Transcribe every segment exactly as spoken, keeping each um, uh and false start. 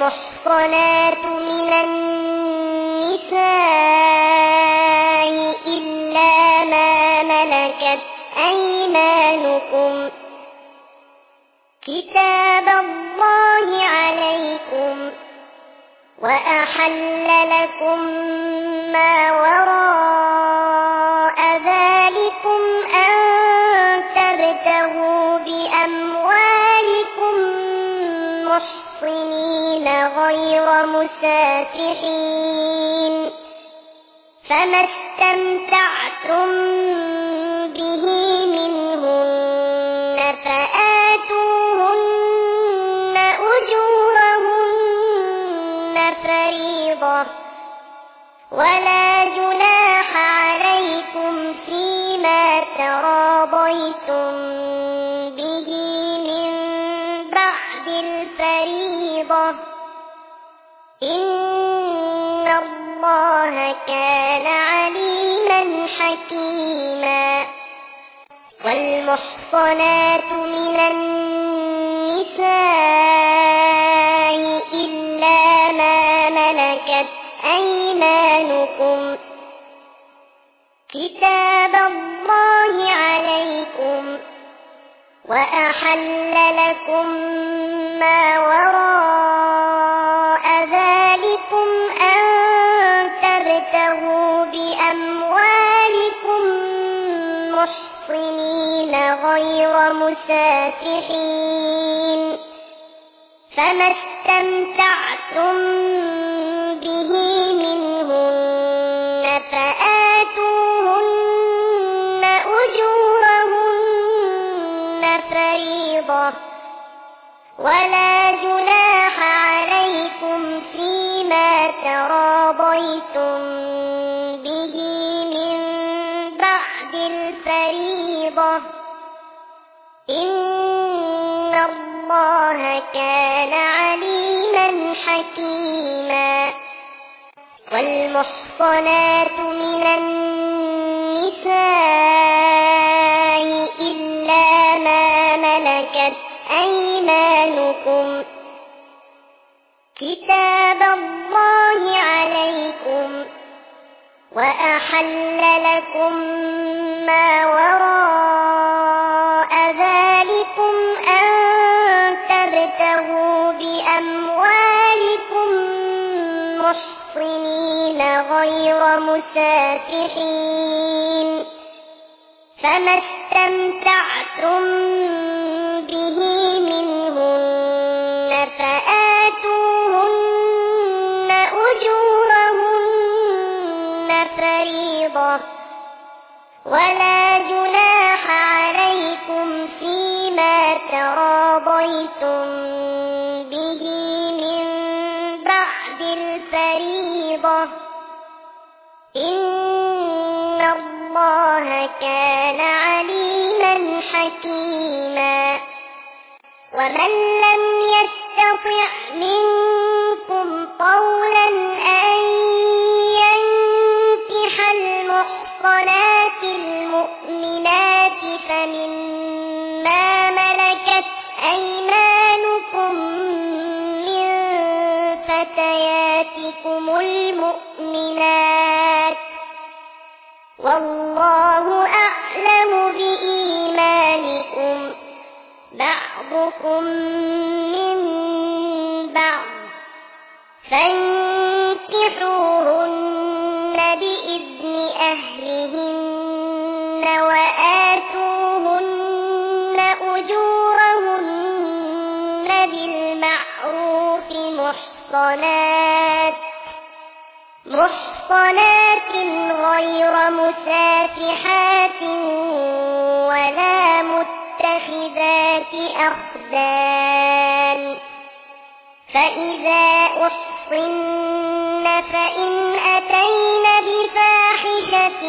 والمحصنات من النساء إلا ما ملكت أيمانكم كتاب الله عليكم وأحل لكم ما وراء ذلكم أن تبتغوا بأموالكم محصنين غير مسافحين فما استمتعتم به منهن فآتوهن أجورهن فريضة ولا جناح عليكم فيما تراضيتم به من بعد الفريضة إن الله كان عليما حكيما والمحصنات من النساء إلا ما ملكت أيمانكم كتاب الله عليكم وأحل لكم ما وراء ذلكم أن تبتغوا بأموالكم محصنين غير مسافحين فما استمتعتم به منهن فآتوهن أجورهن فريضة ولا جناح عليكم فيما تراضيتم به من بعد الفريضة إن الله كان عليما حكيما والمحصنات من النساء إلا ما ملكت أيمانكم كتاب الله عليكم وأحل لكم ما وراء ذلكم أن تبتغوا بأموالكم محصنين غير مسافحين فما استمتعتم به منهن فآتوهن أجورهن فريضة ولا جناح عليكم فيما تراضيتم به من بعد الفريضة إن الله كان عليما حكيما ومن لم يستطع منكم طولا أن ينكح المحصنات المؤمنات فمما ملكت أيمانكم من فتياتكم المؤمنات والله أعلم بإيمانكم بعضكم من بعض فانكحوهن بإذن أهلهن وآتوهن أجورهن بالمعروف محصنات محصنات غير مسافحات ولا متخذات أخدان فإذا أحصن فإن أتين بفاحشة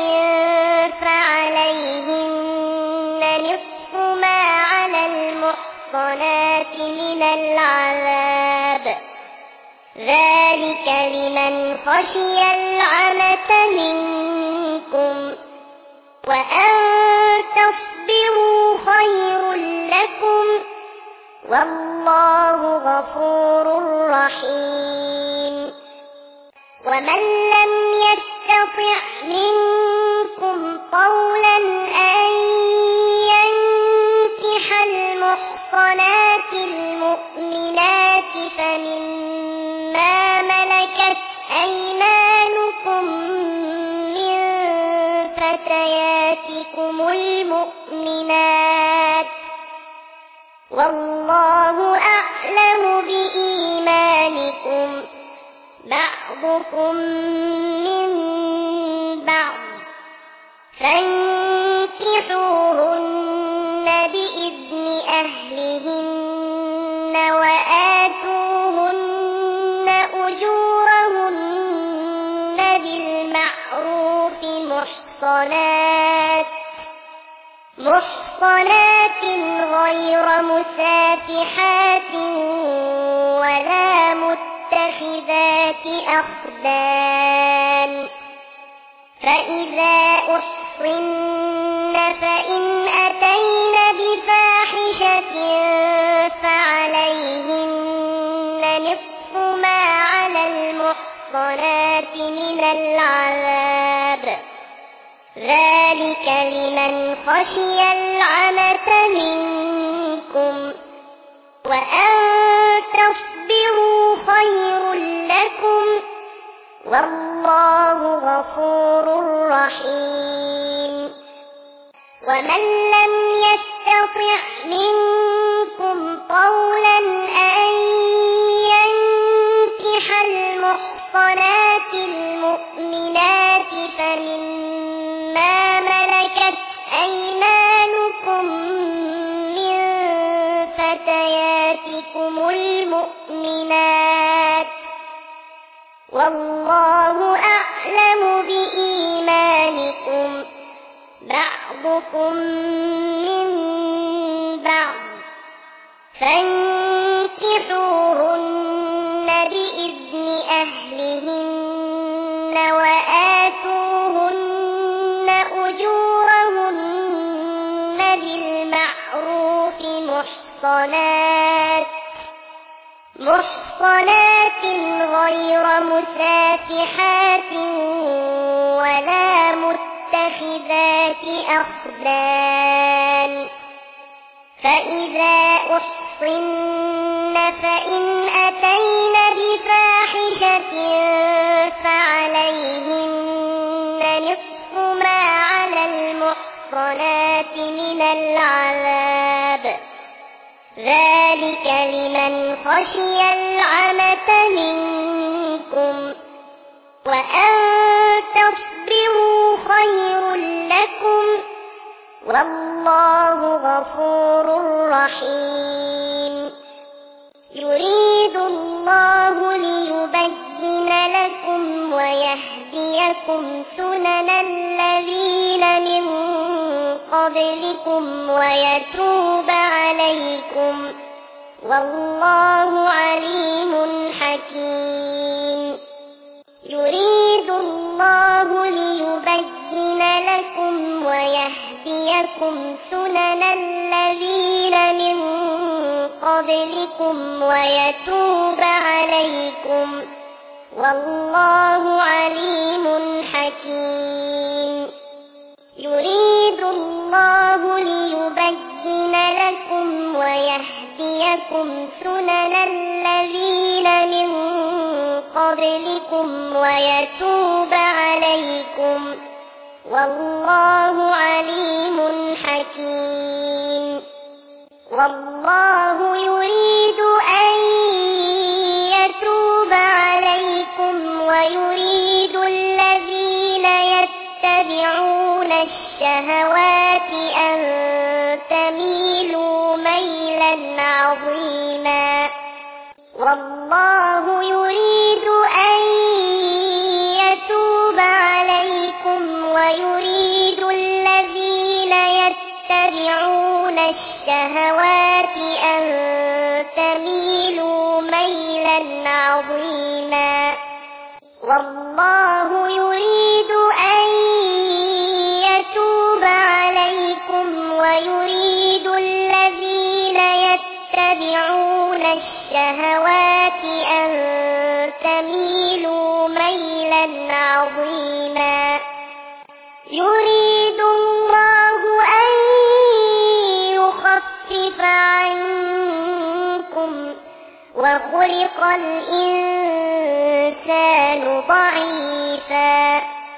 فعليهن نصف ما على المحصنات من العذاب ذلك لمن خشي العنة منكم وأن تصبروا خير لكم والله غفور رحيم ومن لم يستطع منكم طولا أن ينكح المحصنات المؤمنات فمما ملكت أيمانكم من فتياتكم المؤمنات والله أعلم بإيمانكم بعضكم من بعض فانكحوهن بإذن أهلهن وآتوهن أجورهن بالمعروف محصنات محصنات غير مسافحات ولا متخذات أخدان فإذا أحصن فإن أتين بفاحشة فعليهن نصف ما على المحصنات من العذاب ذلك لمن خشي العنة منكم وأن تصبروا خير لكم والله غفور رحيم ومن لم يستطع منكم طولا أن ينكح المحصنات المؤمنات فمما ملكت أيمانكم من فتياتكم المؤمنات والله أعلم بإيمانكم بعضكم من بعض فانكحوهن بإذن أهلهن وآتوهن أجورهن بالمعروف محصنات محصنات غير مسافحات ولا متخذات أخدان فإذا أحصن فإن أتين بفاحشة فعليهن نصف ما على المحصنات من العذاب ذلك لمن خشي العنة منكم وأن تصبروا خير لكم والله غفور رحيم يريد الله ليبين لكم ويهديكم سنن الذين من قبلكم ويتوب عليكم والله عليم حكيم يريد الله ليبين لكم ويهديكم سنن الذين من قبلكم ويتوب عليكم والله عليم حكيم يريد الله ليبين لكم ويهديكم سنن الذين من قبلكم ويتوب عليكم والله عليم حكيم والله يريد أن يتوب عليكم ويريد الذين يتبعون الشهوات أن تميلوا ميلا عظيما والله يريد أن يتوب عليكم ويريد الذين يتبعون الشهوات أن تميلوا ميلا عظيما والله يريد أن يتوب عليكم ويريد الذين يتبعون الشهوات أن وخلق الإنسان ضعيفا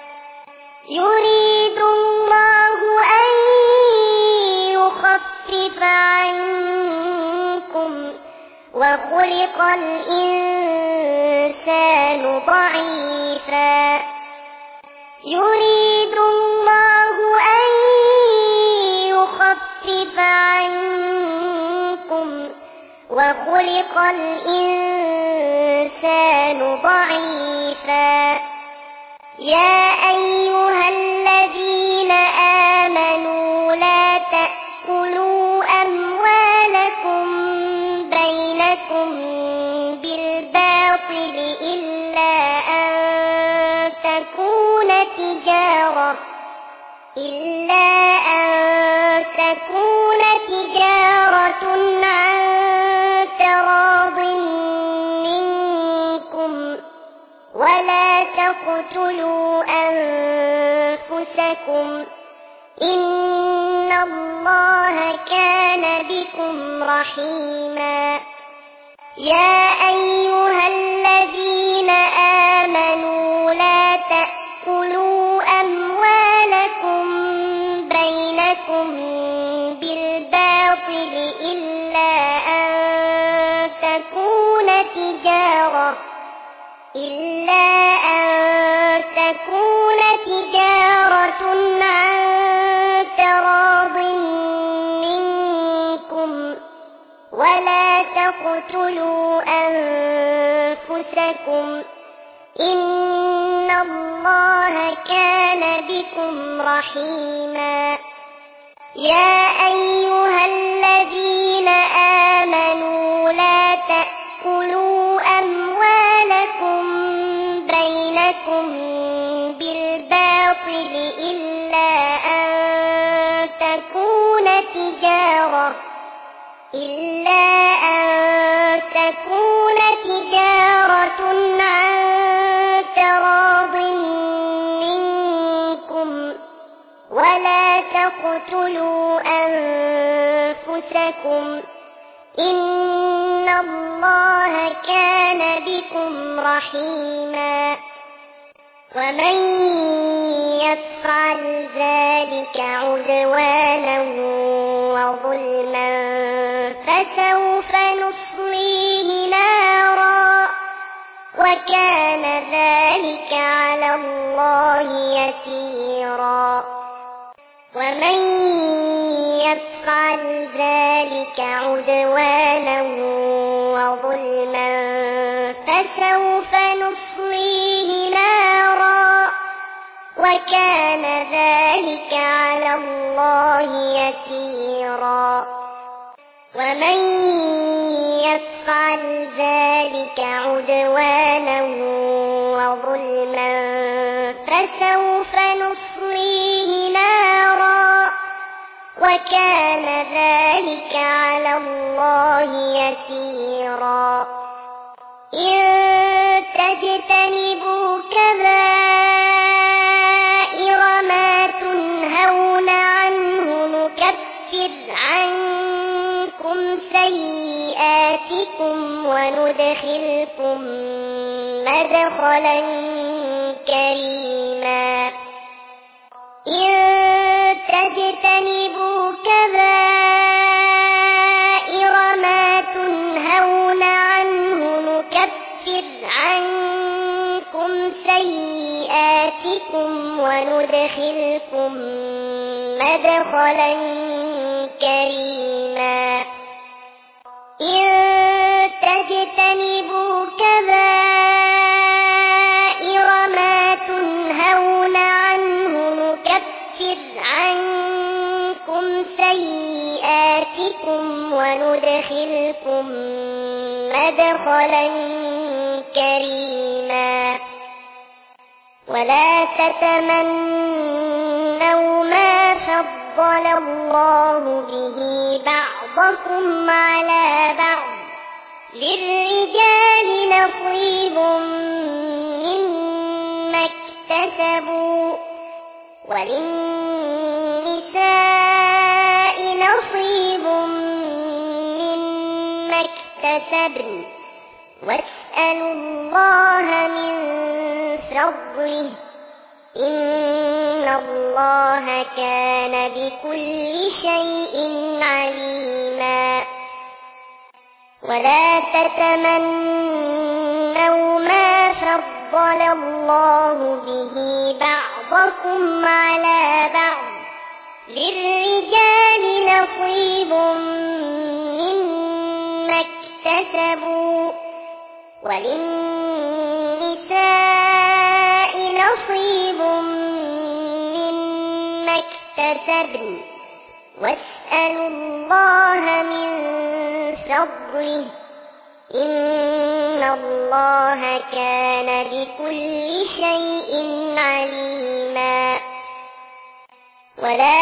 يريد الله أن يخفف عنكم وخلق الإنسان ضعيفا يريد الله أن يخفف عنكم وخلق الإنسان ضعيفا يا أيها الذين آمنوا لا تأكلوا أموالكم بينكم بالباطل إلا أن تكون تجارة إلا أن تكون تجارة عن تراض منكم ولا تقتلوا أنفسكم إن الله كان بكم رحيما يا أيها الذين آمنوا لا تأكلوا أموالكم بينكم بالباطل إلا أن تكون تجارة إلا أن تكون تجارة عن تراض منكم ولا تقتلوا أنفسكم إن الله كان بكم رحيما يا أيها الذين آمنوا لا تأكلوا أموالكم بينكم بالباطل إلا أن تكون تجارة إلا أن تكون تجارة عن تراض منكم ولا تقتلوا أنفسكم إن الله كان بكم رحيما ومن يفعل ذلك عدوانا وظلما فسوف نصليه نارا وكان ذلك على الله يسيرا ومن يفعل ذلك عدوانا وظلما فسوف نصليه نارا وكان ذلك على الله يسيرا ومن يفعل ذلك عدوانا وظلما فسوف نصليه نارا وكان ذلك على الله يسيرا إن تجتنبوا كبائر ما تنهون عنه نكفر عنكم سيئاتكم وندخلكم مدخلا كريما إن تجتنبوا كبائر ما تنهون عنه نكفر عنكم سيئاتكم وندخلكم مدخلا كريما إن تجتنبوا كبائر ما تنهون عنه نكفر عنكم سيئاتكم وندخلكم مدخلا كريما ولا تتمنوا ما فضل الله به بعضكم على بعض للرجال نصيب مما اكتسبوا وللنساء نصيب مما اكتسبن واسألوا الله من فضله إن الله كان بكل شيء عليما ولا تتمنوا ما فضل الله به بعضكم على بعض للرجال نصيب مما اكتسبوا وللنساء نصيب مما اكتسبن واسألوا الله من فضله إن الله كان بكل شيء عليما ولا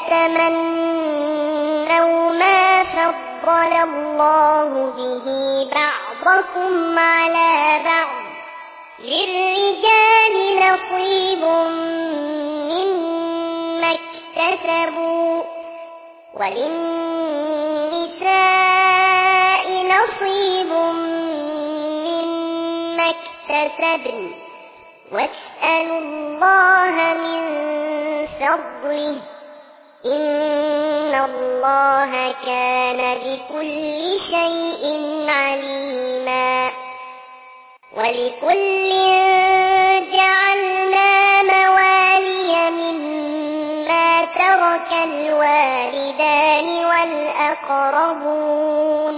تتمنوا ما فضل الله به بعضكم على بعض للرجال نصيب مما اكتسبوا وللنساء نصيب مما اكتسبن واسألوا الله من فضله إن الله كان بكل شيء عليما ولكل جعلنا موالي مما ترك الوالدان والأقربون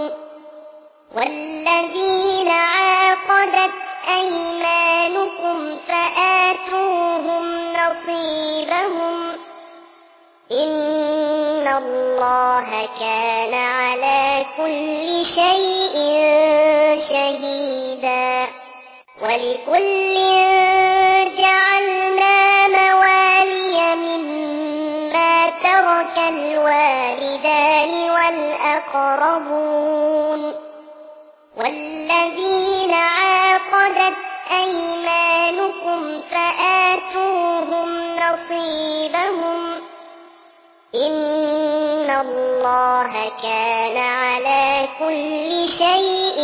والذين عاقدت أيمانكم فآتوهم نصيبهم إن الله كان على كل شيء شهيدا ولكل جعلنا موالي مما ترك الوالدان والأقربون والذين عاقدت أيمانكم فآتوهم نصيبهم إن الله كان على كل شيء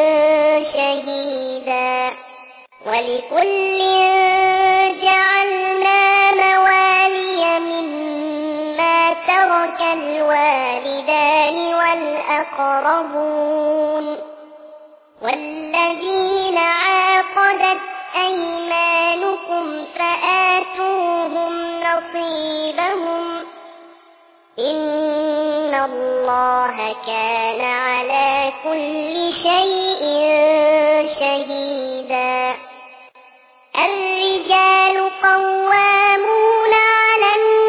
شهيدا ولكل جعلنا موالي مما ترك الوالدان والأقربون والذين عاقدت أيمانكم فآتوهم نصيبهم إن الله كان على كل شيء شهيدا الرجال قوامون على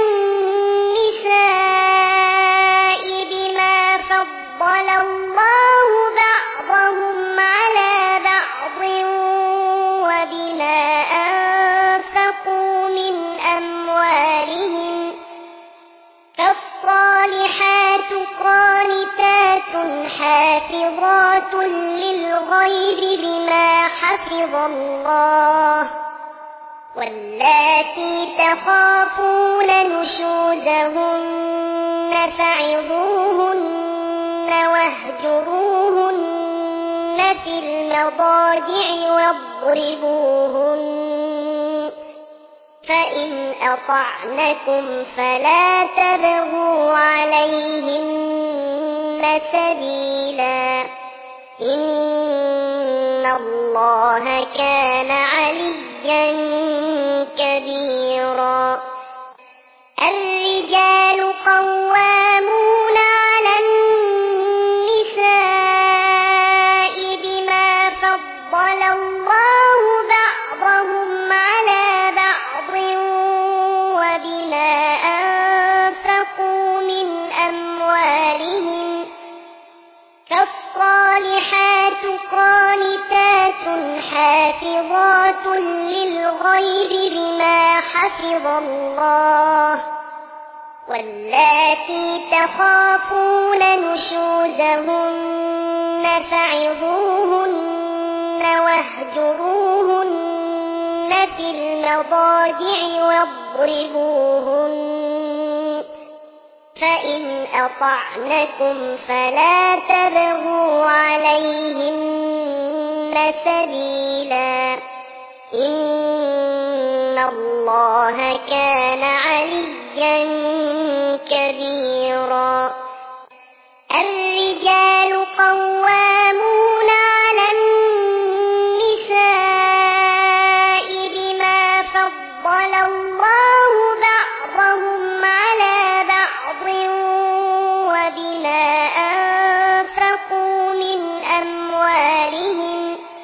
النساء بما فضل الله بعضهم على بعض وبما أنفقوا من أموالهم فالصالحات قانتات حافظات للغيب بما حفظ الله واللاتي تخافون نشوزهن فعظوهن واهجروهن في المضاجع واضربوهن فإن أطعنكم فلا تبغوا عليهن سبيلا إن الله كان عليا كبيرا الرجال قوامون على النساء بما فضل الله بعضهم على بعض وبما أنفقوا من أموالهم فالصالحات قانتات حافظات للغيب بما حفظ الله واللاتي تخافون نشوزهن فعظوهن واهجروهن في المضاجع واضربوهن فإن أطعنكم فلا تبغوا عليهن سبيلا إن الله كان عليا كبيرا الرجال قوامون على النساء بما فضل الله بعضهم على بعض وبما أنفقوا من أموالهم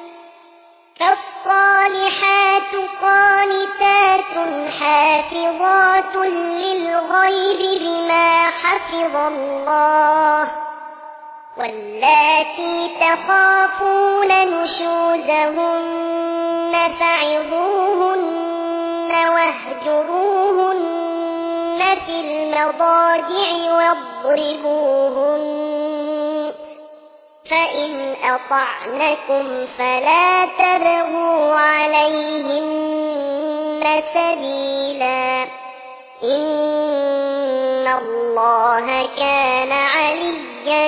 فالصالحات قانتات حافظات للغيب بما حفظ الله واللاتي تخافون نشوزهن فعظوهن واهجروهن في المضاجع واضربوهن فإن أطعنكم فلا تبغوا عليهن سبيلا إن الله كان عليا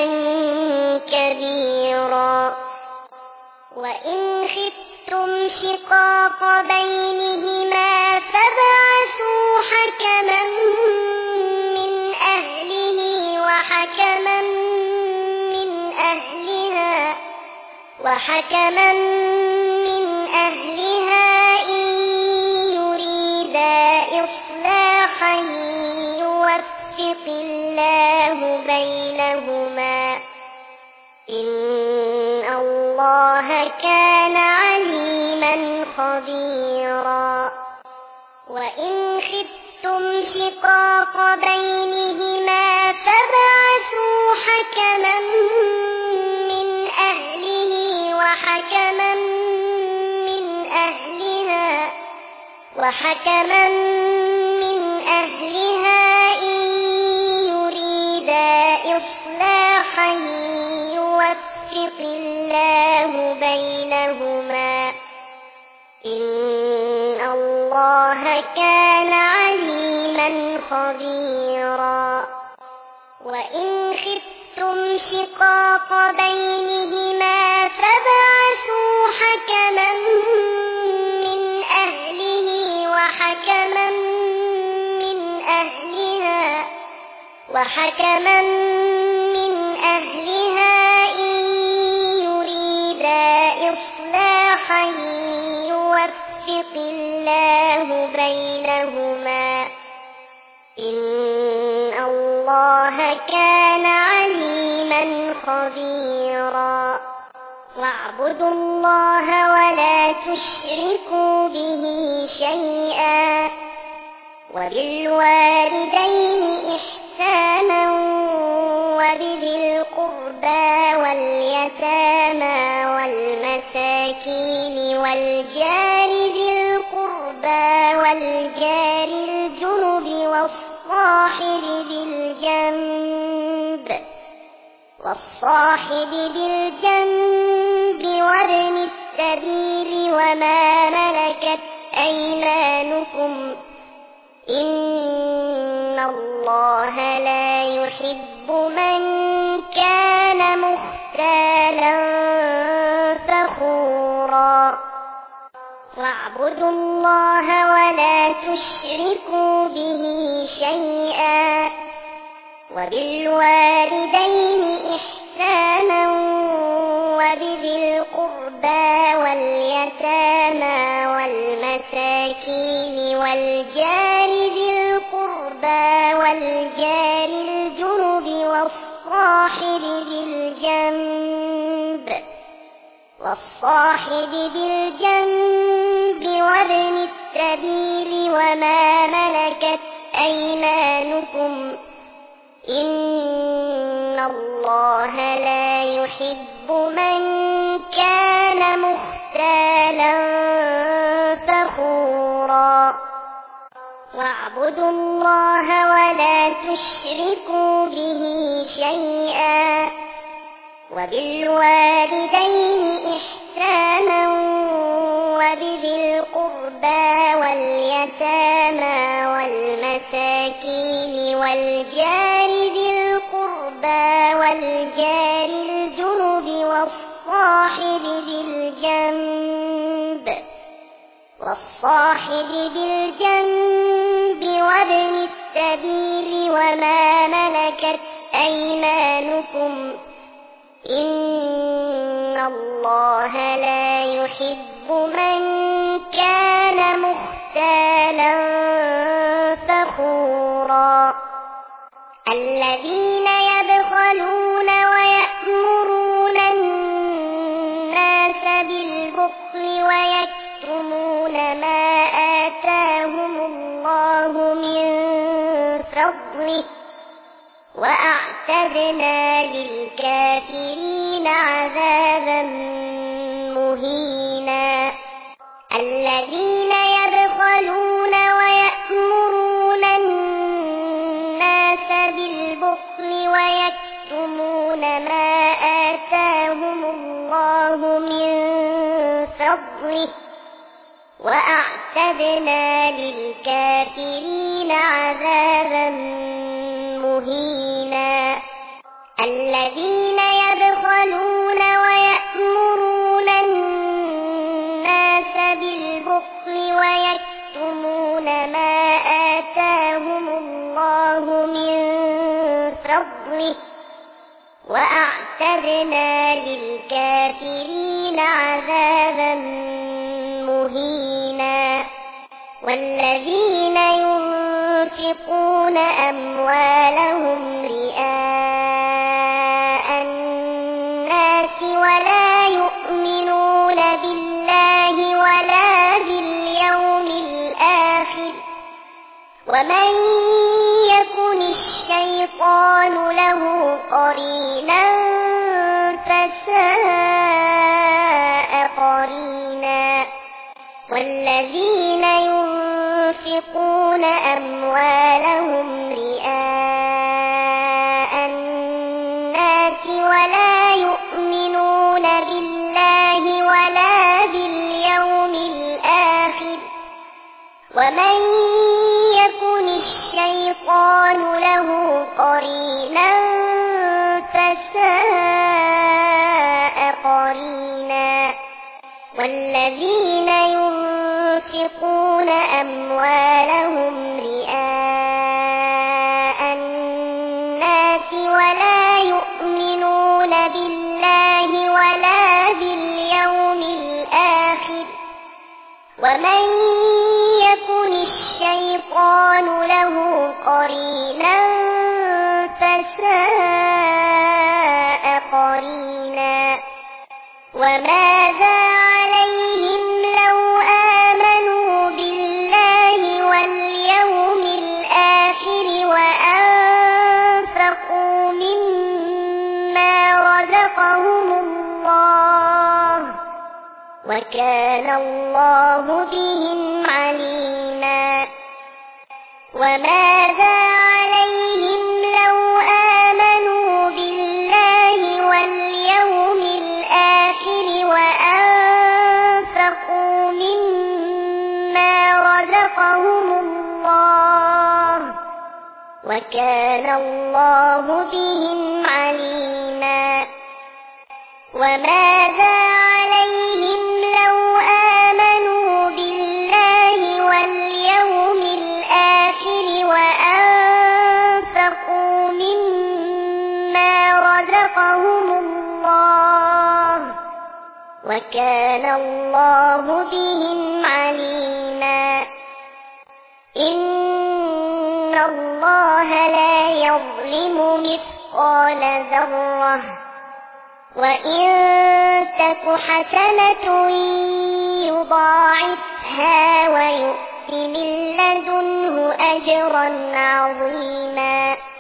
كبيرا وإن خفتم شقاق بينهما فابعثوا حكما من أهله وحكما من أهلها وحكما من أهلها إن يريدا إصلاحا يوفق الله بينهما إن الله كان عليما خبيرا وإن خفتم شقاق بينهما فابعثوا حكما من أهله وحكما من أهلها وحكما من أهلها إن يريدا إصلاحا يوفق الله بينهما إن الله كان عليما خبيرا وإن خفتم شقاق بينهما فابعثوا حكما من أهله وحكما من أهلها وحكما من أهلها إن يريدا إصلاحا يوفق الله بينهما إن الله كان عليما خبيرا واعبدوا الله ولا تشركوا به شيئا وبالوالدين إحسانا وبذي القربى واليتامى والمساكين والجار ذي القربى والجار الجنب والصاحب بالجنب والصاحب بالجنب وابن السبيل وما ملكت أيمانكم إن الله لا يحب من كان مختالا فخورا واعبدوا الله ولا تشركوا به شيئا وبالوالدين إحسانا وبذي القربى واليتامى والمساكين والجار ذي القربى والجار الجنب والصاحب بالجنب والصاحب بالجنب وابن السبيل وما ملكت أيمانكم إن الله لا يحب من كان مختالا فخورا واعبدوا الله ولا تشركوا به شيئا وبالوالدين إحسانا وبذي القربى واليتامى والمساكين والجار ذي القربى والجار الجنب والصاحب والصاحب بالجنب والصاحب بالجنب وابن السبيل وما ملكت أيمانكم إن الله لا يحب من كان مختالا فخورا الذين يبخلون ويأمرون الناس بالبخل ويكتمون ما آتاهم الله من فضله وأعتدنا للكافرين عذابا مهينا الذين يبخلون ويأمرون الناس بالبخل ويكتمون ما آتاهم الله من فضله وأعتدنا للكافرين عذابا مهينا الذين يبخلون ويأمرون الناس بالبخل ويكتمون ما آتاهم الله من فضله وأعتدنا للكافرين عذابا مهينا والذين ينفقون أموالهم رئاء الناس ولا يؤمنون بالله ولا باليوم الآخر ومن يكن الشيطان له قرينا فساء قرينا والذين ينفقون أموالهم رئاء الناس ولا يؤمنون بالله ولا باليوم الآخر ومن يكن الشيطان له قرينا فساء قرينا والذين ينفقون أموالهم رئاء الناس ولا يؤمنون بالله ولا باليوم الآخر ومن يكن الشيطان له قرينا فساء قرينا وماذا عليهم لو آمنوا بالله واليوم الآخر وأنفقوا مما رزقهم الله وكان الله بهم عليما وماذا عليهم لو آمنوا بالله واليوم الآخر وأنفقوا مما رزقهم الله وكان الله بهم عليما وماذا عليهم لو آمنوا بالله واليوم الآخر وأنفقوا مما رزقهم الله وكان الله بهم عليما إن الله لا يظلم مثقال ذرة وإن تك حسنة يضاعفها ويؤت من لدنه أجرا عظيما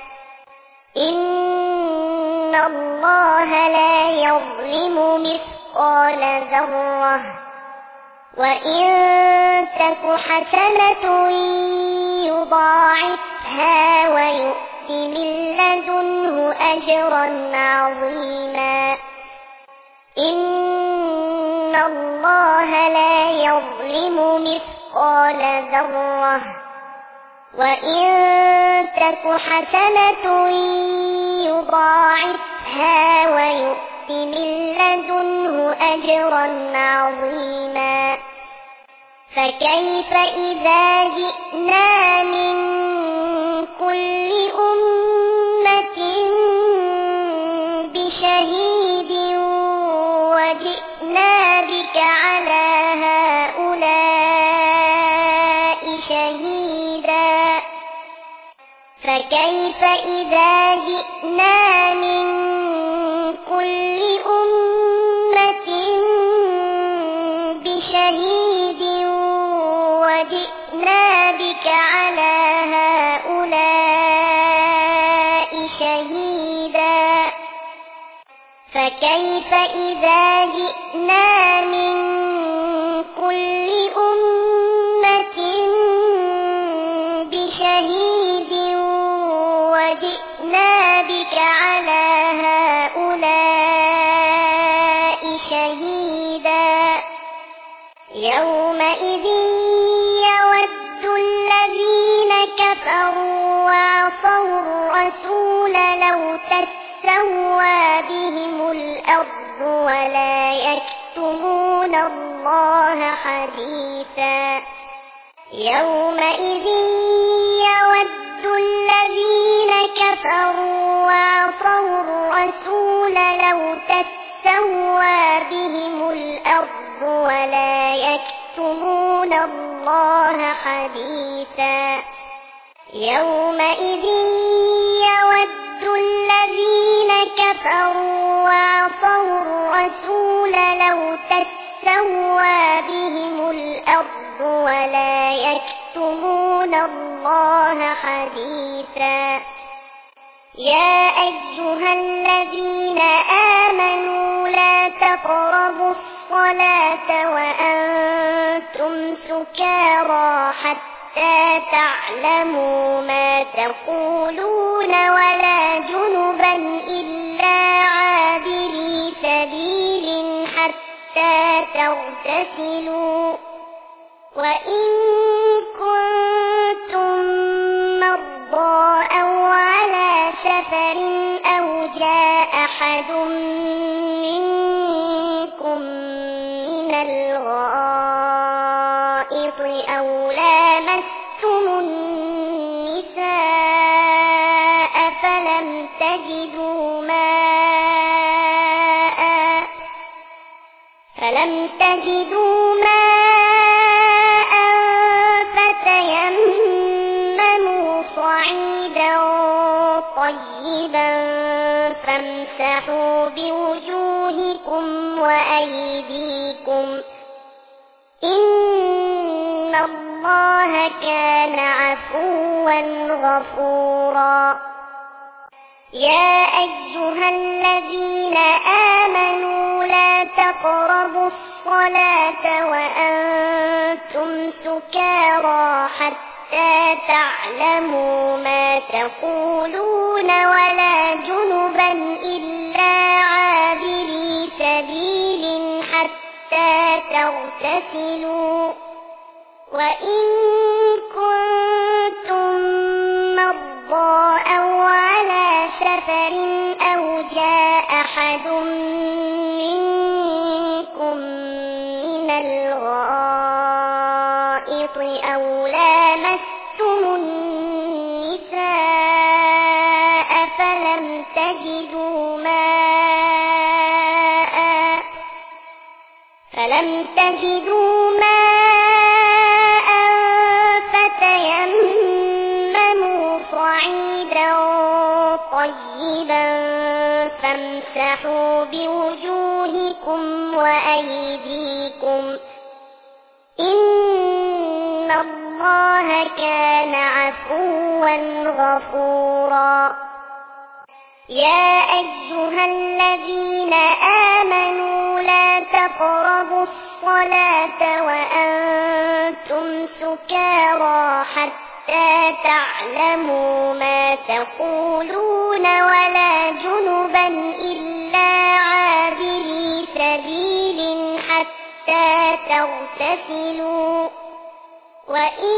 إن الله لا يظلم مثقال ذرة وإن تك حسنة يضاعفها ويؤت من لدنه أجرا عظيما إن الله لا يظلم مثقال ذرة وإن تك حسنة يضاعفها ويؤت من لدنه أجرا عظيما فكيف إذا جئنا من كل أمة بشهيد وجئنا بك على هؤلاء شهيدا فكيف إذا جئنا من كل أمة بشهيد وجئنا بك على هؤلاء شهيدا فكيف إذا جئنا من كل أمة بشهيد وجئنا بك على هؤلاء شهيدا يومئذ يود الذين كفروا وعصوا الرسول لو تسوى بهم الأرض ولا يكتمون الله حديثا يومئذ يود الذين كفروا وعصوا الرسول لو تسوى بهم الأرض ولا يكتمون الله حديثا يومئذ يود الذين كفروا وعصوا الرسول لو تسوى بهم الأرض ولا يكتمون الله حديثا يا أيها الذين آمنوا لا تقربوا الصلاة وأنتم سكارى حتى تعلموا ما تقولون ولا جنبا إلا عابري سبيل حتى تغتسلوا وإن كنتم مرضى أو على سفر أو جاء أحد منكم من الغائط أو لامستم النساء فلم تجدوا ماء فلم تجدوا ماء فتيمموا صعيدا طيبا فامسحوا بوجوهكم وأيديكم إن الله كان عفوا غفورا يا أيها الذين آمنوا لا تقربوا الصلاة وأنتم سكارى حتى تعلموا ما تقولون ولا جنبا إلا عابري سبيل حتى تغتسلوا وإن كنتم مرضى أو على سفر أو جاء أحد منكم من الغائط أو لامستم النساء فلم تجدوا ماء فلم تجدوا ماء فتيمموا صعيدا طيبا فامسحوا بوجوهكم وأيديكم إن الله كان عفوا غفورا يا أيها الذين آمنوا لا تقربوا الصلاة وأنتم سكارى حتى تعلموا ما تقولون ولا جنبا إلا عابري سبيل حتى تغتسلوا وإن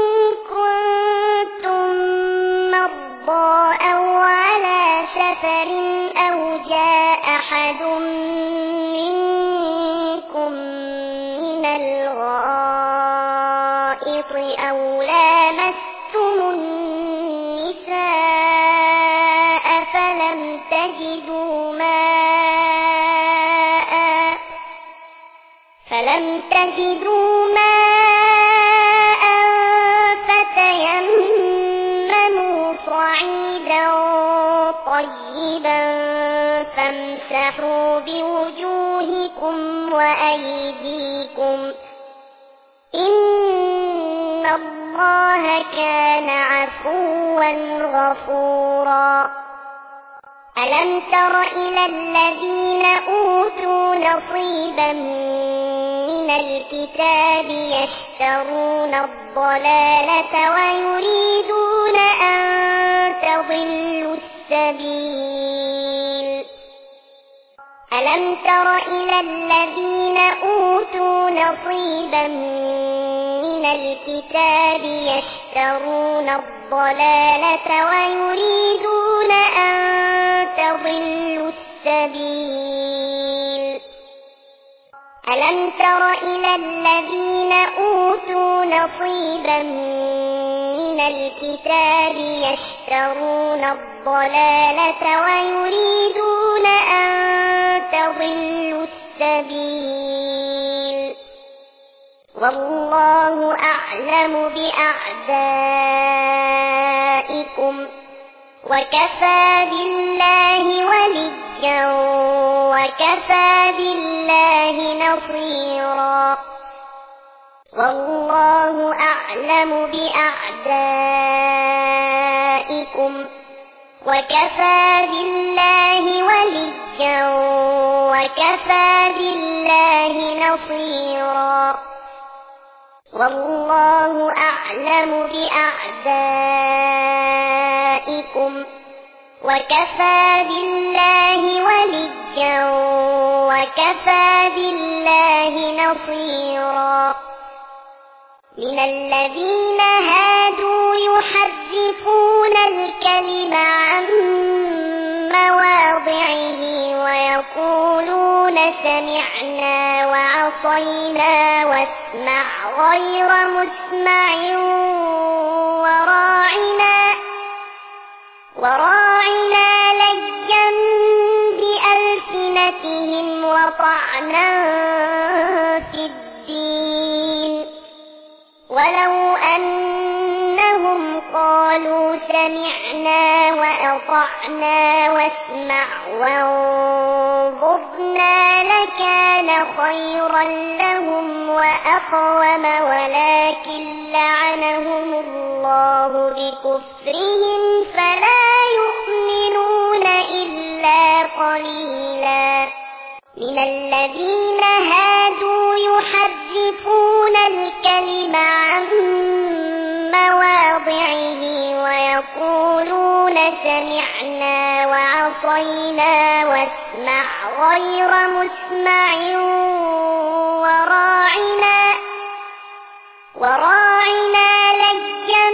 كنتم مرضى أو على سفر أو جاء أحد من الغائط أو لامستم النساء فلم تجدوا ماء فلم تجدوا ماء فتيمموا صعيدا طيبا فامسحوا بوجوهكم وأيديكم إن الله كان عفوا غفورا. ألم تر إلى الذين أوتوا نصيبا من الكتاب يشترون الضلالة ويريدون أن تضلوا السبيل. ألم تر إلى الذين أوتوا نصيبا من الكتاب يشترون الضلالة ويريدون أن تضلوا السبيل. ألم تر إلى الذين أوتوا نصيبا من الكتاب يشترون الضلالة ويريدون أن تضلوا السبيل. والله أعلم بأعدائكم وكفى بالله وليا وكفى بالله نصيرا. والله أعلم بأعدائكم وكفى بالله وليا وكفى بالله نصيرا. والله أعلم بأعدائكم وكفى بالله وليا وكفى بالله نصيرا. من الذين هادوا يحرفون الكلم عن مواضعه ويقولون سمعنا وعصينا واسمع غير مسمع وراعنا وراعنا ليا بألسنتهم وطعنا في الدين. ولو أنهم قالوا سمعنا وأطعنا واسمع وانظرنا لكان خيرا لهم وأقوم ولكن لعنهم الله بكفرهم فلا يؤمنون إلا قليلا. من الذين هادوا يحرفون الكلم عن مواضعه ويقولون سمعنا وعصينا واسمع غير مسمع وراعنا وراعنا ليا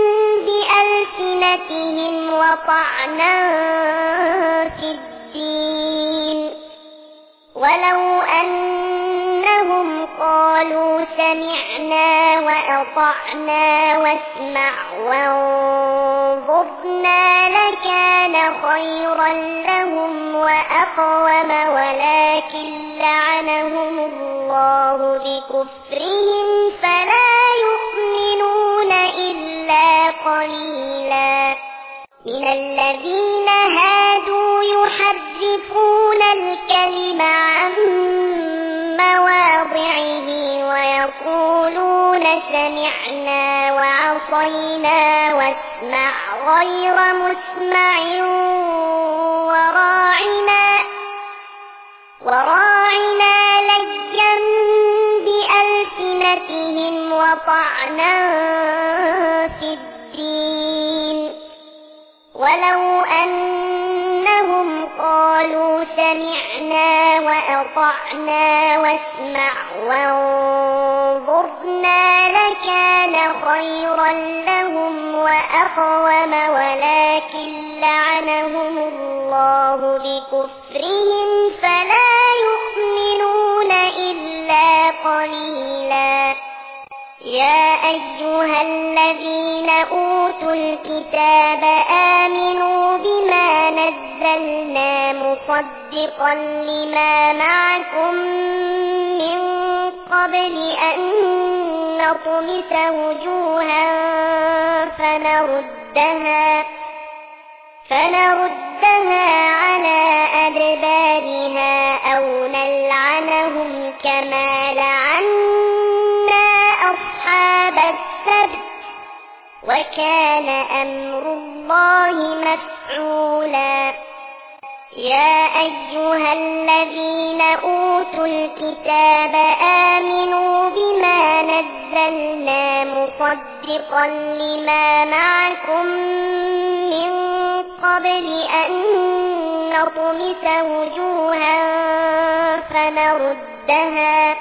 بألسنتهم وطعنا في الدين. ولو أنهم قالوا سمعنا وأطعنا واسمع وانظرنا لكان خيرا لهم وأقوم ولكن لعنهم الله بكفرهم فلا يؤمنون إلا قليلا. من الذين هادوا يحرفون الكلم عن مواضعه ويقولون سمعنا وعصينا واسمع غير مسمع وراعنا وراعنا ليا بألسنتهم وطعنا في الدين. ولو أنهم قالوا سمعنا وأطعنا واسمع وانظرنا لكان خيرا لهم وأقوم ولكن لعنهم الله بكفرهم فلا يؤمنون إلا قليلا. قليلا يا أيها الذين أوتوا الكتاب آمنوا بما نزلنا مصدقا لما معكم من قبل أن نطمس وجوها فنردها فنردها على أدبارها أو نلعنهم كما لعنا أصحاب السبت وكان أمر الله مفعولا يا أيها الذين أوتوا الكتاب آمنوا بما نزلنا مصدقا لما معكم من قبل أن نطمس وجوها فنردها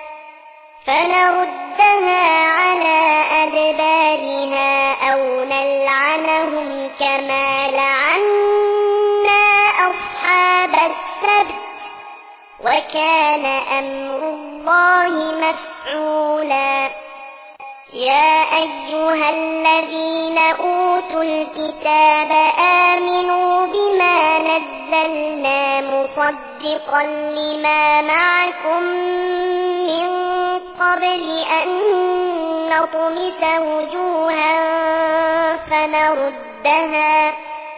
فنردها على أدبارها أو نلعنهم كما لعنا أصحاب السبت وكان أمر الله مفعولا يا أيها الذين أوتوا الكتاب آمنوا بما نزلنا مصدقا لما معكم من قبل أن نطمس وجوها فنردها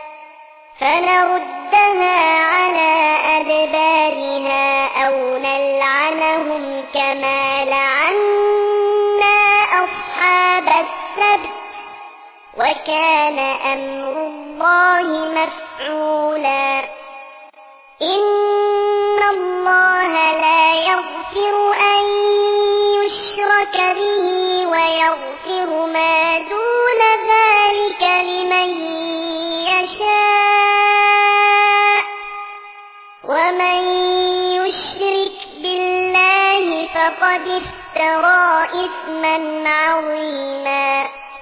فنردها على أدبارها أو نلعنهم كما لعنا أصحاب السبت وكان أمر الله مفعولا إن الله لا يغفر أن يشرك به ويغفر ما دون ذلك لمن يشاء ومن يشرك بالله فقد افترى إثما عظيما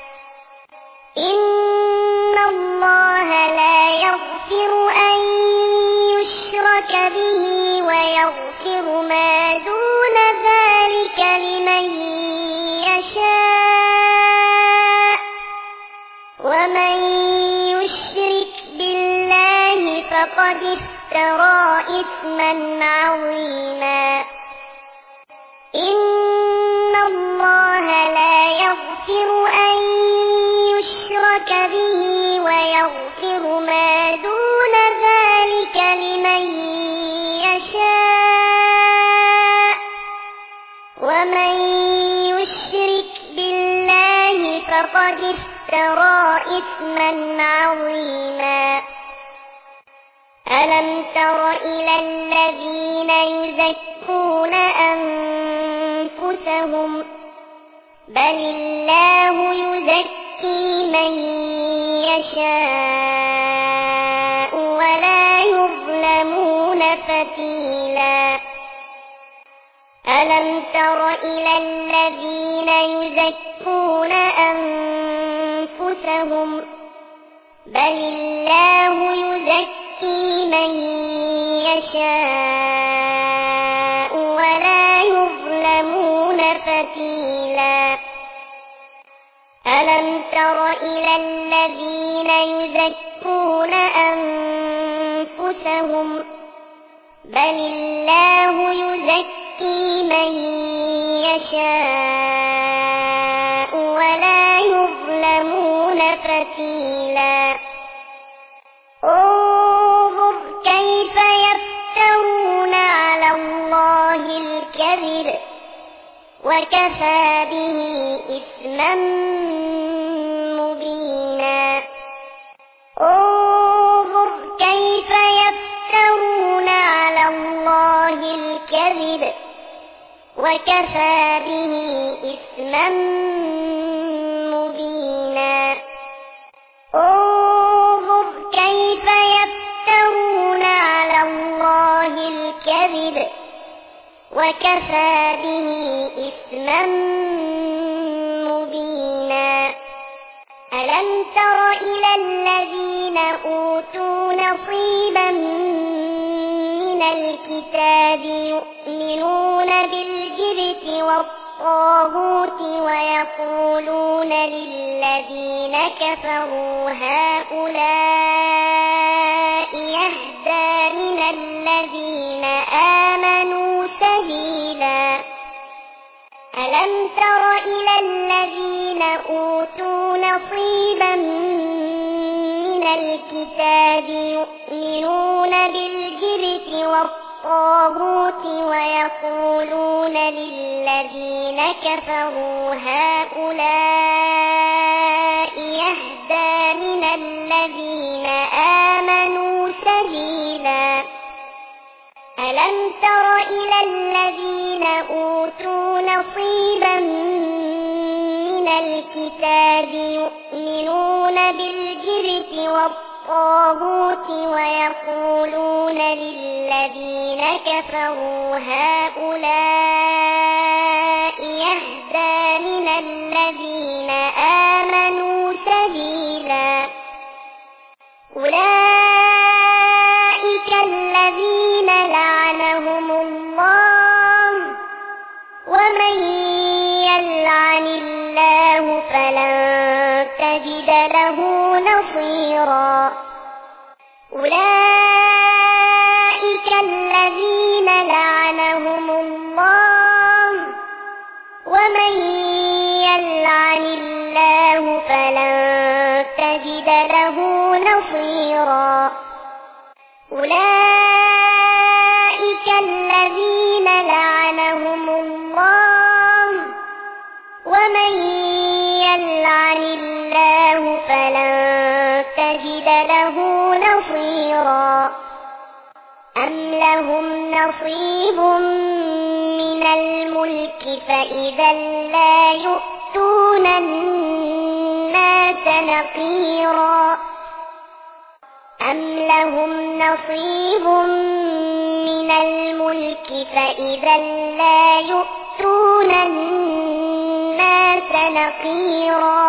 إن الله لا يغفر أن يشرك به ويغفر ما دون ذلك لمن يشاء ومن يشرك بالله فقد افترى إثما عظيما إن الله لا يغفر أن يشرك به ويغفر ما دون ذلك لمن يشاء ومن يشرك بالله فقد افترى إثما عظيما ألم تر إلى الذين يزكون أنفسهم بل الله يزكي من يشاء ولا يظلمون فتيلا ألم تر إلى الذين يزكون أنفسهم بل الله يزكي من يشاء ولا يظلمون فتيلا ألم تر إلى الذين يزكون أنفسهم بل الله يزكي من يشاء ولا يظلمون فتيلا انظر كيف يفترون على الله الكذب وكفى به إثما مبينا انظر كيف يفترون على الله الكذب وكفى به إثما مبينا انظر كيف يفترون على الله الكذب وكفى به إثما مبينا ألم تر إلى الذين أوتوا نصيبا من الكتاب يؤمنون بالجبت بالجبت والطاغوت ويقولون للذين كفروا هؤلاء يهدى من الذين آمنوا سبيلا ألم تر إلى الذين أوتوا نصيبا من الكتاب يؤمنون بالجبت والطاغوت ويقولون للذين كفروا هؤلاء يهدى من الذين آمنوا سبيلا ألم تر إلى الذين أوتوا نصيبا من الكتاب يؤمنون بالجبت والطاغوت ويقولون للذين كفروا هؤلاء يهدى من الذين آمنوا سبيلا أولئك الذين لعنهم الله ومن يلعن الله فلن تجد له نصيرا أولئك الذين لعنهم الله ومن يلعن الله فلن تجد له نصيرا أولئك الذين لعنهم الله ومن يلعن الله فلن تجد له نصيرا أم لهم نصيب من الملك فإذا لا يؤتون الناس نقيرا أم لهم نصيب من الملك فإذا لا يؤتون الناس نقيرا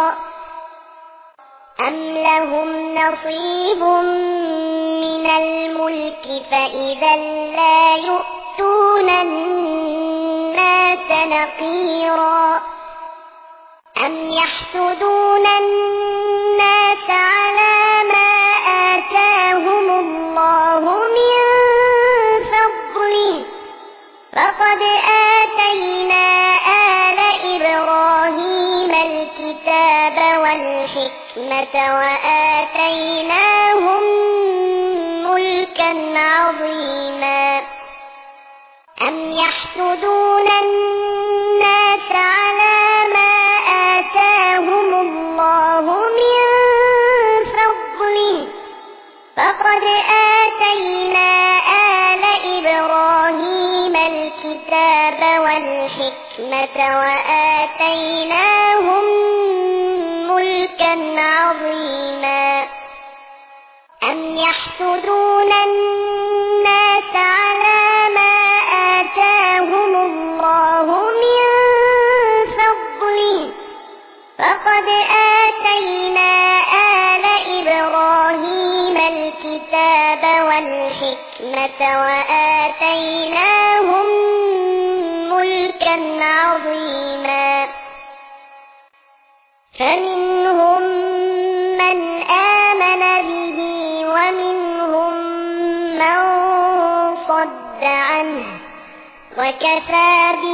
أم لهم نصيب من الملك فإذا لا يؤتون الناس نقيرا أم يحسدون الناس على ما آتاهم الله من فضله فقد آتينا آل إبراهيم الكتاب والحكمة وآتيناهم ملكا عظيما أم يحسدون الناس على ما آتاهم الله من فضله فقد آتينا آل إبراهيم الكتاب والحكمة وآتيناهم ملكا عظيما أم يحسدون الناس على ما آتاهم الله من فضله فقد آتينا آل إبراهيم الكتاب والحكمة وآتيناهم ملكا عظيما فمنهم من آمن به ومنهم من صد عنه وكفى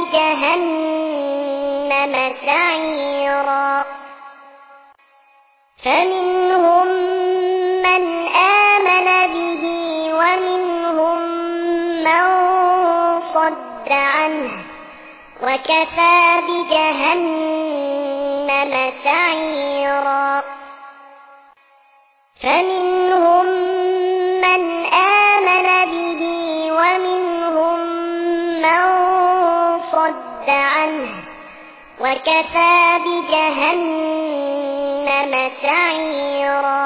بجهنم سعيرا فمنهم من آمن به ومنهم من صد عنه وكفى بجهنم سعيرا فمنهم من آمن به ومنهم من صد عنه وكفى بجهنم سعيرا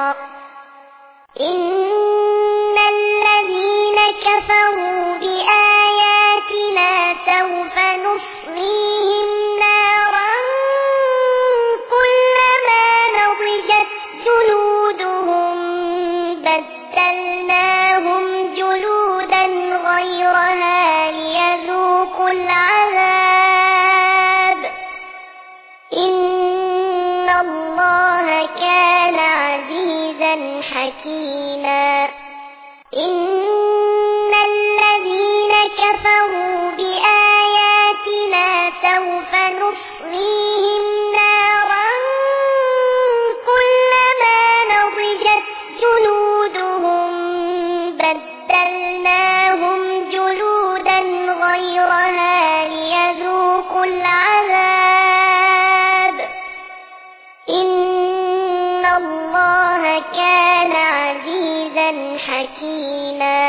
إن الذين كفروا بآياتنا سوف نصليهم نارا كلما نضجت جلودهم بدلناهم جلودا غيرها ليذوقوا العذاب حكيما إن الذين كفروا بآياتنا سوف نصليهم نارا كلما نضجت جلودهم بدلناهم جلودا غيرها ليذوقوا العذاب إن الله كان عزيزا حكيما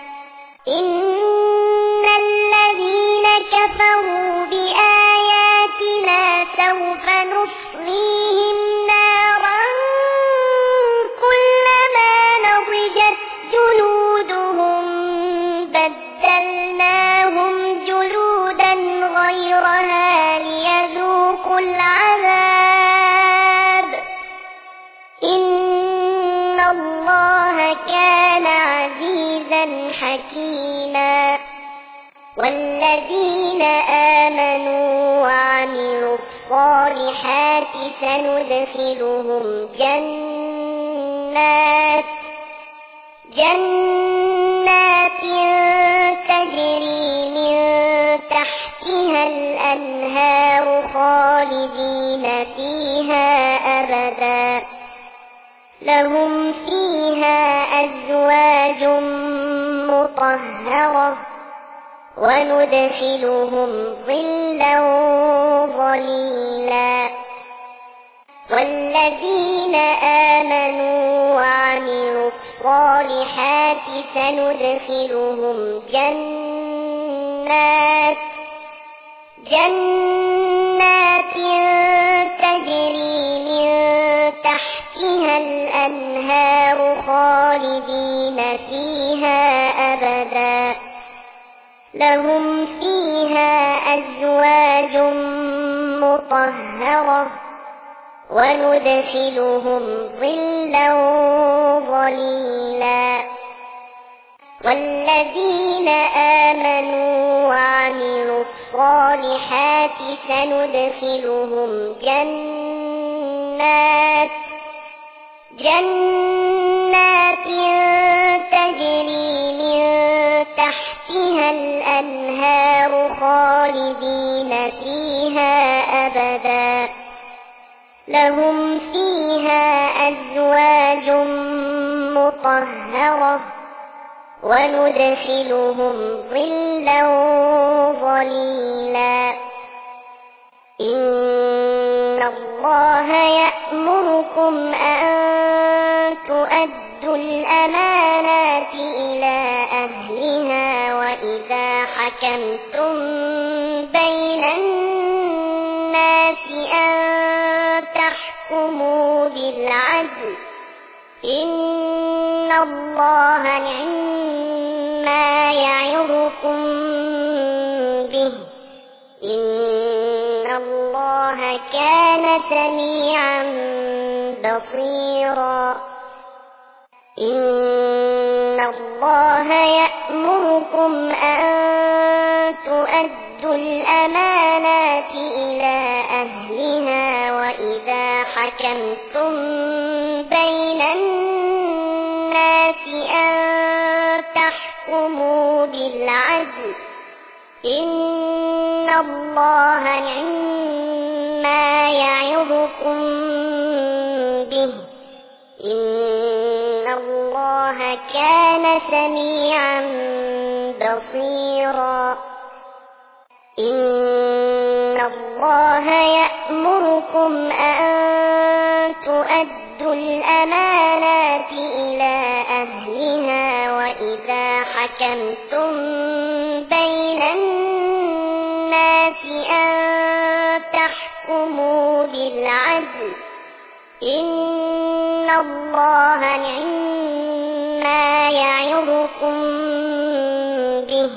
إن الذين كفروا بآياتنا سوف نصليهم نارا كلما نضجت جلودهم بدلناهم جلودا غيرها ليذوقوا العذاب إن الله كان عزيزا حكيما والذين آمنوا وعملوا الصالحات سندخلهم جنات جنات تجري من تحتها الأنهار خالدين فيها أبدا لهم فيها أزواج مطهرة وندخلهم ظلا ظليلا والذين آمنوا وعملوا الصالحات سندخلهم جنات جنات تجري من تحتها الأنهار خالدين فيها أبدا لهم فيها أزواج مطهرة وندخلهم ظلا ظليلا والذين آمنوا وعملوا الصالحات سندخلهم جنات جنات تجري من تحتها الأنهار خالدين فيها أبدا لهم فيها أزواج مطهرة وندخلهم ظلا ظليلا إن الله يأمركم أن تؤدوا الأمانات إلى أهلها وإذا حكمتم بين الناس أن تحكموا بالعدل إن الله نعما يعظكم به إن الله كان سميعا بصيرا إن الله يأمركم أن تؤدوا الأمانات إلى أهلها وإذا حكمتم بين الناس أن تحكموا بالعدل إن الله نعما يعظكم به إن الله كان سميعا بصيرا إن الله يأمركم أن تؤدوا الأمانات إلى أهلها وإذا حكمتم بين الناس أن تحكموا بالعدل إن الله نعما يعظكم به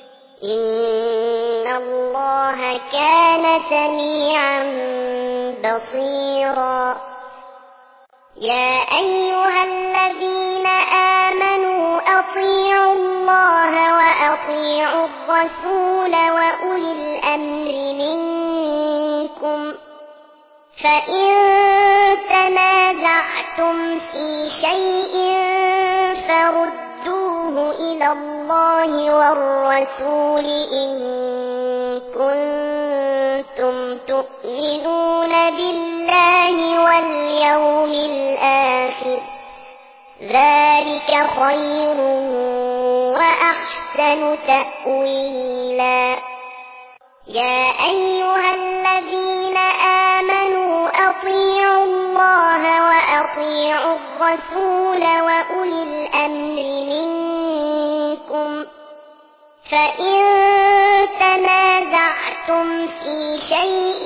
إن الله كان سميعا بصيرا يا أيها الذين آمنوا أطيعوا الله وأطيعوا الرسول وأولي الأمر منكم فإن تنازعتم في شيء فردوه إلى الله والرسول إن كنتم تؤمنون بالله واليوم الآخر ذلك خير وأحسن تأويلا. يا أيها الذين آمنوا أطيعوا الله وأطيعوا الرسول وأولي الأمر منكم فإن تنازعتم في شيء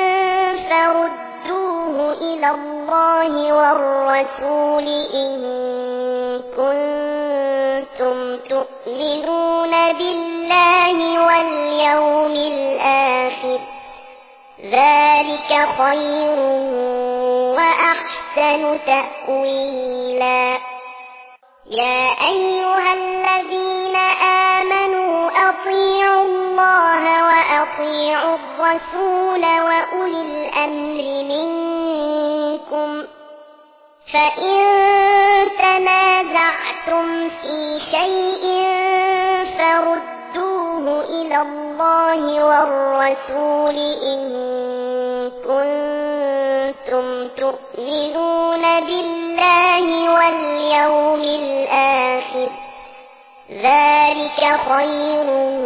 فردوه إلى الله والرسول إن كنتم تؤمنون بالله واليوم الآخر ذلك خير وأحسن تأويلا. يا أيها الذين آمنوا أطيعوا الله وأطيعوا الرسول وأولي الأمر منكم فإن تنازعتم في شيء فردوه إلى الله والرسول إن كنتم تؤمنون بالله واليوم الآخر ذلك خير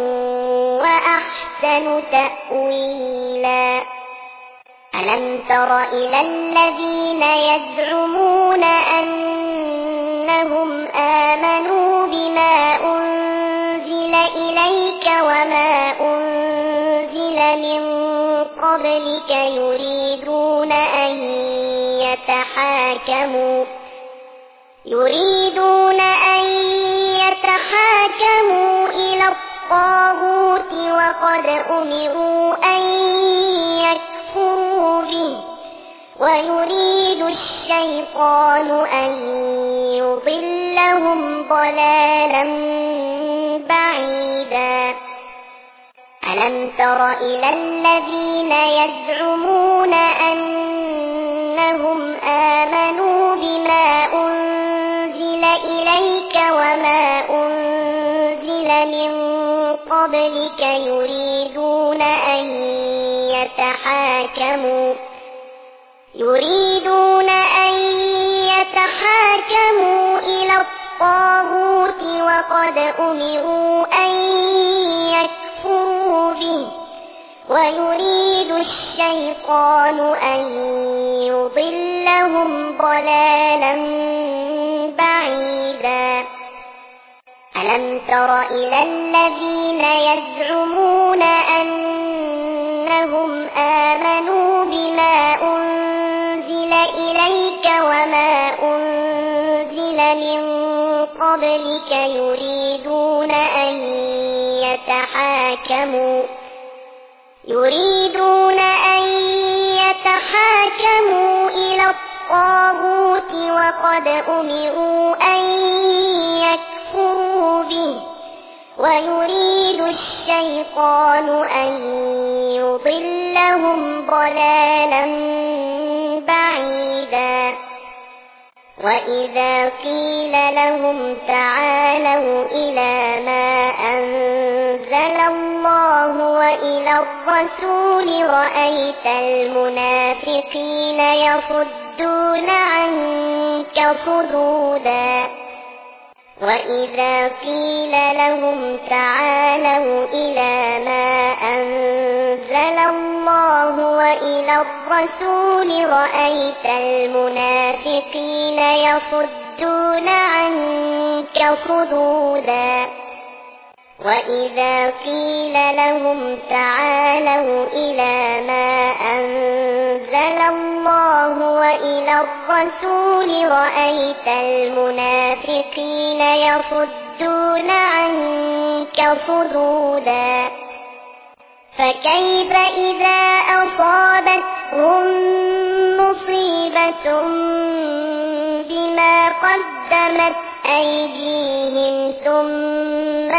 وأحسن تأويلا. ألم تر إلى الذين يزعمون أنهم آمنوا بما أنزل إليك وما أنزل من قبلك يريدون أن يتحاكموا يريدون أن يتحاكموا إلى الطاغوت وقد أمروا أن يكفروا به ويريد الشيطان أن يضلهم ضلالا بعيدا. ألم تر إلى الذين يزعمون أنهم آمنوا بما أنزل إليك وما أنزل من قبلك يريدون أن يتحاكموا يريدون أن يتحاكموا إلى الطاغوت وقد أمروا أن يكفروا به ويريد الشيطان أن يضلهم ضلالا بعيدا. ألم تر إلى الذين يزعمون أنهم آمنوا بما أنزل إليك وما أنزل من قبلك يريدون أن يتحاكموا يريدون أن يتحاكموا إلى الطاغوت وقد أمروا أن يكفروا به ويريد الشيطان أن يضلهم ضلالا بعيدا. وإذا قيل لهم تعالوا إلى ما أنزل الله وإلى الرسول رأيت المنافقين يصدون عنك صدودا. وإذا قيل لهم تعالوا إلى ما أنزل الله وإلى الرسول رأيت المنافقين يصدون عنك صدودا. وإذا قيل لهم تعالوا إلى ما أنزل الله وإلى الرسول رأيت المنافقين يصدون عنك صدودا. فكيف إذا أصابتهم مصيبة بما قدمت أيديهم ثم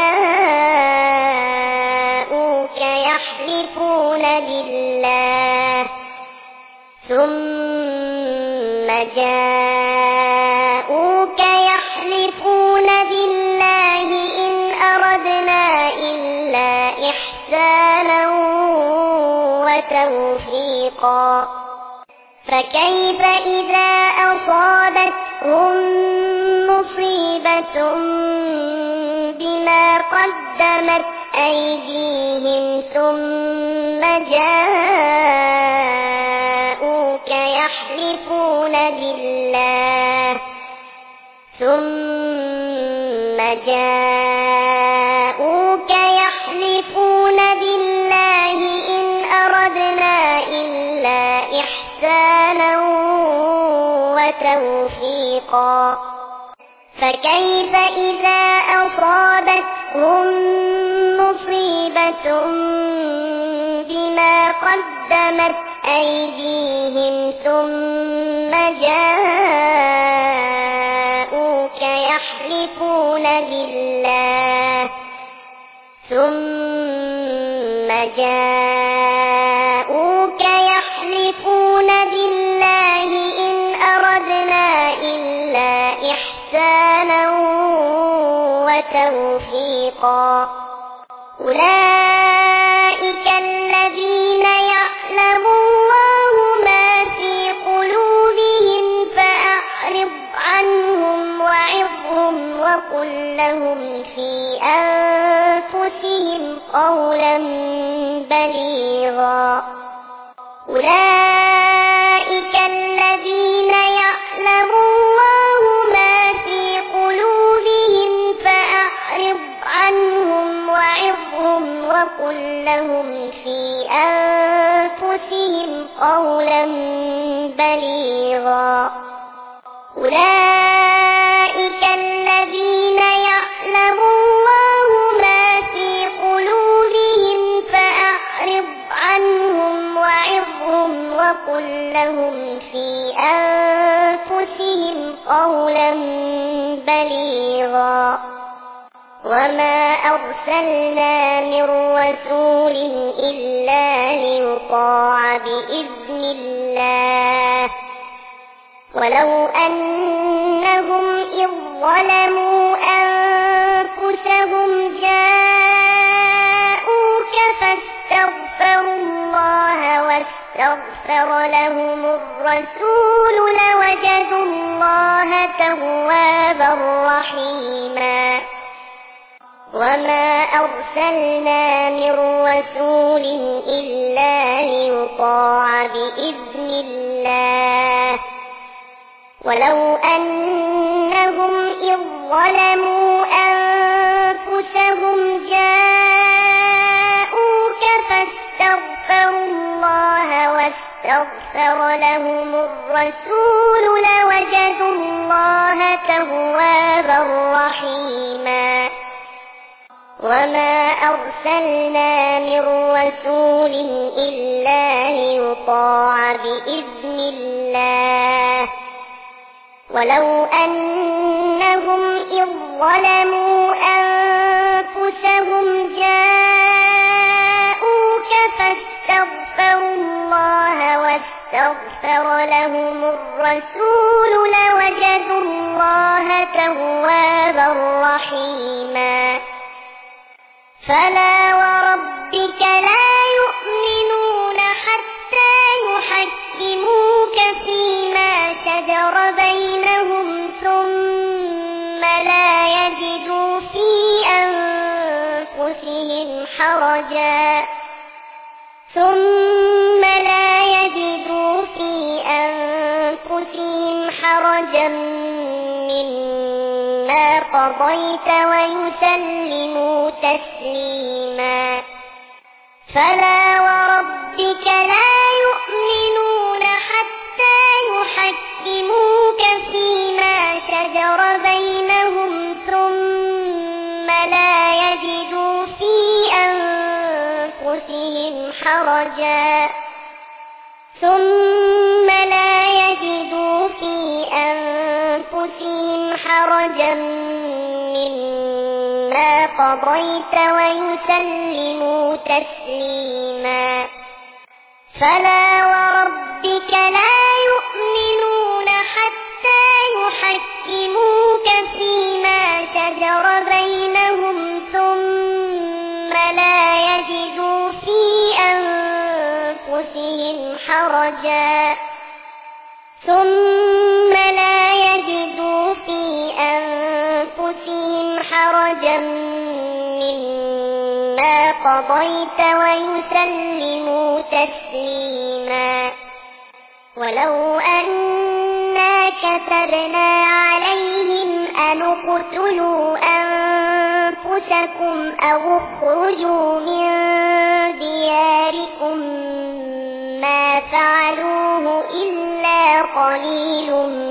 جاءوك يحلفون بالله ثم جاءوك يحلفون وتوفيقا فكيف إذا أصابتهم مصيبة بما قدمت أيديهم ثم جاءوك يحلفون بالله ثم جاءوك يحلفون بالله إن أردنا إلا إحسانا وتوفيقا فكيف إذا أصابتهم مصيبة بما قدمت أيديهم ثم جاءوك يحلفون بالله ثم جاءوك يحلفون بالله إن أردنا إلا إحسانا وتوفيقا أولئك الذين يعلم الله ما في قلوبهم فأعرض عنهم وعظهم وقل لهم في أنفسهم قولا بليغا أولئك الذين يعلم الله ما في قلوبهم فأعرض عنهم وعظهم وقل لهم في أنفسهم قولا بليغا أولئك الذين يعلم الله ما في قلوبهم فأعرض عنهم وعظهم وقل لهم في أنفسهم قولا بليغا وما أرسلنا من رسول إلا ليطاع بإذن الله ولو أنهم إذ ظلموا أنفسهم جاءوك فاستغفروا الله واستغفر لهم الرسول لوجدوا الله توابا رحيما وما أرسلنا من رسول إلا ليطاع بإذن الله ولو أنهم إذ ظلموا أنفسهم جاءوك فاستغفروا الله واستغفر لهم الرسول لوجدوا الله توابا رحيما وما أرسلنا من رسول إلا ليطاع بإذن الله ولو أنهم إذ ظلموا أنفسهم جاءوك فاستغفروا الله واستغفر لهم الرسول لوجدوا الله توابا رحيما فلا وربك لا يؤمنون حتى يحكموك فيما شجر بينهم ثم لا يجدوا في أنفسهم حرجا ثم لا يجدوا في أنفسهم حرجا مما قضيت ويسلموا تسليما فلا وربك لا يؤمنون حتى يحكموك فيما شجر بينهم ثم لا يجدوا في أنفسهم حرجا ثم لا يجدوا في أنفسهم حرجا مما قضيت ويسلموا تسليما فلا وربك لا يؤمنون حتى يحكموك فيما شجر بينهم ثم لا يجدوا في أنفسهم فيهم حرجا ثم لا يجدوا في أنفسهم حرجا مما قضيت ويسلموا تسليما. ولو أنا كتبنا عليهم أن اقتلوا أنفسكم أو اخرجوا من دياركم ما فعلوه إلا قليل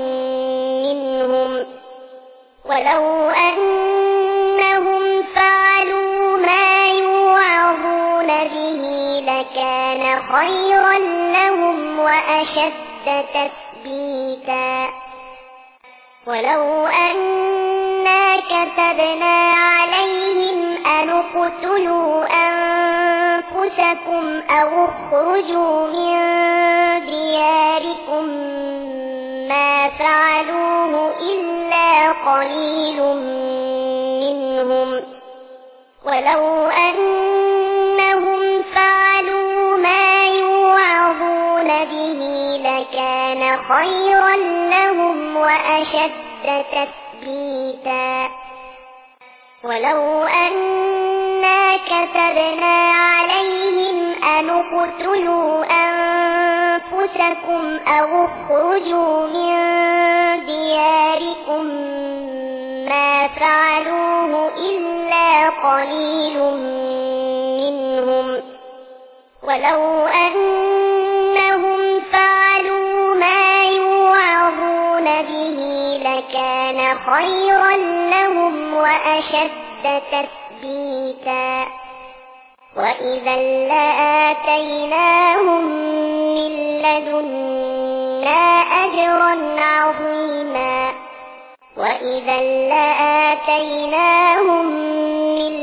منهم ولو أنهم فعلوا ما يوعظون به لكان خيرا لهم وأشد تثبيتا. ولو أنا كتبنا عليهم أن اقتلوا أنفسكم أو اخرجوا من دياركم ما فعلوه إلا قليل منهم ولو أنهم فعلوا ما يوعظون به لكان خيرا لهم وأشد تثبيتا. ولو أنا كتبنا عليهم أن اقتلوا أنفسكم أو اخرجوا من دياركم ما فعلوه إلا قليل منهم ولو أنهم فعلوا ما يوعظون به لكان خيرا لهم وأشد تثبيتا. وإذا لآتيناهم من لدنا أجرا عظيما وإذا لآتيناهم من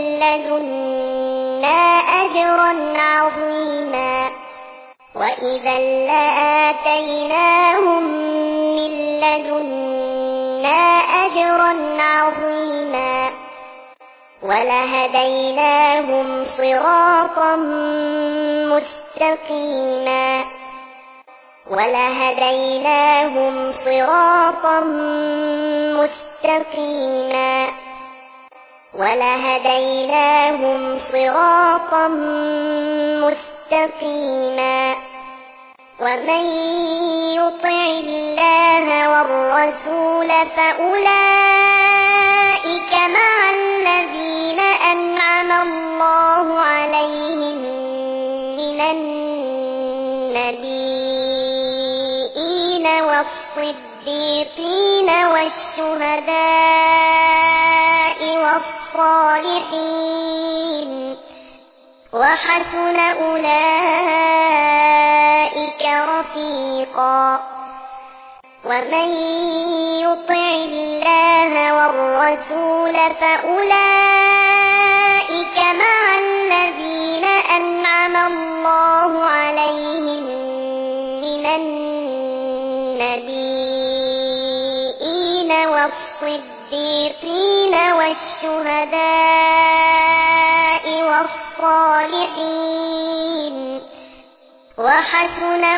لدنا أجرا عظيما وإذا لآتيناهم من لدنا أجرا عظيما ولهديناهم صراطا مستقيما ولهديناهم صراطا مستقيما ولهديناهم صراطا مستقيما. ومن يطع الله والرسول فأولئك مع الذين أنعم الله عليهم من النبيين والصديقين والشهداء والصالحين وحسن أولئك رفيقا. ومن يطع الله والرسول فأولئك مع الذين أنعم الله عليهم من النبيين والصديقين والشهداء والصالحين وحسن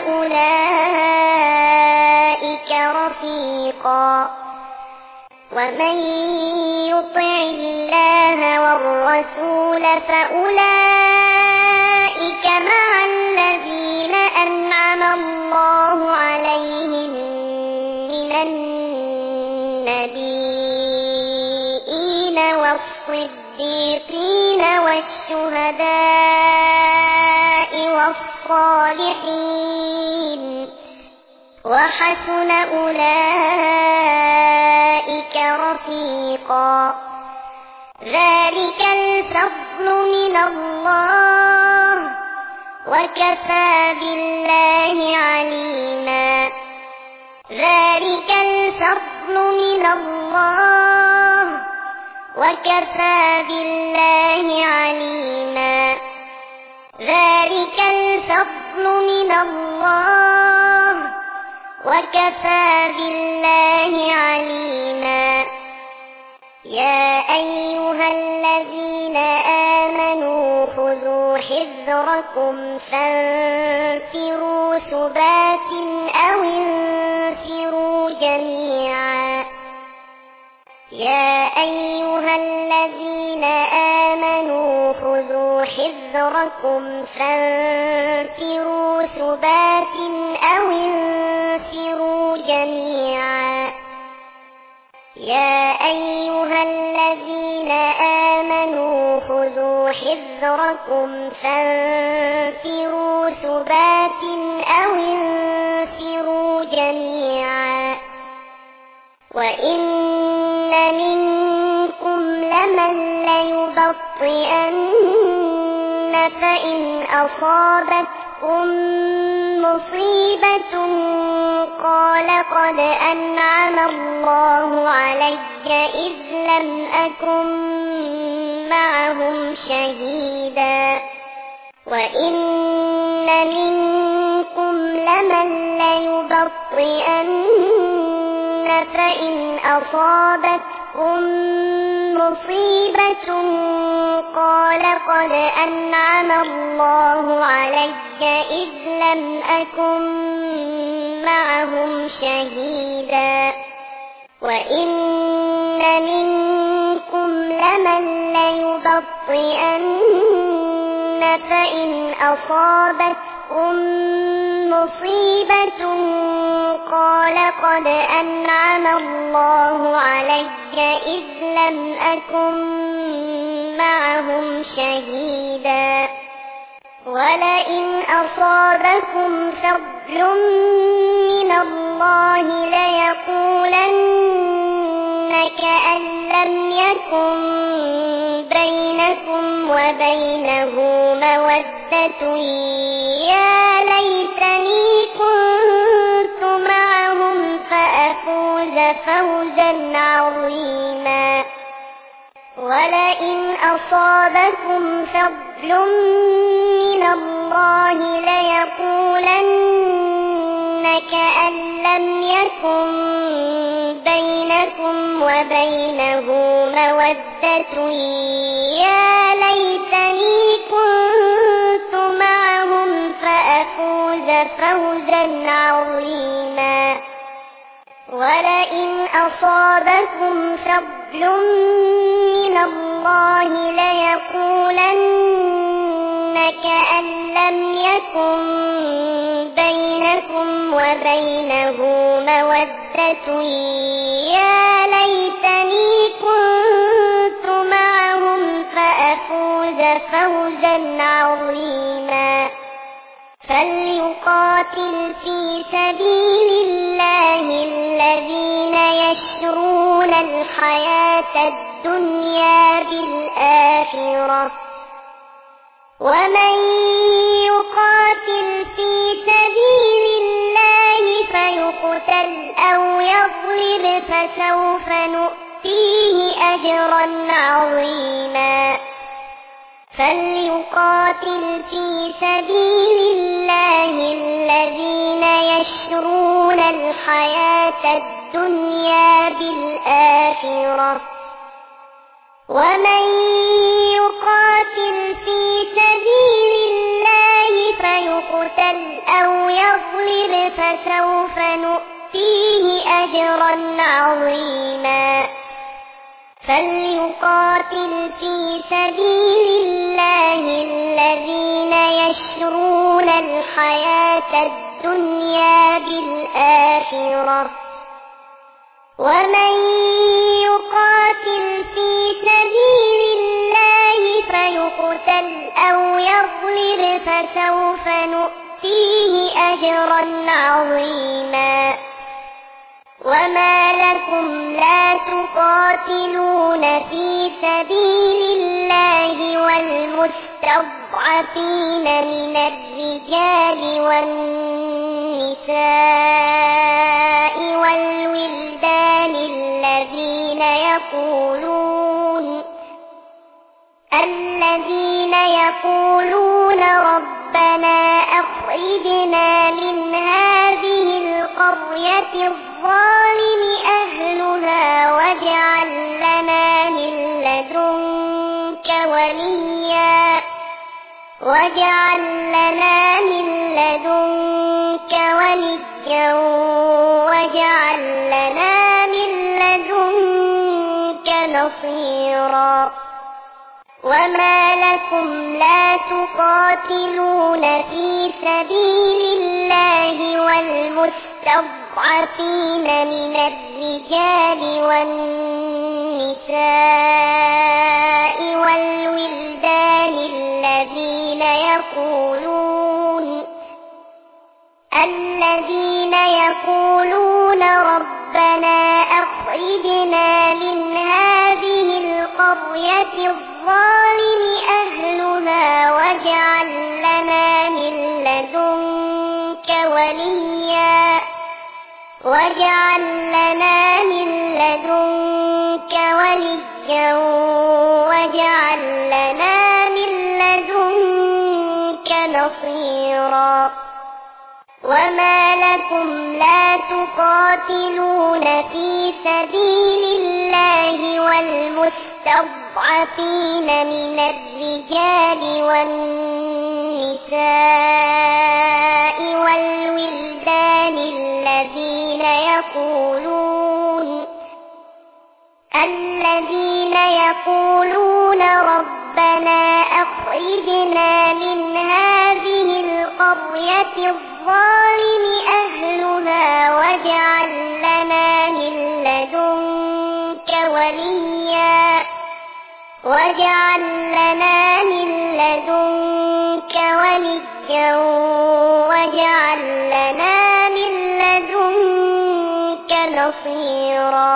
أولئك رفيقا. ومن يطع الله والرسول فأولئك مع الذين أنعم الله عليهم من النبيين والصديقين والشهداء والصالحين وحسن أولئك رفيقا. ذلك الفضل من الله وكفى بالله عليما. ذلك الفضل من الله وكفى بالله عليما. ذلك الفضل من الله وكفى بالله عليما. يا أيها الذين آمنوا خذوا حذركم فانفروا ثبات أو انفروا جميعا يا أيها الذين آمنوا خذوا حذركم فانفروا ثبات أو انفروا جميعا يا أيها الذين آمنوا خذوا حذركم فانفروا ثبات أو انفروا جميعا وإن منكم لمن ليبطئن فإن أصابتكم مصيبة قال قد أنعم الله علي إذ لم أكن معهم شهيدا وإن منكم لمن ليبطئن فإن أصابتكم مصيبة قال قد أنعم الله علي إذ لم أكن معهم شهيدا وإن منكم لمن ليبطئن فإن أصابتكم مصيبة قال قد أنعم الله علي إذ لم أكن معهم شهيدا ولئن أصابكم فضل من الله ليقولن كأن لم يكن بينكم وبينه مودة يا ليتني كنت معهم فأفوز فوزا عظيما ولئن أصابكم فضل من الله ليقولن كأن لم يكن بينكم وبينه مودة يا ليتني كنت معهم فأفوز فوزا عظيما ولئن أصابكم فضل من الله ليقولن كأن لم يكن بينكم وبينه مودة يا ليتني كنت معهم فأفوز فوزا عظيما فليقاتل في سبيل الله الذين يشرون الحياة الدنيا بالآخرة ومن يقاتل في سبيل الله فيقتل أو يغلب فسوف نؤتيه أجرا عظيما فليقاتل في سبيل الله الذين يشرون الحياة الدنيا بالآخرة ومن يقاتل في سبيل الله فيقتل أو يغلب فسوف نؤتيه أجرا عظيما فليقاتل في سبيل الله الذين يشرون الحياة الدنيا بالآخرة ومن يقاتل في سبيل الله فيقتل أو يغلب فسوف نؤتيه أجرا عظيما وما لكم لا تقاتلون في سبيل الله والمستضعفين من الرجال والنساء والولدان الذين يقولون الذين يقولون ربنا أخرجنا من هذه القرية الظالم أهلها واجعل لنا من لدنك وليا واجعل لنا من لدنك وليا واجعل لنا من لدنك نصيرا وما لكم لا تقاتلون في سبيل الله والمستضعفين من الرجال والنساء والولدان الذين يقولون الذين يقولون ربنا أخرجنا من هذه القرية الظالم أهلها واجعل لنا من لدنك وليا واجعل لنا من لدنك وليا واجعل لنا من لدنك نصيرا وما لكم لا تقاتلون في سبيل الله والمستضعفين من الرجال والنساء والولدان الذين يقولون الذين يقولون ربنا أخرجنا من هذه القرية الظالم أهلها واجعل لنا من لدنك وليا واجعل لنا من لدنك وليا واجعل لنا من لدنك نصيرا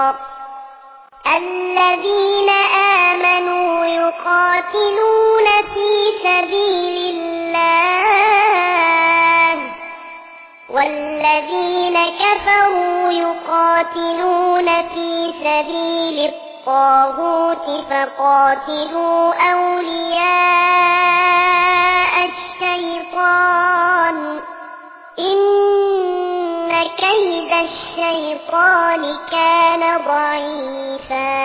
الذين آمنوا يقاتلون في سبيل الله والذين كفروا يقاتلون في سبيل الطاغوت فقاتلوا أولياء الشيطان إن كيد الشيطان كان ضعيفا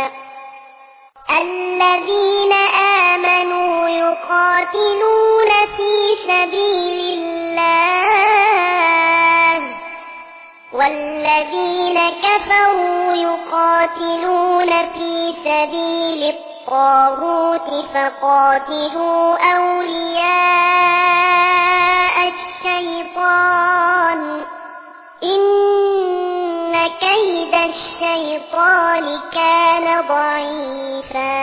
الذين آمنوا يقاتلون في سبيل الله والذين كفروا يقاتلون في سبيل الطاغوت فقاتلوا أولياء الشيطان إن كيد الشيطان كان ضعيفا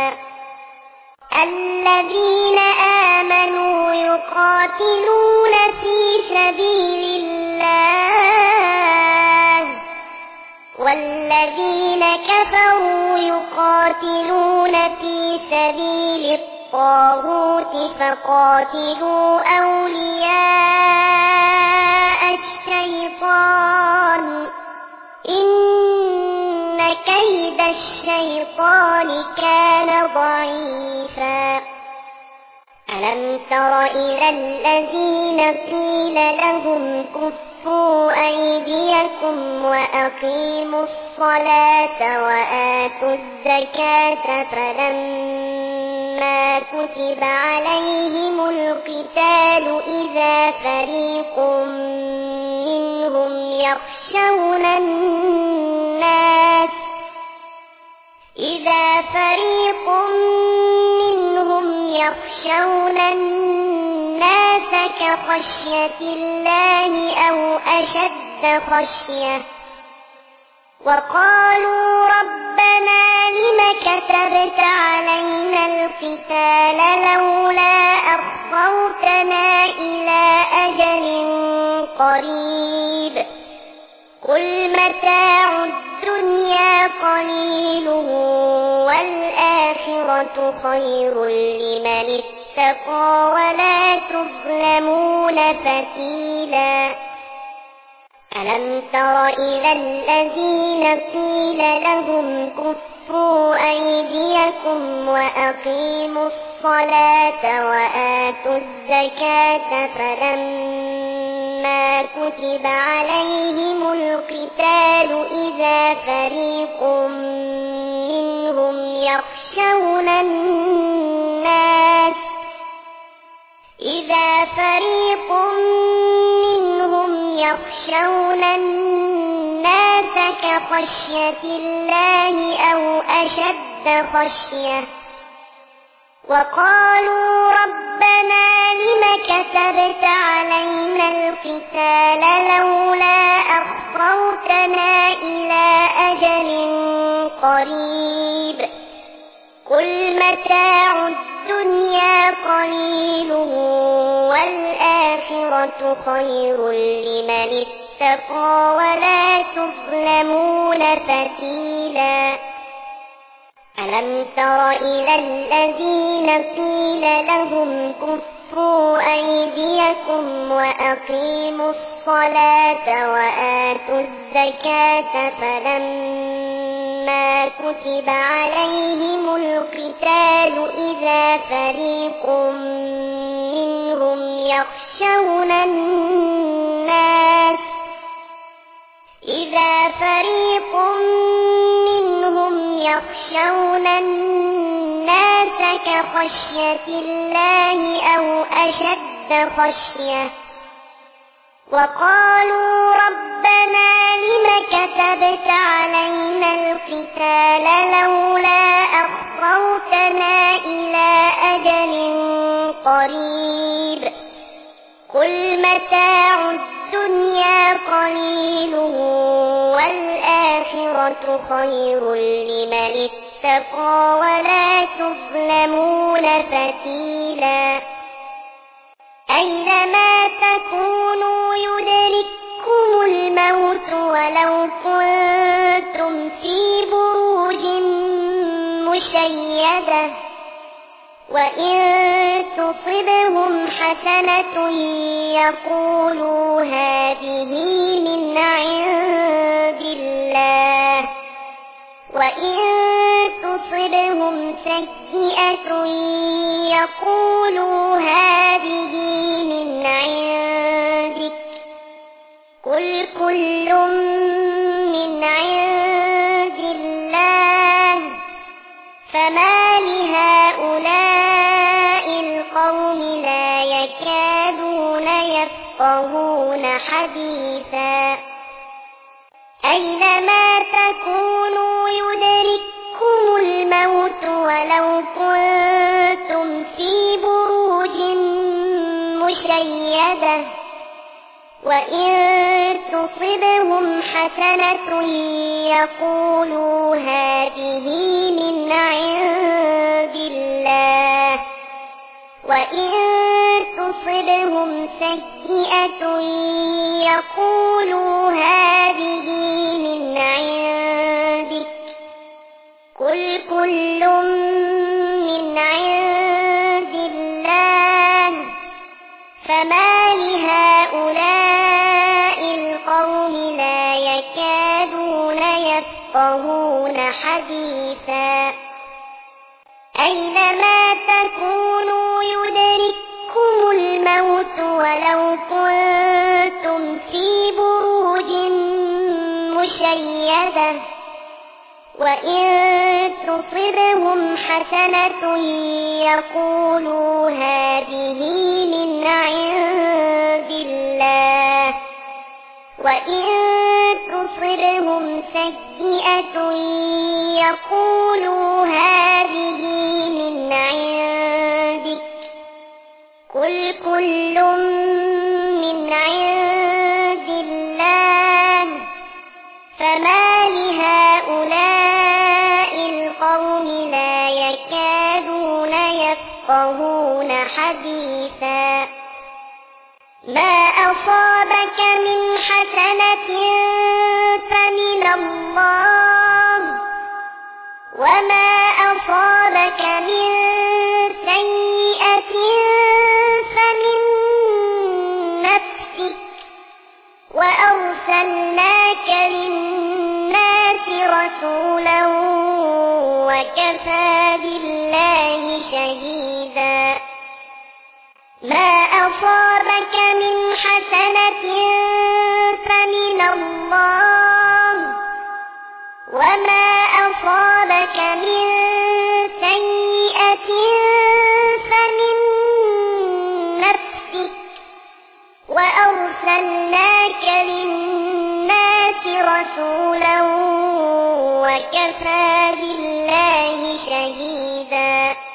الذين آمنوا يقاتلون في سبيل الله والذين كفروا يقاتلون في سبيل الطاغوت فقاتلوا أولياء الشيطان إن كيد الشيطان كان ضعيفا ألم تر إلى الذين قيل لهم كفوا أيديكم وأقيموا الصلاة وآتوا الزكاة فلما كتب عليهم القتال إذا فريق منهم يخشون الناس إذا فريق منهم يخشون الناس كخشية الله أو أشد خشية وقالوا ربنا لم كتبت علينا القتال لولا أخرتنا إلى أجل قريب قل متاع الدنيا قليل والآخرة خير لمن اتقى ولا تظلمون فتيلا ألم تر إلى الذين قيل لهم كفوا أيديكم وأقيموا الصلاة وآتوا الزكاة فلما كتب عليهم القتال إذا فريق منهم يخشون الناس إذا فريق منهم يخشون الناس كخشية الله أو أشد خشية وقالوا ربنا لم كتبت علينا القتال لولا أخرتنا إلى أجل قريب قل متاع الدنيا قليل والآخرة خير لمن اتقى ولا تظلمون فتيلا ألم تر إلى الذين قيل لهم كفوا أيديكم وأقيموا الصلاة وآتوا الزكاة فلما كتب عليهم القتال إذا فريق منهم يخشون الناس إذا فريق منهم يخشون الناس كخشية الله أو أشد خشية وقالوا ربنا لم كتبت علينا القتال لولا أخرتنا إلى أجل قريب قل متاع الدنيا قليل والآخرة خير لمن اتقى ولا تظلمون فتيلا أينما تكونوا يدرككم الموت ولو كنتم في بروج مشيدة وإن تصبهم حسنة يقولوا هذه من عند الله وإن تصبهم سيئة يقولوا هذه من عندك قل كل من عند الله فما لهؤلاء القوم لا يكادون يفقهون حديثا أينما تكونوا يدرككم الموت ولو كنتم في بروج مشيدة وإن تصبهم حسنة يقولوا هذه من عند الله وإن تصبهم سيئة يقولوا هذه من عندك قل كل من عند الله فما لهؤلاء القوم لا يكادون يفقهون حديثا أينما تكونوا يدرككم الموت ولو كنتم في بروج مشيدة وإن تصبهم حسنة يقولوا هذه من عند الله وإن تصبهم سيئة يقولوا هذه من عندك قل كل من عند الله فما لهؤلاء القوم لا يكادون يفقهون حديثا ما أصابك من حسنة فمن الله وما أصابك من سيئة فمن نفسك وأرسلناك للناس رسولا وكفى بالله شهيدا ما أصابك من حسنة فمن الله وما أصابك من سيئة فمن نفسك رسولا وكفى بالله شهيدا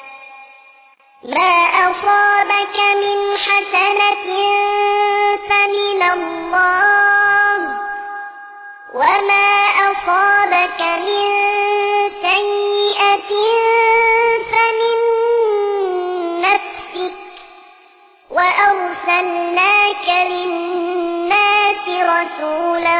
ما أصابك من حسنة فمن الله وما أصابك من سيئة فمن نفسك وأرسلناك للناس رسولا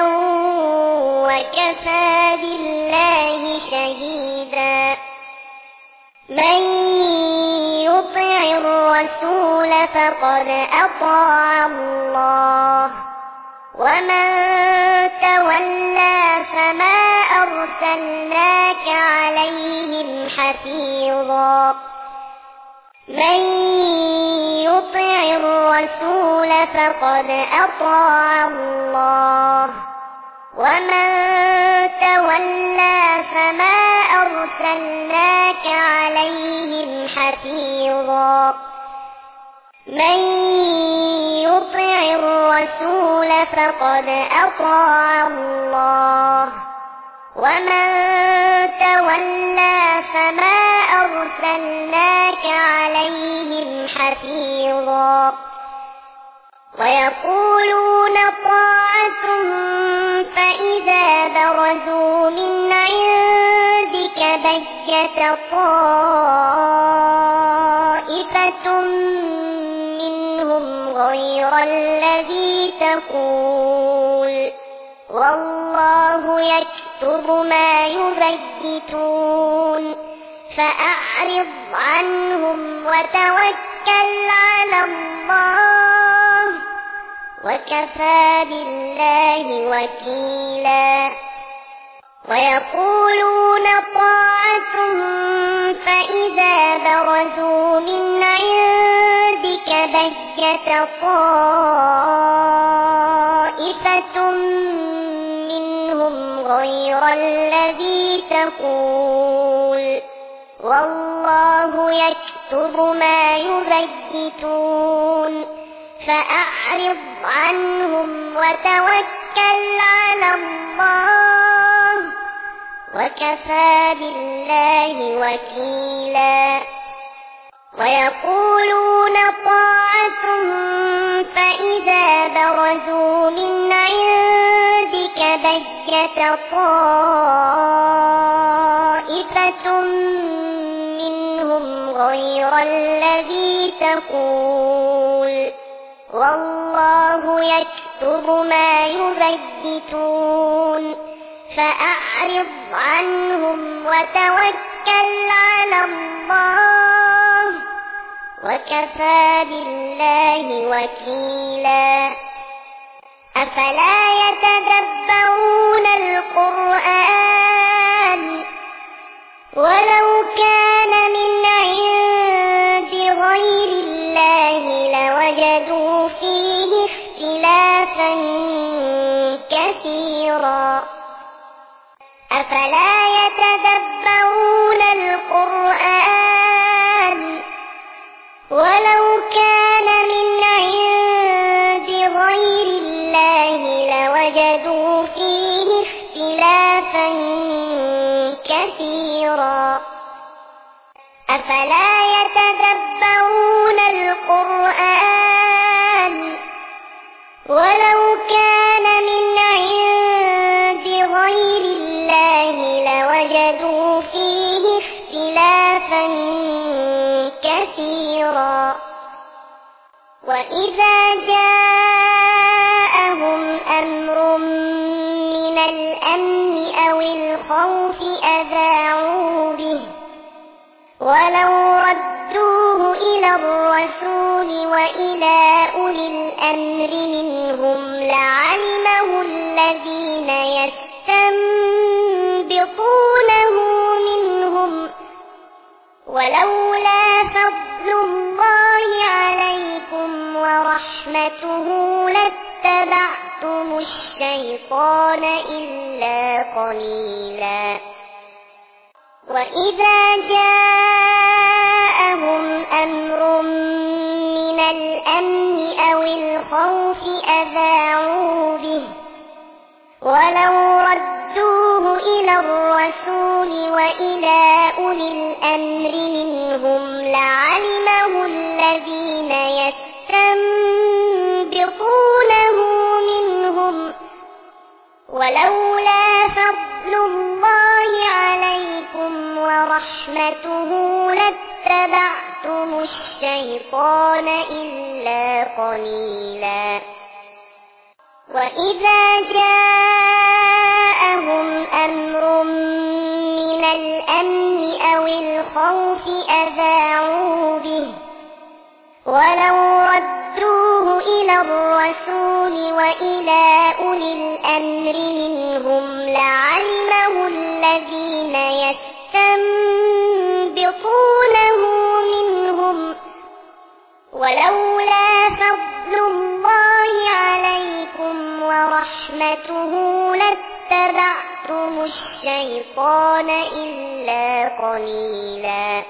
وكفى بالله شهيدا من يطع الرسول فقد أطاع الله ومن تولى فما أرسلناك عليهم حفيظا من يطع الرسول فقد أطاع الله ومن تولى فما أرسلناك عليهم حفيظا من يطع الرسول فقد أطاع الله ومن تولى فما أرسلناك عليهم حفيظا ويقولون طاعة فإذا برزوا من عندك بيت طائفة منهم غير الذي تقول والله يكتب ما يبيتون فأعرض عنهم وتوكل على الله وكفى بالله وكيلا ويقولون طاعة فإذا برزوا من عندك بيت طائفة منهم غير الذي تقول والله يكتب ما يبيتون فأعرض عنهم وتوكل على الله وكفى بالله وكيلا ويقولون طاعة فإذا برزوا من عندك بيت طائفة منهم غير الذي تقول والله يكتب ما يبيتون فأعرض عنهم وتوكل على الله وكفى بالله وكيلا أفلا يتدبرون القرآن ولو كان من عند غير الله لوجدوا فيه اختلافا كثيرا أفلا يتدبرون القرآن ولو كان من عند غير الله لوجدوا فيه اختلافا كثيرا أفلا يتدبرون القرآن ولو كان من عند غير الله لوجدوا فيه اختلافا كثيرا وإذا جاءهم أمر من الأمن أو الخوف أذاعوا به ولو ردوه إلى الرسول وإلى أولي الأمر منهم لعلمه الذين يستنبطونه منهم ولولا فضل الله عليكم ورحمته لاتبعتم الشيطان إلا قليلا وإذا جاءهم أمر من الأمن أو الخوف أذاعوا به ولو ردوه إلى الرسول وإلى أولي الأمر منهم لعلمه الذين يستنبطونه منهم ولولا فضل الله عليكم ورحمته لاتبعتم الشيطان إلا قليلا وإذا جاءهم أمر من الأمن أو الخوف أذاعوا به ولو ردوه إلى الرسول وإلى أولي الأمر منهم لعلمه الذين يستنبطونه منهم ولولا فضل الله عليكم ورحمته لاتبعتم الشيطان إلا قليلا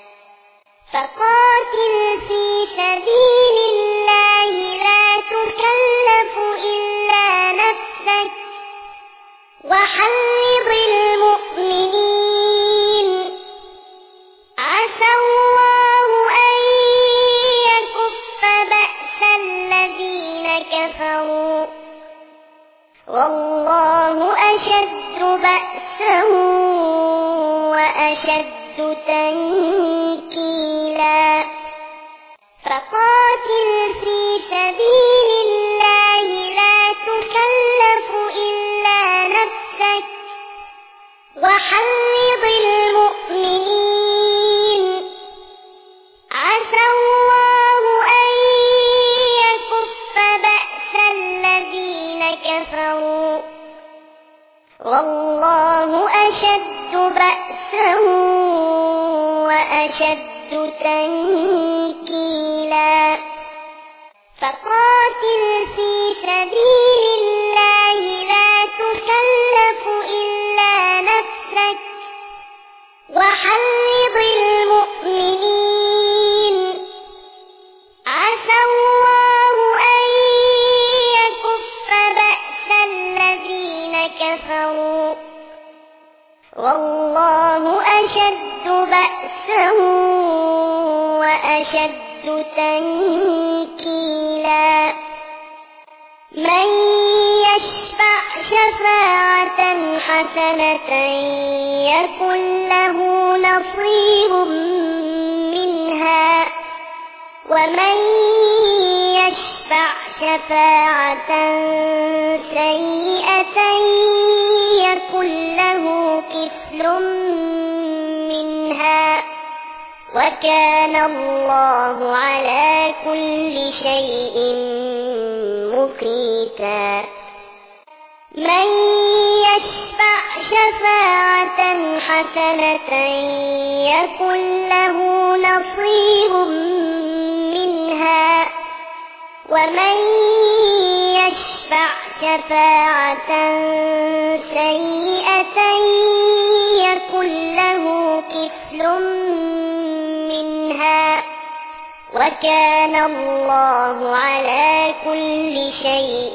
فقاتل في سبيل الله لا تكلف إلا نفسك وحرض المؤمنين عسى الله أن يكف بأس الذين كفروا والله أشد بأسا وأشد تنكيلا فقاتل في سبيل الله لا تكلف إلا نفسك وحرض المؤمنين عسى الله أن يكف بأس الذين كفروا والله أشد بأسا وأشد تنكيلا فقاتل في سبيل الله لا تكلف إلا نفسك وحرض المؤمنين عسى الله أن يكف بأس الذين كفروا والله أشد بأسا وأشد تنكيلا من يشفع شفاعة حسنة يكن له نصيب منها ومن يشفع شفاعة سيئة يكن له كفل منها وكان الله على كل شيء مقيتا من يشفع شفاعة حسنة يكن له نصيب منها ومن يشفع شفاعة سيئة يكن له كفل منها وكان الله على كل شيء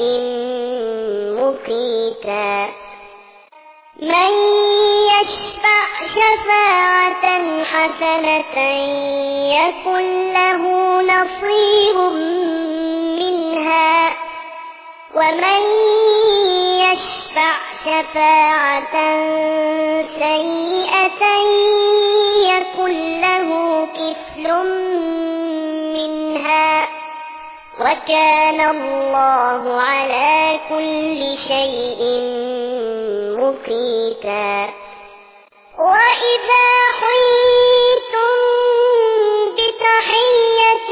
مقيتا من يشفع شفاعة حسنة يكن له نصيب منها ومن يشفع شفاعة سيئة يكن له كفل منها وكان الله على كل شيء مقيتا وإذا حييتم بتحية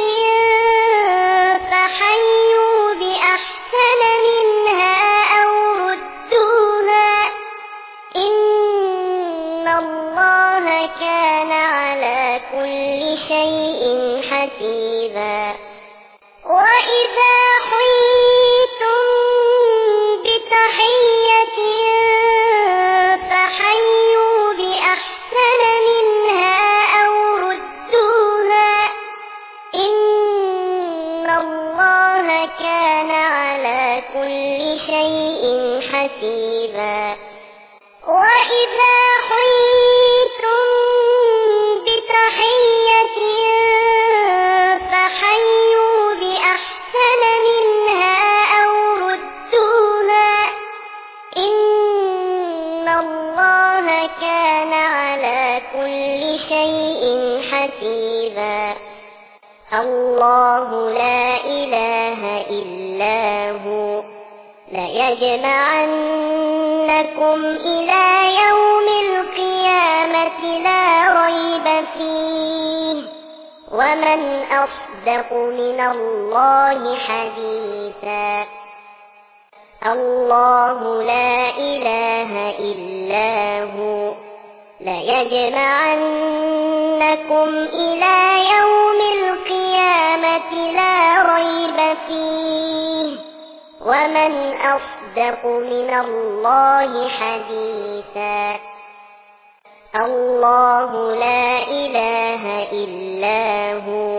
فحيوا بأحسن منها أو ردوها إن الله كان على كل شيء حسيبا وإذا حييتم بتحية فحيوا بأحسن منها أو ردوها إن الله كان على كل شيء حسيبا حسيبا وإذا حييتم بتحية فحيوا بأحسن منها أو ردوها إن الله كان على كل شيء حسيبا الله لا إله إلا هو ليجمعنكم إلى يوم القيامة لا ريب فيه ومن أصدق من الله حديثا الله لا إله إلا هو ليجمعنكم إلى يوم القيامة لا ريب فيه ومن أصدق من الله حديثا الله لا إله إلا هو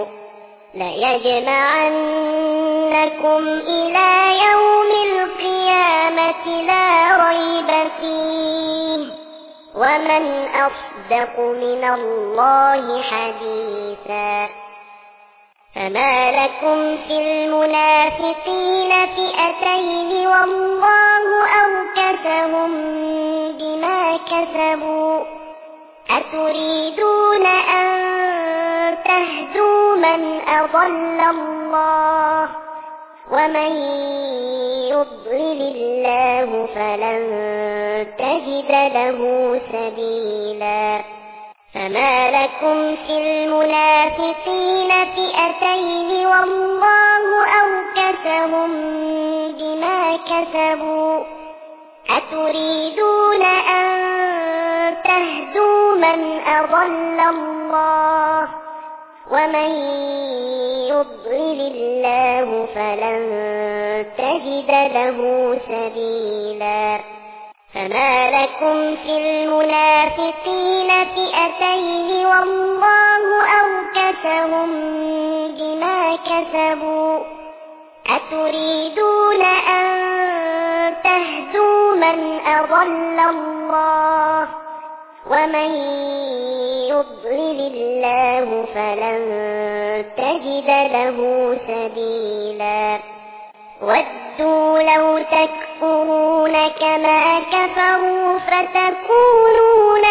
ليجمعنكم إلى يوم القيامة لا ريب فيه ومن أصدق من الله حديثا فما لكم في المنافقين فئتين والله أركسهم بما كسبوا أتريدون أن تهدوا من أضل الله ومن يضلل الله فلن تجد له سبيلا فما لكم في المنافقين فئتين والله أركسهم بما كسبوا أتريدون أن تهدوا من أضل الله ومن يضلل الله فلن تجد له سبيلا فما لكم في المنافقين فئتين والله أركسهم بما كسبوا أتريدون أن تهدوا من أضل الله ومن يضلل الله فلن تجد له سبيلا ودوا لو تكفرون كما كفروا فتكونون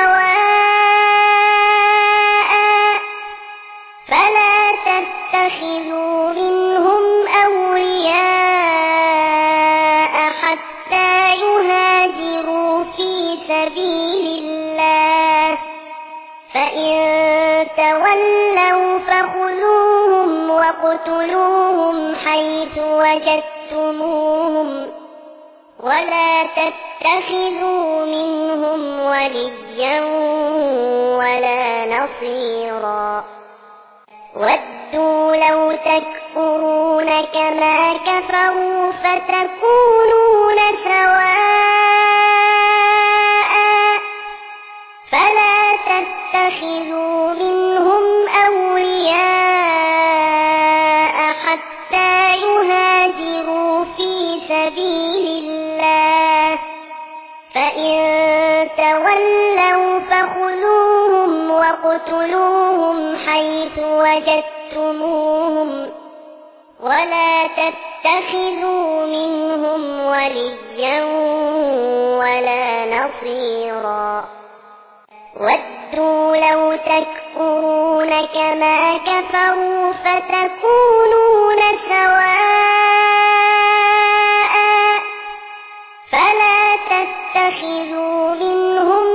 سواء فلا تتخذوا منهم أولياء حتى يهاجروا في سبيل الله فإن تولوا فخذوهم وَاقْتُلُوهُمْ حَيْثُ وَجَدتُّمُوهُمْ وَلَا تَتَّخِذُوا مِنْهُمْ وَلِيًّا وَلَا نَصِيرًا وَدُّوا لَوْ تَكْفُرُونَ كَمَا كَفَرُوا فَتَكُونُونَ سَوَاءً فَلَا تَتَّخِذُوا مِنْهُمْ أَوْلِيَاءَ حَتَّى يُهَاجِرُوا فِي سَبِيلِ اللَّهِ فَإِن تَوَلَّوْا فَخُذُوهُمْ وَاقْتُلُوهُمْ حَيْثُ وَجَدتُّمُوهُمْ وَلَا تَتَّخِذُوا مِنْهُمْ وَلِيًّا وَلَا نَصِيرًا وَدُّوا لَوْ تَكْفُرُونَ كَمَا كَفَرُوا فَتَكُونُونَ سَوَاءً فَلَا تَتَّخِذُوا مِنْهُمْ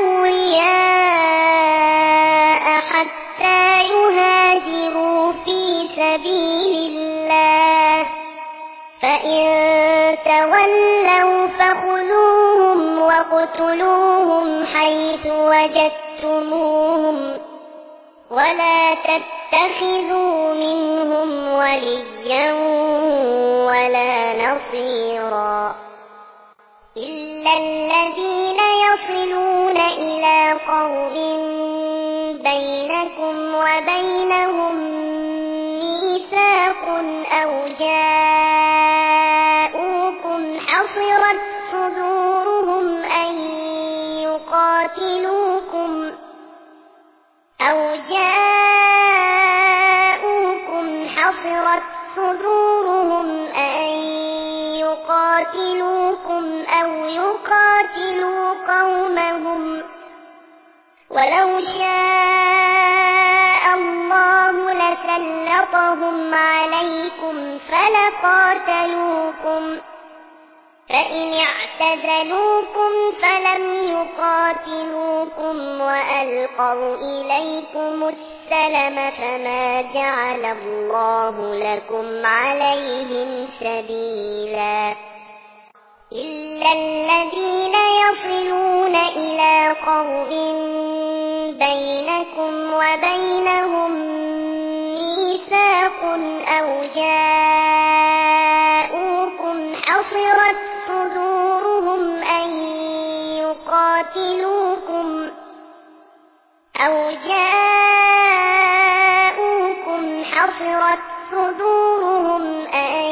أَوْلِيَاءَ حَتَّى يُهَاجِرُوا فِي سَبِيلِ اللَّهِ فَإِن تَوَلَّوْا فَخُذُوهُمْ وَاقْتُلُوهُمْ حَيْثُ وَجَدتُّمُوهُمْ وَلَا تَتَّخِذُوا مِنْهُمْ وَلِيًّا وَلَا نَصِيرًا إِلَّا الَّذِينَ يَصِلُونَ إِلَى قَوْمٍ بَيْنَكُمْ وَبَيْنَهُم مِّيثَاقٌ أَوْ جَاءُوكُمْ حَصِرَتْ صدورهم أن يقاتلوكم أو جاءوكم حصرت صدورهم أن يقاتلوكم أو يقاتلوا قومهم ولو شاء الله لسلطهم عليكم فلقاتلوكم فإن اعتزلوكم فلم يقاتلوكم وألقوا إليكم السلم فما جعل الله لكم عليهم سبيلا إلا الذين يصلون إلى قوم بينكم وبينهم ميثاق أو جاءوكم حصرت صدورهم أن يقاتلوكم أو جاءوكم حصرت صدورهم أن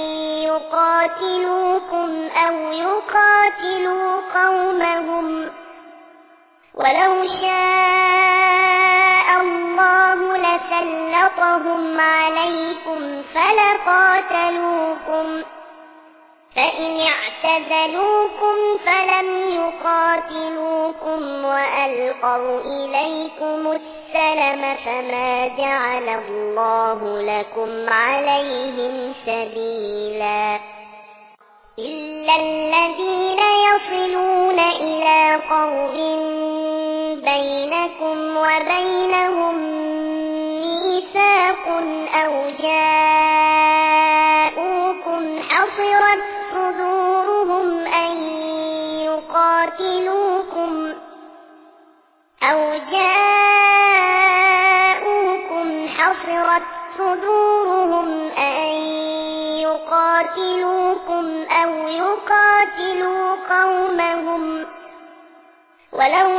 يقاتلوكم أو يقاتلوا قومهم ولو شاء الله لسلطهم عليكم فلقاتلوكم فإن اعتزلوكم فلم يقاتلوكم وألقوا إليكم السلم فما جعل الله لكم عليهم سبيلا إلا الذين يصلون إلى قوم بينكم وبينهم ميثاق أو جاءوكم حصرت صدورهم أن يقاتلوكم أو جاءوكم حصرت صدورهم أن يقاتلوكم أو يقاتلوا قومهم ولو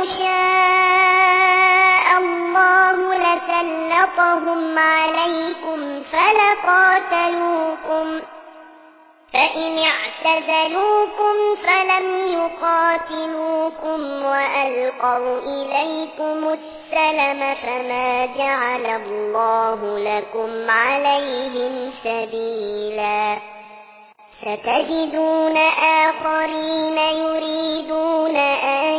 شاء الله لسلطهم عليكم فلقاتلوكم فإن اعتزلوكم فلم يقاتلوكم وألقوا إليكم السلم فما جعل الله لكم عليهم سبيلا ستجدون آخرين يريدون أن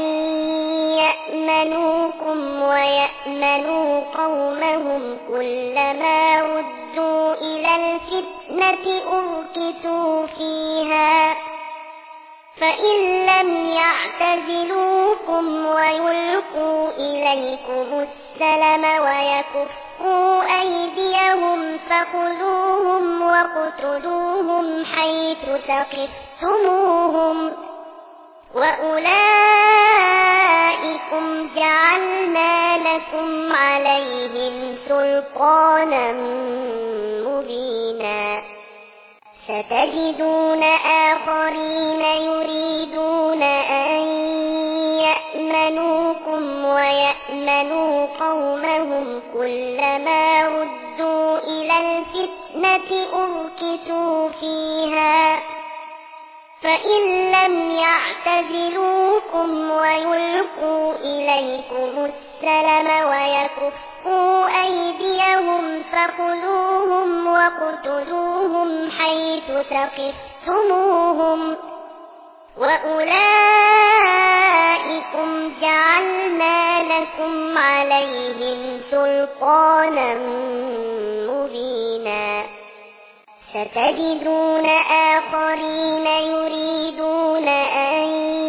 يأمنوكم ويأمنوا قومهم كلما ردوا إلى الفتنة أركسوا فيها فإن لم يعتزلوكم ويلقوا إليكم السلم ويكفوا أيديهم فخذوهم واقتلوهم حيث ثقفتموهم وأولئكم جعلنا لكم عليهم سلطانا مبينا ستجدون آخرين يريدون أن يأمنوكم ويأمنوا قومهم كلما ردوا إلى الفتنة أركسوا فيها فإن لم يعتزلوكم ويلقوا إليكم السلم ويكفوا أيديهم فخذوهم واقتلوهم حيث ثقفتموهم وأولئكم جعلنا لكم عليهم سلطانا مبينا ستجدون آخرين يريدون أن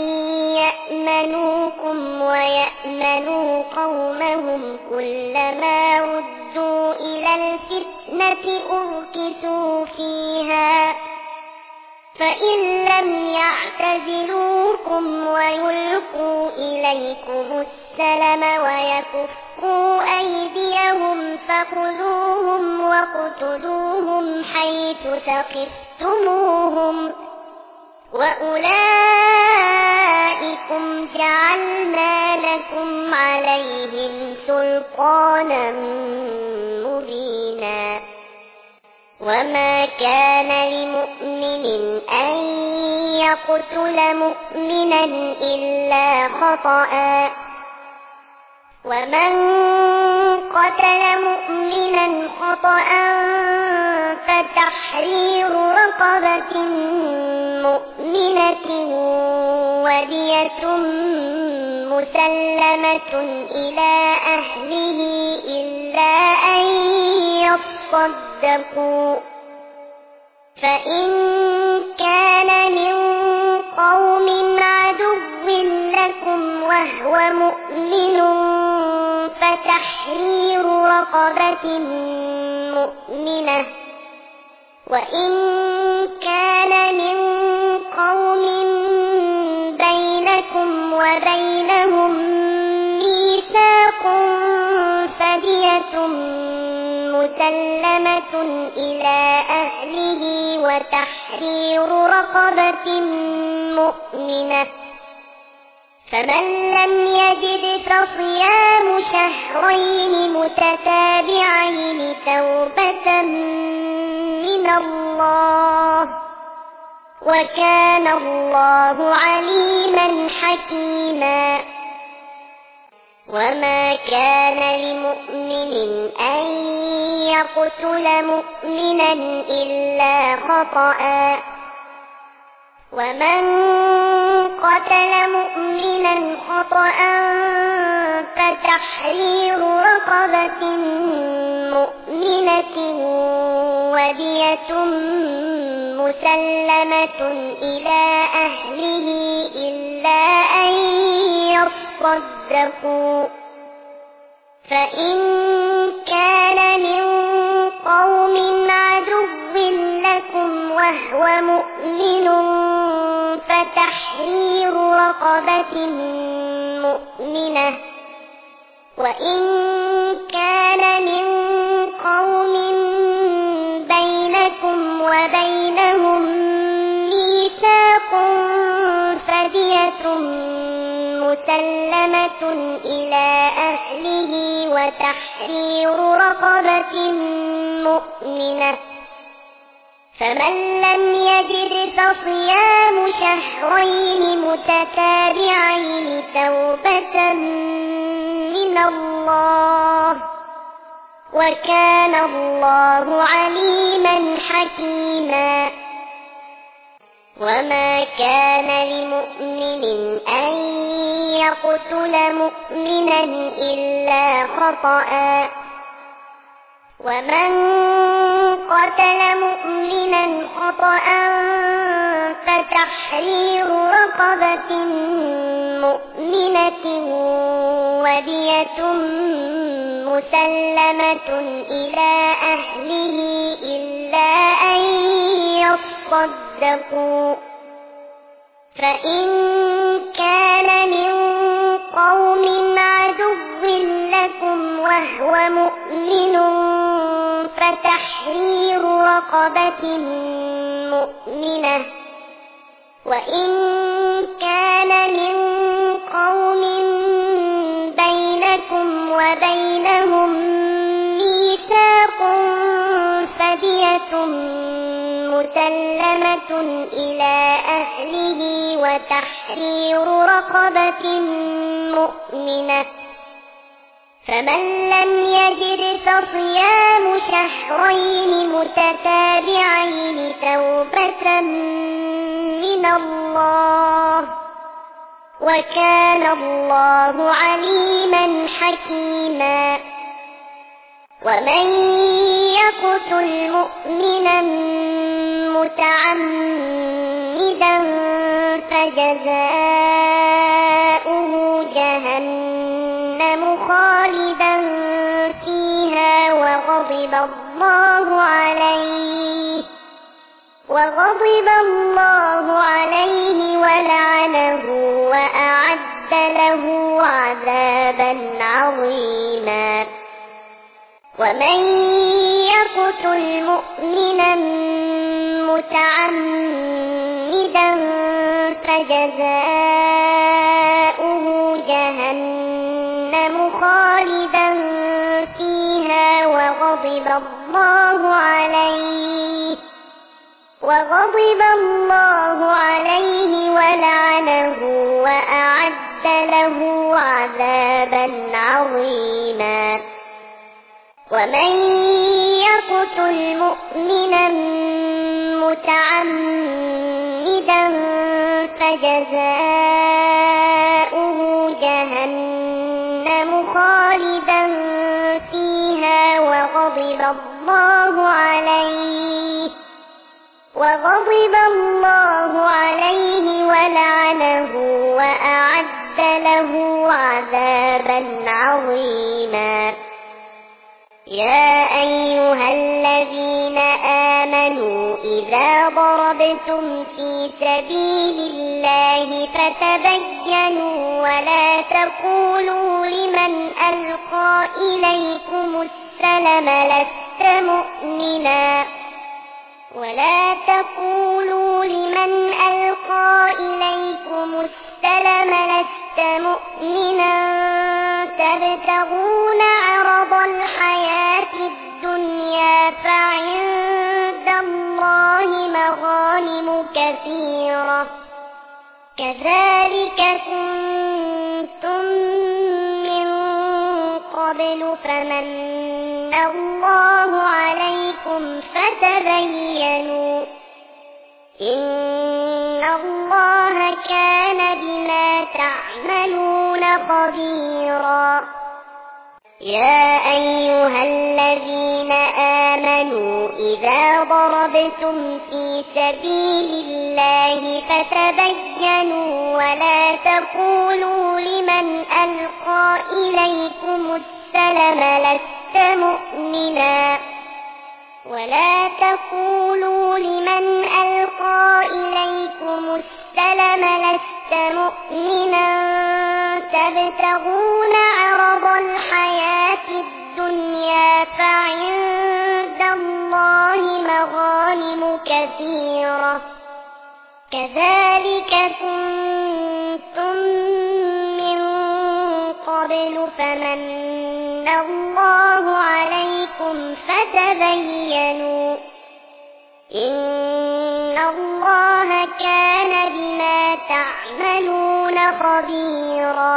يأمنوكم ويأمنوا قومهم كلما ردوا إلى الفتنة أركسوا فيها فإن لم يعتزلوكم ويلقوا إليكم السلم ويكفوا أيديهم فخذوهم واقتلوهم حيث ثقفتموهم وأولئكم جعلنا لكم عليهم سلطانا مبينا وما كان لمؤمن أن يقتل مؤمنا إلا خطأ ومن قتل مؤمنا خطأ فتحرير رقبة مؤمنة ودية مسلمة إلى أهله إلا أن يصدقوا فإن كان من قوم عدو لكم وهو مؤمن فتحرير رقبة مؤمنة وإن كان من قوم بينكم وبينهم ميثاق فدية مسلمة إلى أهله وتحرير رقبة مؤمنة فمن لم يجد فصيام شهرين متتابعين توبة من الله وكان الله عليما حكيما وما كان لمؤمن أن يقتل مؤمنا إلا خطأ ومن قتل مؤمنا خطأ فتحرير رقبة مؤمنة ودية مسلمة إلى أهله إلا أن يصدقوا فإن كان من قوم عدو لكم وهو مؤمن فتحرير رقبة مؤمنة وإن كان من قوم بينكم وبينهم ميثاق فدية مسلمة إلى أهله وتحرير رقبة مؤمنة فمن لم يجد فصيام شهرين متتابعين توبة من الله وكان الله عليما حكيما وما كان لمؤمن أن يقتل مؤمنا إلا خطأ ومن قتل مؤمنا خطأ فتحرير رقبة مؤمنة ودية مسلمة إلى أهله إلا أن يصدقوا فإن كان من قوم عدو لكم وهو مؤمن فتحرير رقبة مؤمنة وإن كان من قوم بينكم وبينهم ميثاق فدية مسلمة إلى أهله وتحرير رقبة مؤمنة فمن لم يجد فصيام شهرين متتابعين توبة من الله وكان الله عليما حكيما ومن يقتل مؤمنا متعمدا فجزاؤه جهنم خالدا فيها وغضب الله عليه وغضب الله عليه ولعنه وأعد له عذابا عظيما ومن يقتل مؤمنا متعمدا فجزاؤه جهنم خالدا فيها وغضب الله الله عليه وغضب الله عليه ولعنه وأعد له عذابا عظيما. ومن يقتل مؤمنا متعمدا فجزاؤه جهنم خالدا فيها وغضب الله عليه وغضب الله عليه ولعنه وأعد له عذابا عظيما. يا أيها الذين آمنوا إذا ضربتم في سبيل الله فتبينوا ولا تقولوا لمن ألقى إليكم السلم لست مؤمنا ولا تقولوا لمن ألقى إليكم السلم لست مؤمنا تبتغون عرض الحياة الدنيا فعند الله مغانم كثيرة كذلك كنتم من قبل فمن الله عليكم فتبينوا إن الله كان بما تعملون خبيرا. يا أيها الذين آمنوا إذا ضربتم في سبيل الله فتبينوا ولا تقولوا لمن ألقى إليكم السلم لست مؤمنا ولا تقولوا لمن ألقى إليكم السلم لست مؤمنا تبتغون عرض الحياة الدنيا فعند الله مغانم كثيرة كذلك كنتم من قبل فمن الله عليكم فتبينوا إن الله كان بما تعملون خبيرا.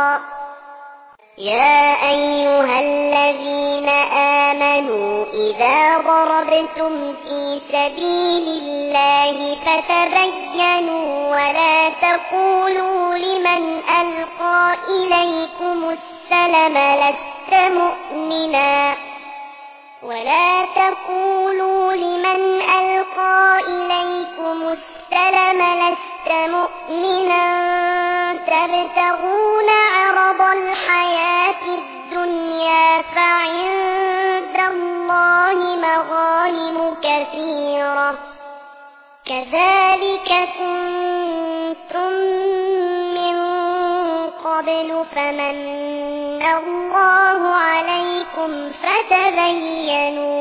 يا أيها الذين آمنوا إذا ضربتم في سبيل الله فتبينوا ولا تقولوا لمن ألقى إليكم السلم لست مؤمنا ولا تقولوا لمن ألقى إليكم السلم لست مؤمنا تبتغون عرض الحياة الدنيا فعند الله مغانم كثيرة كذلك كنتم من قبل فمن الله عليكم فتبينوا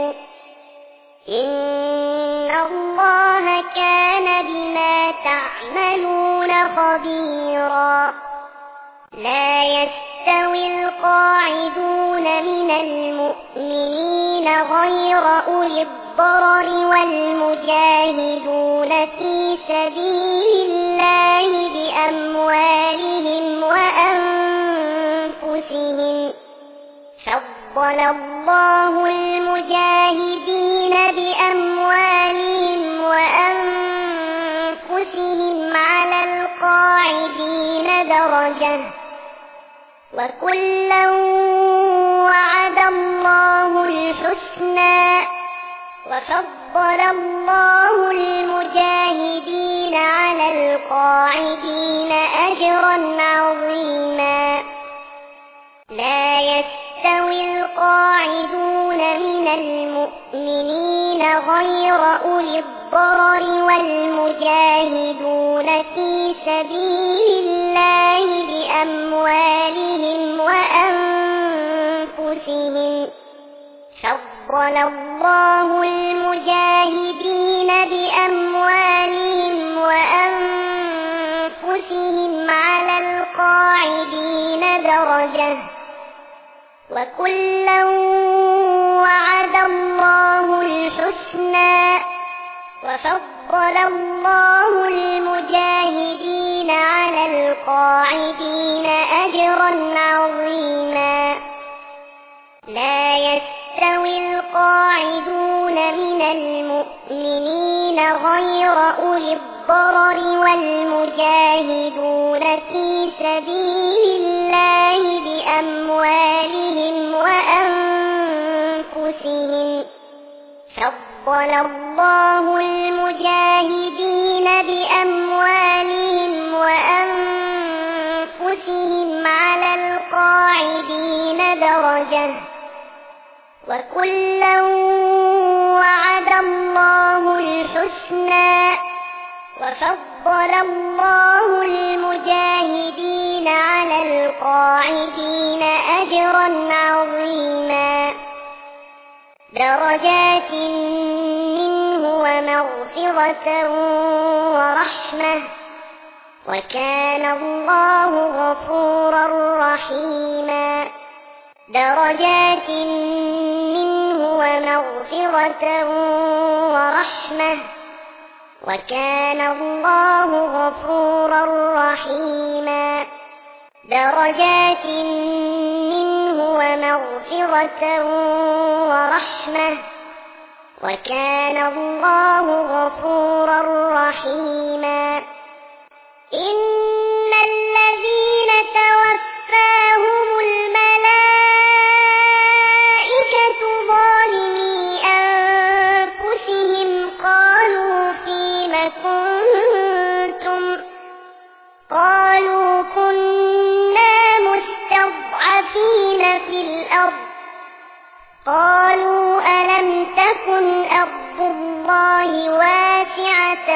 إن الله كان بما تعملون خبيرا. لا يستوي القاعدون من المؤمنين غير أولي الضرر والمجاهدون في سبيل الله بأموالهم وأنفسهم فضل الله المجاهدين بأموالهم وأنفسهم على القاعدين درجة وكلا وعد الله الحسنى وفضل الله المجاهدين على القاعدين أجرا عظيما. لا يستوي القاعدون من المؤمنين غير أولي الضرر والمجاهدون في سبيل الله بأموالهم وأنفسهم فضل الله المجاهدين بأموالهم وأنفسهم على القاعدين درجة وكلا وعد الله الحسنى وفضل الله المجاهدين على القاعدين أجرا عظيما. لا يستوي القاعدون من المؤمنين غير أولي الضرر والمجاهدون في سبيل الله بأموالهم وأنفسهم. فضل الله المجاهدين بأموالهم وأنفسهم على القاعدين درجة وكلا وعد الله الحسنى وفضل الله المجاهدين على القاعدين أجرا عظيما. درجات منه ومغفرة ورحمة وكان الله غفورا رحيما. درجات منه ومغفرة ورحمة وكان الله غفورا رحيما. درجات منه ومغفرة ورحمة وكان الله غفورا رحيما. إن الذين توفاهم الملائكة ظالمي أنفسهم قالوا فيم كنتم قالوا كنا مستضعفين في الأرض قالوا ألم تكن أرض الله واسعة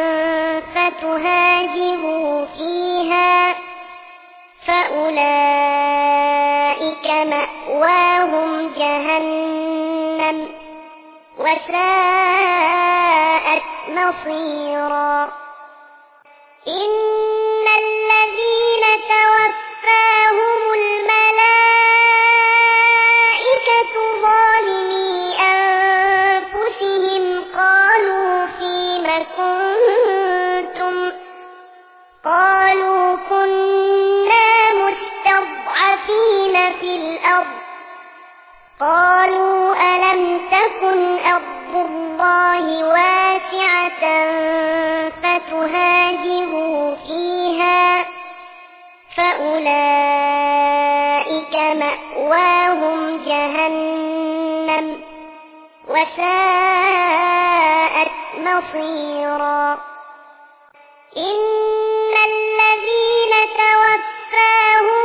فتهاجروا فيها فأولئك مأواهم جهنم وساءت مصيرا. إن الذين توفاهم الملائكة ظالمي أنفسهم قالوا فيم كنتم قالوا كنا مستضعفين في الأرض قالوا ألم تكن أرض الله واسعة فتهاجروا فيها فأولئك مأواهم جهنم وساءت مصيرا. إن الذين توفاهم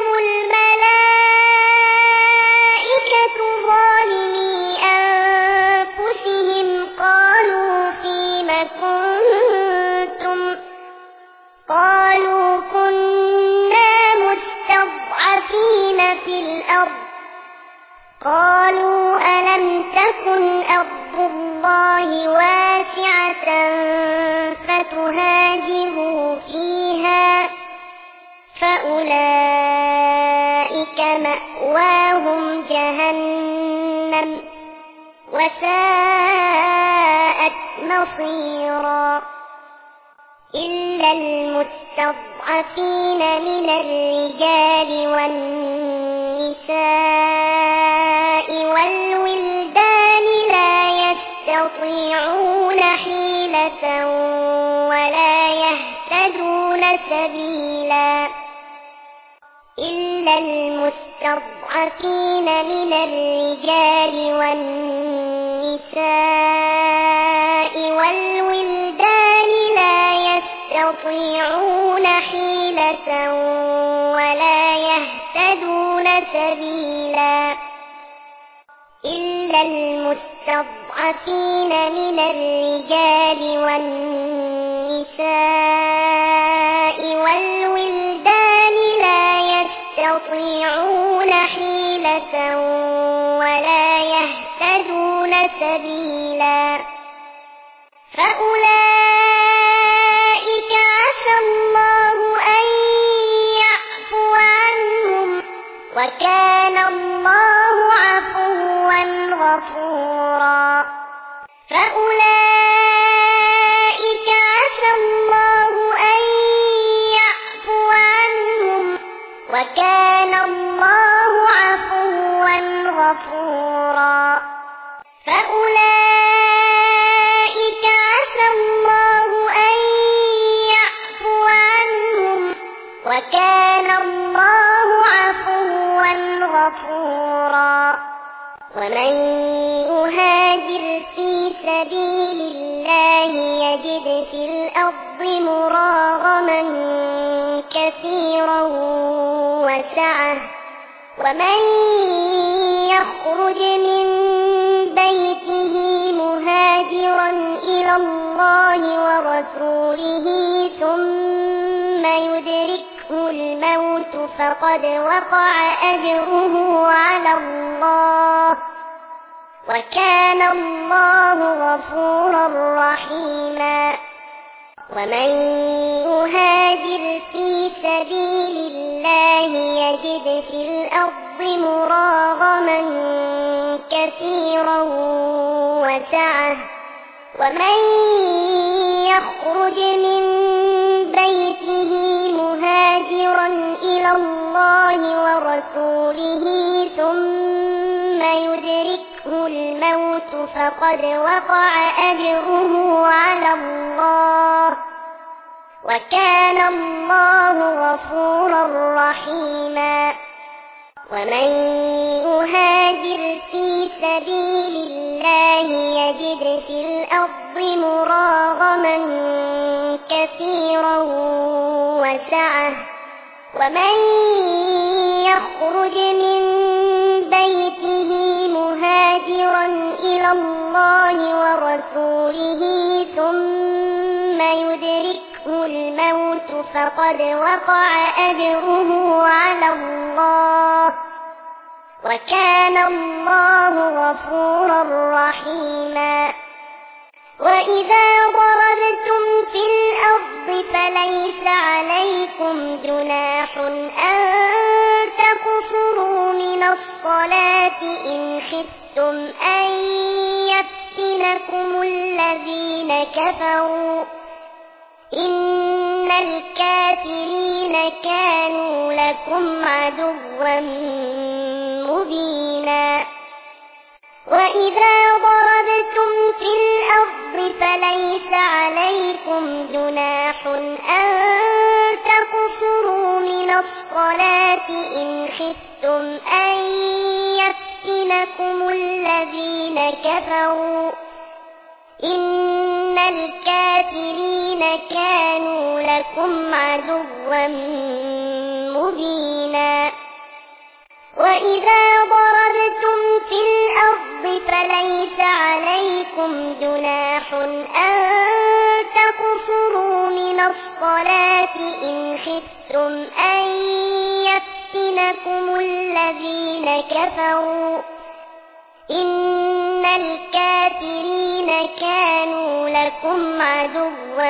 الملائكة ظالمي أنفسهم قالوا فيم كنتم قالوا كنا مستضعفين في الأرض قالوا ألم تكن أرض الله واسعة فتهاجروا فيها فأولئك مأواهم جهنم وساءت مصيرا. إلا المستضعفين من الرجال والنساء والولدان لا يستطيعون حيلة ولا يهتدون سبيلا. إلا المستضعفين من الرجال والنساء والولدان لا يستطيعون حيلة ولا يهتدون سبيلا. إلا المستضعفين من الرجال والنساء والولدان لا يستطيعون حيلة ولا يهتدون سبيلا. فأولئك عسى الله أن يعفو عنهم وكان الله عفوا غفورا. غفورا فأولئك عسى الله أن يعفو عنهم وكان الله عفوا غفورا فأولئك عسى الله أن يعفو عنهم وكان الله عفوا غفورا ومن يهاجر في سبيل الله يجد في الأرض مراغما كثيرا وسعة ومن يخرج من بيته مهاجرا إلى الله ورسوله ثم يدركه الموت فقد وقع أجره على الله وكان الله غفورا رحيما ومن يهاجر في سبيل الله يجد في الأرض مراغما كثيرا وسعة ومن يخرج من بيته مهاجرا إلى الله ورسوله ثم يدركه الموت فقد وقع أجره على الله وكان الله غفورا رحيما ومن يهاجر في سبيل الله يجد في الأرض مراغما كثيرا وسعة ومن يخرج من بيته مهاجرا إلى الله ورسوله ثم يدركه الموت فقد وقع أجره على الله وكان الله غفورا رحيما وإذا ضربتم في الأرض فليس عليكم جناح أن تقصروا من الصلاة إن خفتم أن يفتنكم الذين كفروا إن الكافرين كانوا لكم عدوا مبينا وإذا ضربتم في الأرض فليس عليكم جناح أن تقصروا من الصلاة إن خفتم أن يفتنكم الذين كفروا إن الكافرين كانوا لكم عدوا مبينا وإذا ضربتم في الأرض فليس عليكم جناح أن تقصروا من الصلاة إن خفتم أن يفتنكم الذين كفروا إن الكافرين كانوا لكم عدوا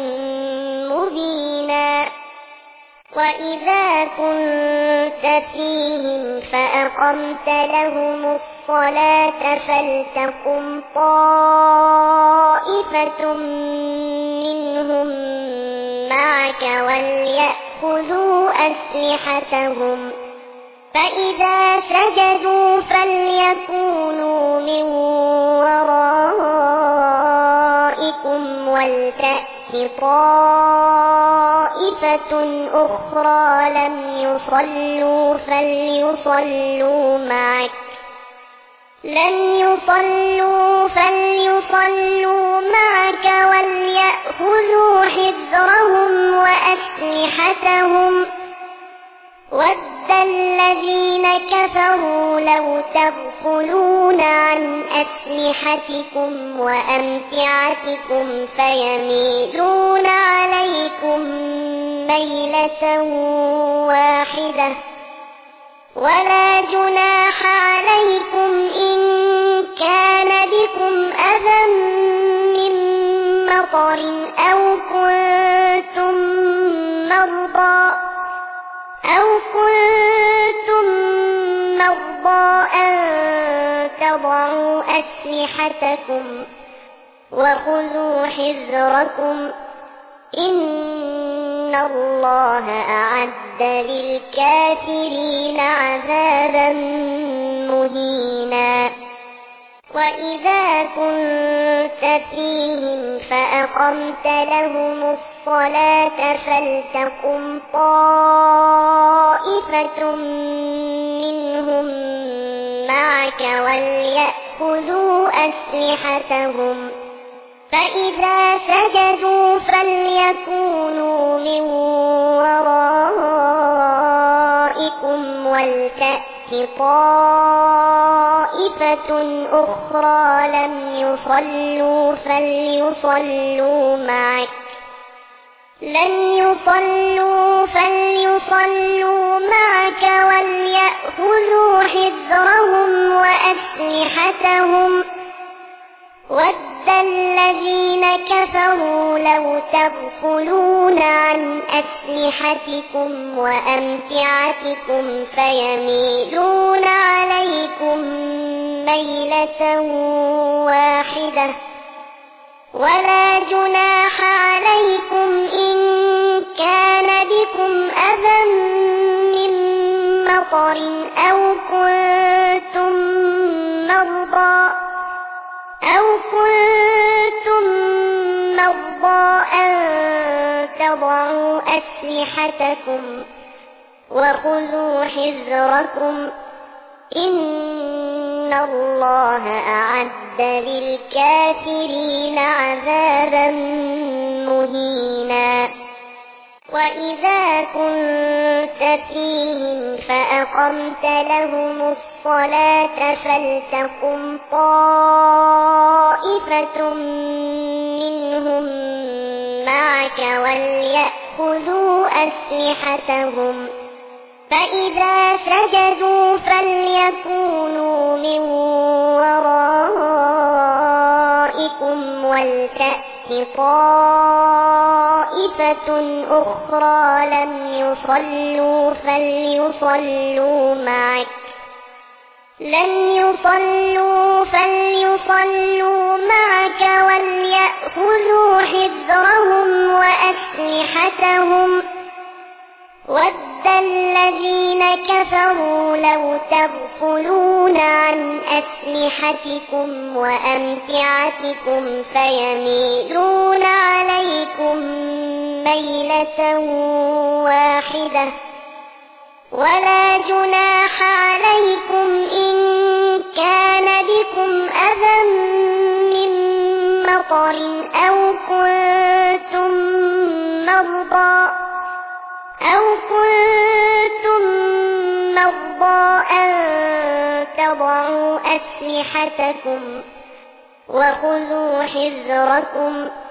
مبينا وإذا كنت فيهم فأقمت لهم الصلاة فلتقم طائفة منهم معك وليأخذوا أسلحتهم فإذا سجدوا فليكونوا من ورائكم ولتأت طائفة أخرى لم يصلوا فليصلوا معك لم يصلوا فليصلوا معك وليأخذوا حذرهم وأسلحتهم ود الذين كفروا لو تغفلون عن أسلحتكم وأمتعتكم فيميلون عليكم ميلة واحدة ولا جناح عليكم إن كان بكم أذى من مطر أو كنتم مرضى أو كنتم مرضى أن تضعوا أسلحتكم وخذوا حذركم إن الله أعد للكافرين عذابا مهينا وإذا كنت فيهم فأقمت لهم الصلاة فلتقم طائفة منهم معك وليأخذوا أسلحتهم فإذا سجدوا فليكونوا من ورائكم ولتأت طائفة أخرى لم يصلوا فليصلوا معك لن يصلوا فليصلوا معك وليأخذوا حذرهم وأسلحتهم ود الذين كفروا لو تغفلون عن أسلحتكم وأمتعتكم فيميلون عليكم ميلة واحدة ولا جناح عليكم إن كان بكم أذى من مطر أو كنتم مرضى أو كنتم مرضى أن تضعوا أسلحتكم وخذوا حذركم إن الله أعد للكافرين عذابا مهينا وإذا كنت فيهم فأقمت لهم الصلاة فلتقم طائفة منهم معك وليأخذوا أسلحتهم فإذا سجدوا فليكونوا من ورائكم ولتأت طائفة أخرى لم يصلوا فليصلوا معك لن يصلوا فليصلوا معك وليأخذوا حذرهم وأسلحتهم ود الذين كفروا لو تغفلون عن أسلحتكم وأمتعتكم فيميلون عليكم ميلة واحدة ولا جناح عليكم إن كان بكم أذى من مطر أو كنتم مرضى أو كنتم مرضى أن تضعوا أسلحتكم وخذوا حذركم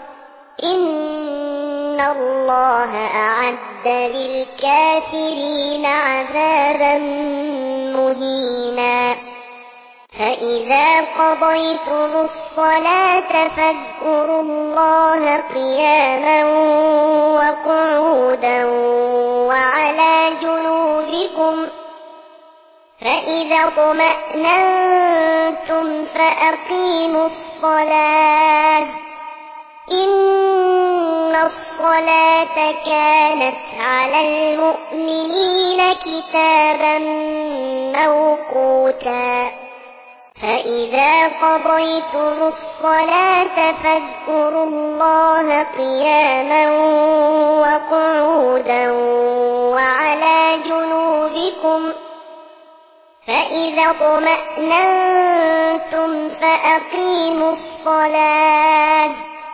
إن الله أعد للكافرين عذابا مهينا فإذا قضيتم الصلاة فاذكروا الله قياما وقعودا وعلى جنوبكم فإذا اطمأننتم فأقيموا الصلاة إن الصلاة كانت على المؤمنين كتابا موقوتا فإذا قضيتم الصلاة فاذكروا الله قياما وقعودا وعلى جنوبكم فإذا اطمأننتم فأقيموا الصلاة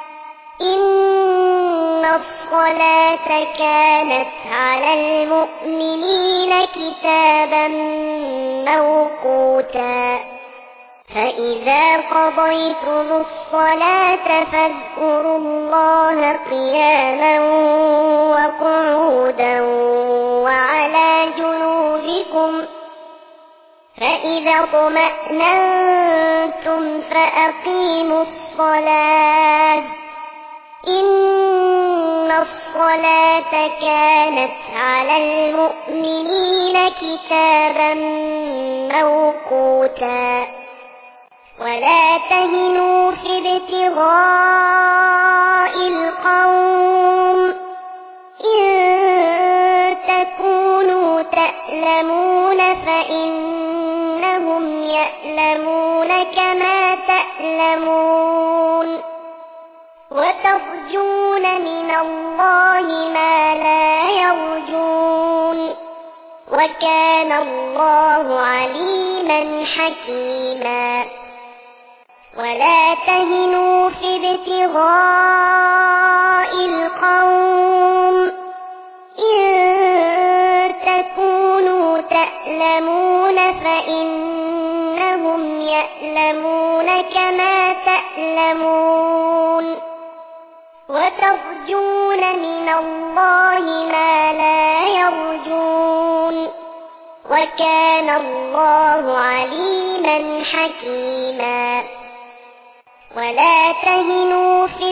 إن الصلاة كانت على المؤمنين كتابا موقوتا فإذا قضيتم الصلاة فاذكروا الله قياما وقعودا وعلى جنوبكم فإذا اطمأننتم فأقيموا الصلاة إن الصلاة كانت على المؤمنين كتابا موقوتا ولا تهنوا في ابتغاء القوم إن تكونوا تألمون فإنهم يألمون كما تألمون وترجون من الله ما لا يرجون وكان الله عليما حكيما ولا تهنوا في ابتغاء القوم إن تكونوا تألمون فإنهم يألمون كما تألمون وترجون من الله ما لا يرجون وكان الله عليما حكيما ولا تهنوا في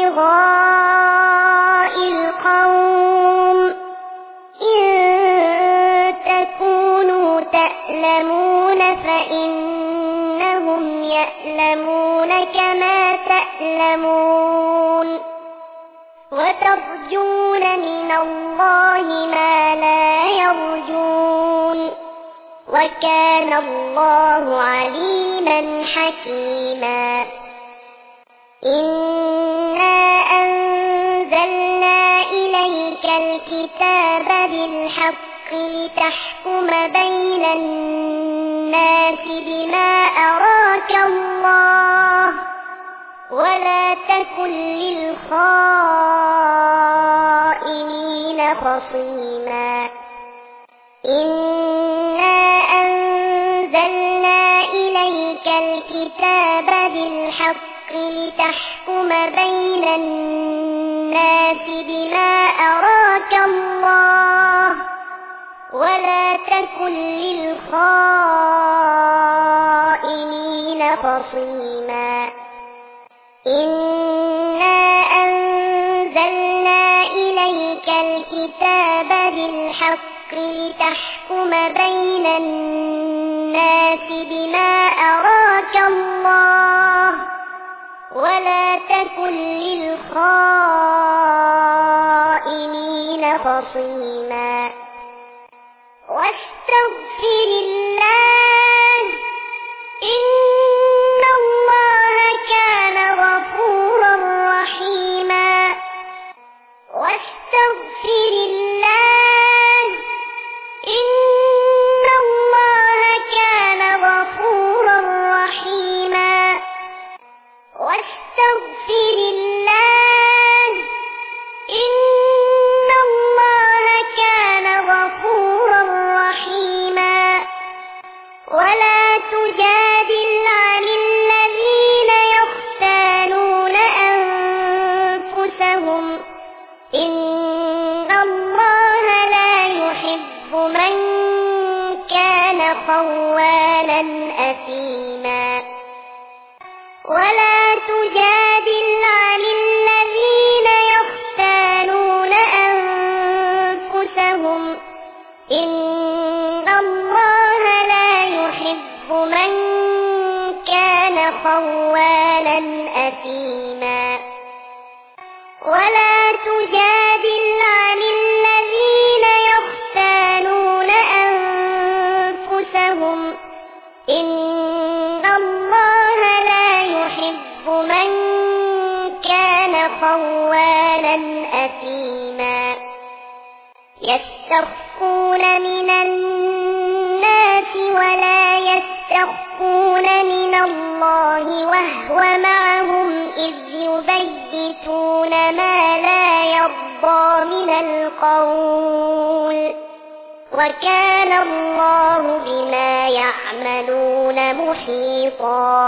ابتغاء القوم إن تكونوا تألمون فإنهم يألمون كما تألمون وترجون من الله ما لا يرجون وكان الله عليما حكيما إنا أنزلنا إليك الكتاب بالحق لتحكم بين الناس بما أراك الله ولا تكن للخائنين خصيما إنا أنزلنا إليك الكتاب بالحق لتحكم بين الناس بما أراك الله ولا تكن للخائنين خصيما إنا أنزلنا إليك الكتاب بالحق لتحكم بين الناس بما أراك الله ولا تكن للخائنين خصيما واستغفر الله إن الله كان غفورا رحيما واستغفر الله إن الله كان غفورا رحيما واستغفر الله إن الله كان غفورا رحيما ولا تجادل عن الذين يختانون أنفسهم إن الله لا يحب من كان خوانا أثيما ولا تجادل عن الذين يختانون أنفسهم إن الله لا يحب من كان خوانا أثيما ولا تجادل عن الذين يختانون أنفسهم إن الله لا يحب من كان خوانا أثيما يستخفون من الناس ولا يستخفون من الله وهو معهم إذ يبيتون ما لا يرضى من القول وكان الله بما يعملون محيطا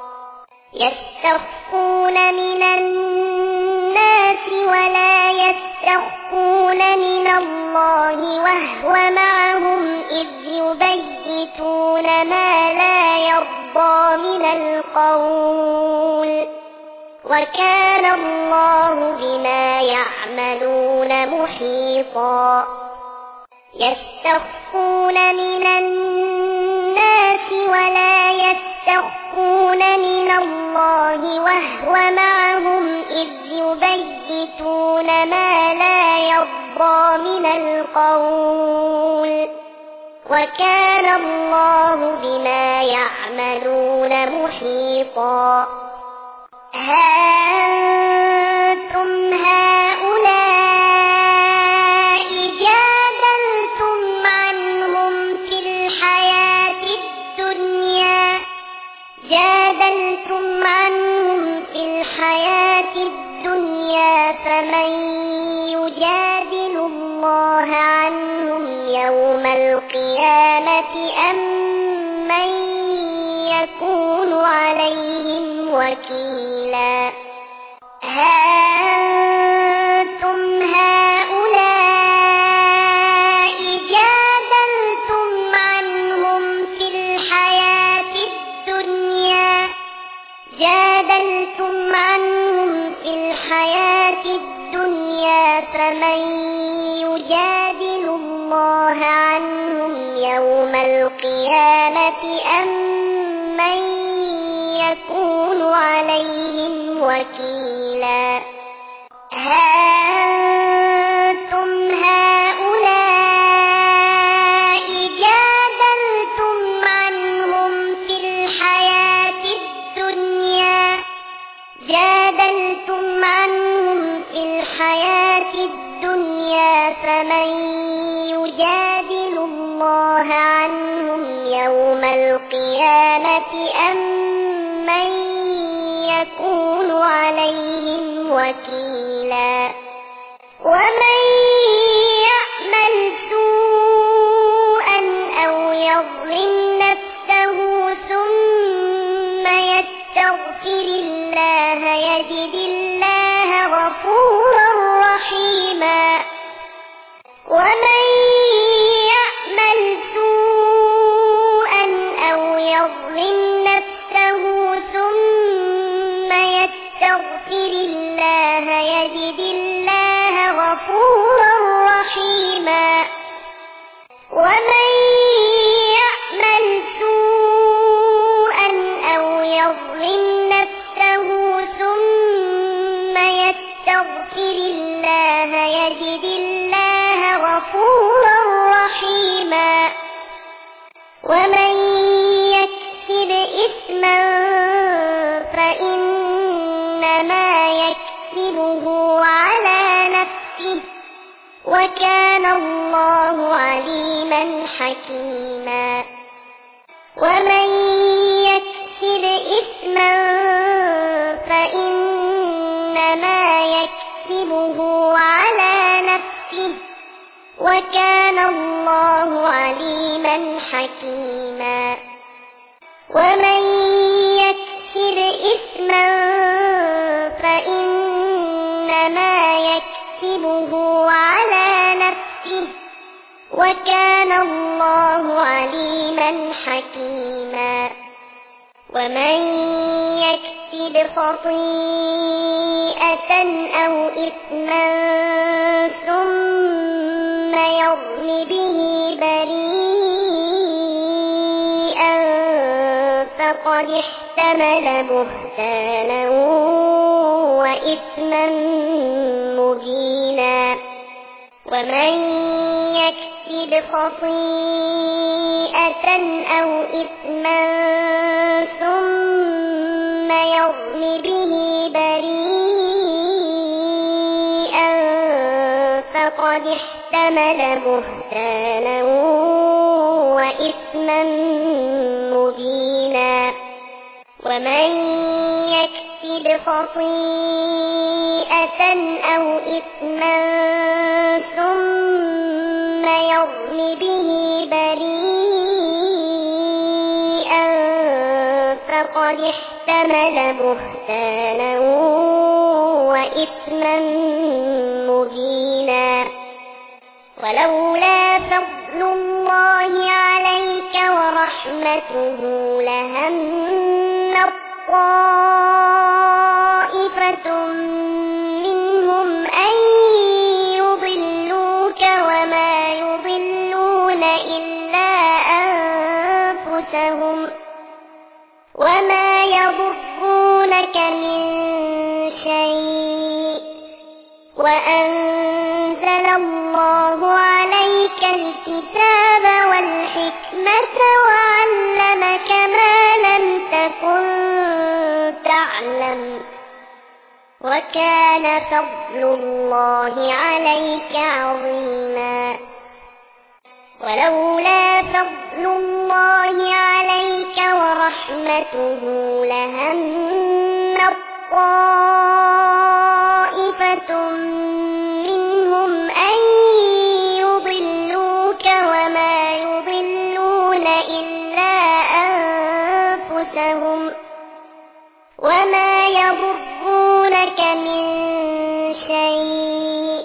يستخفون من الناس ولا يستخفون من الله وهو معهم إذ يبيتون ما لا يرضى من القول وكان الله بما يعملون محيطا يستخفون من الناس ولا يستخفون من الله وهو معهم إذ يبيتون ما لا يرضى من القول وكان الله بما يعملون محيطا. ها أنتم هؤلاء جادلتم عنهم في الحياة الدنيا جادلتم عنهم في الحياة الدنيا فمن يجادل الله عنهم يوم القيامة أم من يكون عليهم وكيلا. ها أنتم هؤلاء جادلتم عنهم في الحياة الدنيا جادلتم عنهم في الحياة الدنيا فمن يجادل الله عنهم يوم القيامة أم من يكون عليهم وكيلا. ها أنتم هؤلاء جادلتم عنهم في الحياة الدنيا جادلتم عنهم في الحياة الدنيا فمن يجادل الله عنهم يوم القيامة أم من يكون عليهم وكيلا. ومن يعمل سوءا أو يظلم نفسه ثم يستغفر الله يجد الله غفورا رحيما. ومن يعمل سوءا أو يظلم نفسه ثم يستغفر الله يجد الله غفورا رحيما. ومن يعمل سوءا أو يظلم نفسه ثم يستغفر الله يجد الله غفورا رحيما. ومن يكسب إثما فإنما يكسبه على نفسه وكان الله عليما حكيما. ومن يكسب إثما فإنما يكسبه على نفسه وكان الله عليما حكيما. ومن يكسب إثما فإنما يكسبه على نفسه وكان الله عليما حكيما. ومن يكسب خطيئة أو إثما ثم يرم به بريئا فقد احتمل بهتانا وإثما مبينا. ومن يكسب خطيئة أو إثما ثم يرم به بريئا فقد احتمل بهتانا وإثما مبينا. ومن يكسب خطيئة أو إثما ثم يرم به بريئا فقد احتمل بهتانا وإثما مبينا. ولولا فضل الله عليك ورحمته لهم طائفة منهم أن يضلوك وما يضلون إلا أنفسهم وما يضلون من شيء وأنزل الله عليك الكتاب والحكمة وعلمك ما لم تكن تعلم وكان فضل الله عليك عظيما ولولا فضل الله عليك ورحمته لهمت طائفة منهم أن يضلوك وما يضلون إلا أنفسهم وما يضرونك من شيء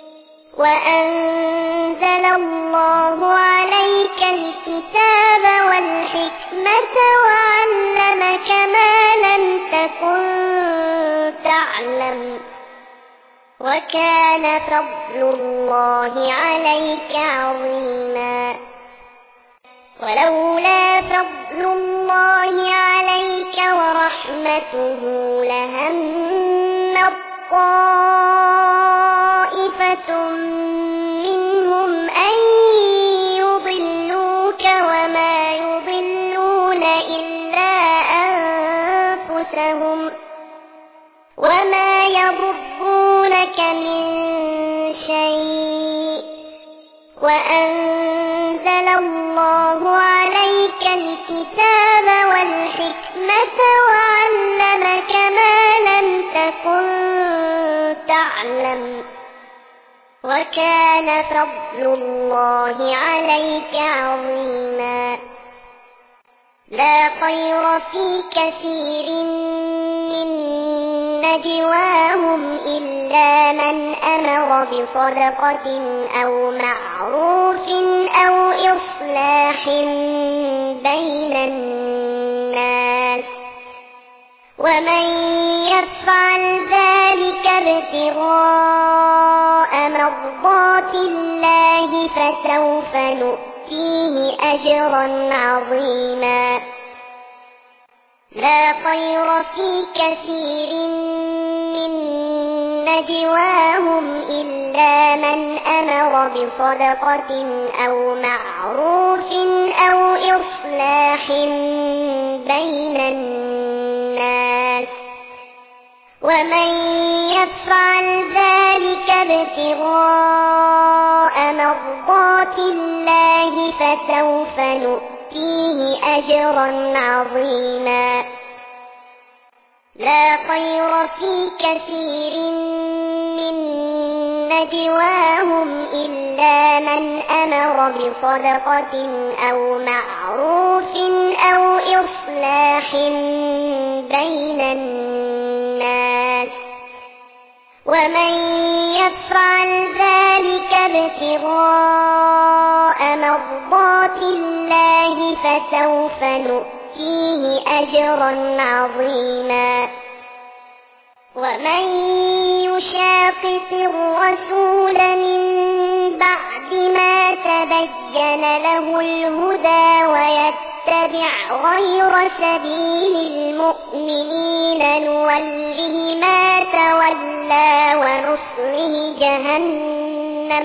وأنزل الله عليك الكتاب والحكمة وعلمك ما لم تكن تعلم وكان فضل الله عليك عظيما ولولا فضل الله عليك ورحمته لهمت طائفة منهم أن يضلوك وما يضلون إلا أنفسهم وما يضرونك من شيء وأنزل الله عليك الكتاب والحكمة وعلمك ما لم تكن تعلم وكان فضل الله عليك عظيما لا خير في كثير من نجواهم إلا من أمر بصدقة أو معروف أو إصلاح بين الناس ومن يفعل ذلك ابتغاء مرضات الله فسوف نؤتيه أجرا عظيما لا خير في كثير من نجواهم إلا من أمر بصدقة أو معروف أو إصلاح بين الناس ومن يفعل ذلك ابتغاء مرضات الله فسوف نؤتيه أجرا عظيما لا خير في كثير من نجواهم إلا من أمر بصدقة أو معروف أو إصلاح بين الناس ومن يفعل ذلك ابتغاء مرضات الله فسوف نؤتيه أجرا عظيما ومن يشاقق الرسول من بعد ما تبين له الهدى ويتبع غير سبيل المؤمنين نوله ما تولى ونصله جهنم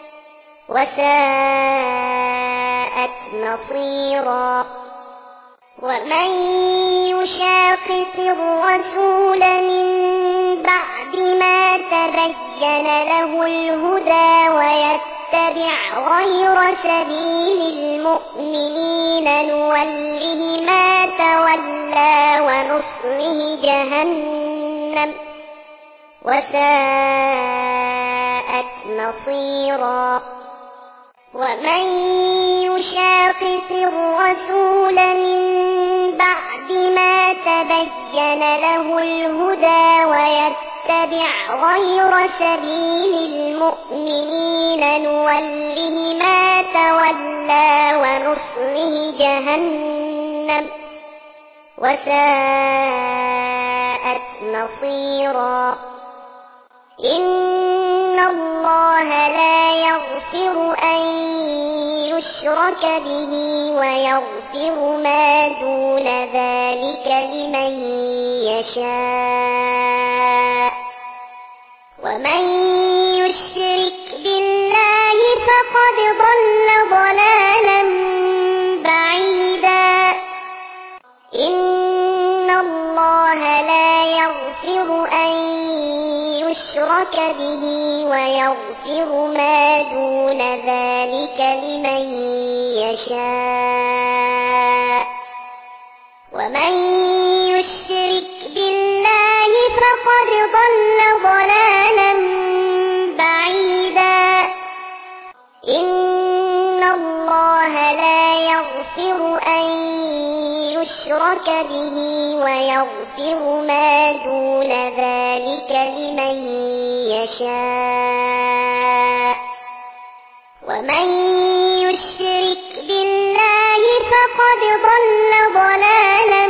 وساءت مصيرا ومن يشاقق الرسول من بعد ما تبين له الهدى ويتبع غير سبيل المؤمنين نوله ما تولى ونصله جهنم وساءت مصيرا ومن يشاقق الرسول من بعد ما تبين له الهدى ويتبع غير سبيل المؤمنين نوله ما تولى ونصله جهنم وساءت مصيرا إن الله لا يغفر أن يشرك يشرك به ويغفر ما دون ذلك لمن يشاء ومن يشرك بالله فقد ضل ضلالا بعيدا إن الله لا يغفر أن يشرك به ويغفر ما دون ذلك لمن يشاء ومن يشرك بالله فقد ضل ضلالا بعيدا إن الله لا يغفر أن يشرك به ويغفر ما دون ذلك لمن يشاء ومن يشرك بالله فقد ضل ضلالا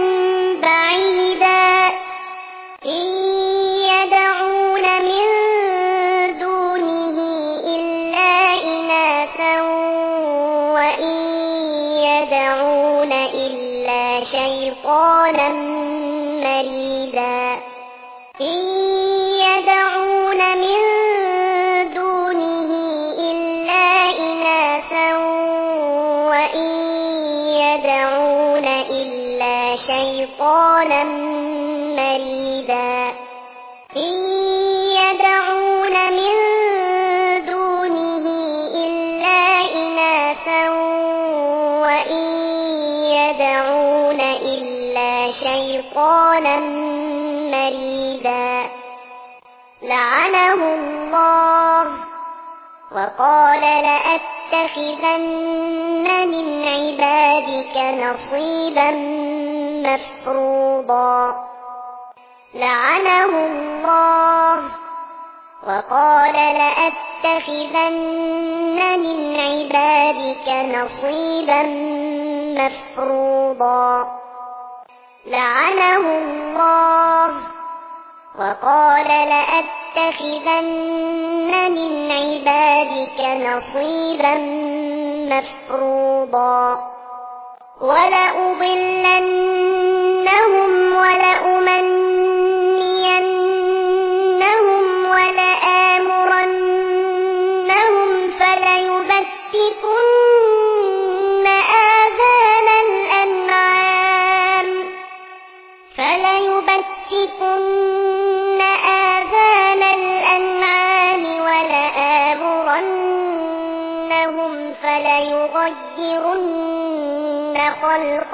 بعيدا إن يدعون من دونه إلا إناثا وإن يدعون إلا شيطانا مريدا إن يدعون من دونه إلا إناثا وإن يدعون إلا شيطانا مريدا إن يدعون من دونه إلا إناثا وإن يدعون إلا شيطانا مريدا لعنه الله وقال لأتخذن من عبادك نصيبا مفروضا لعنه الله وقال لأتخذن من عبادك نصيبا مفروضا لعنه الله وقال لأتخذن من عبادك نصيبا مفروضا ولأضلنهم ولأمنينهم ولآمرنهم فليبتكن آذان الأنعام فليبتكن آذان الأنعام ولآمرنهم فليغيرن خلق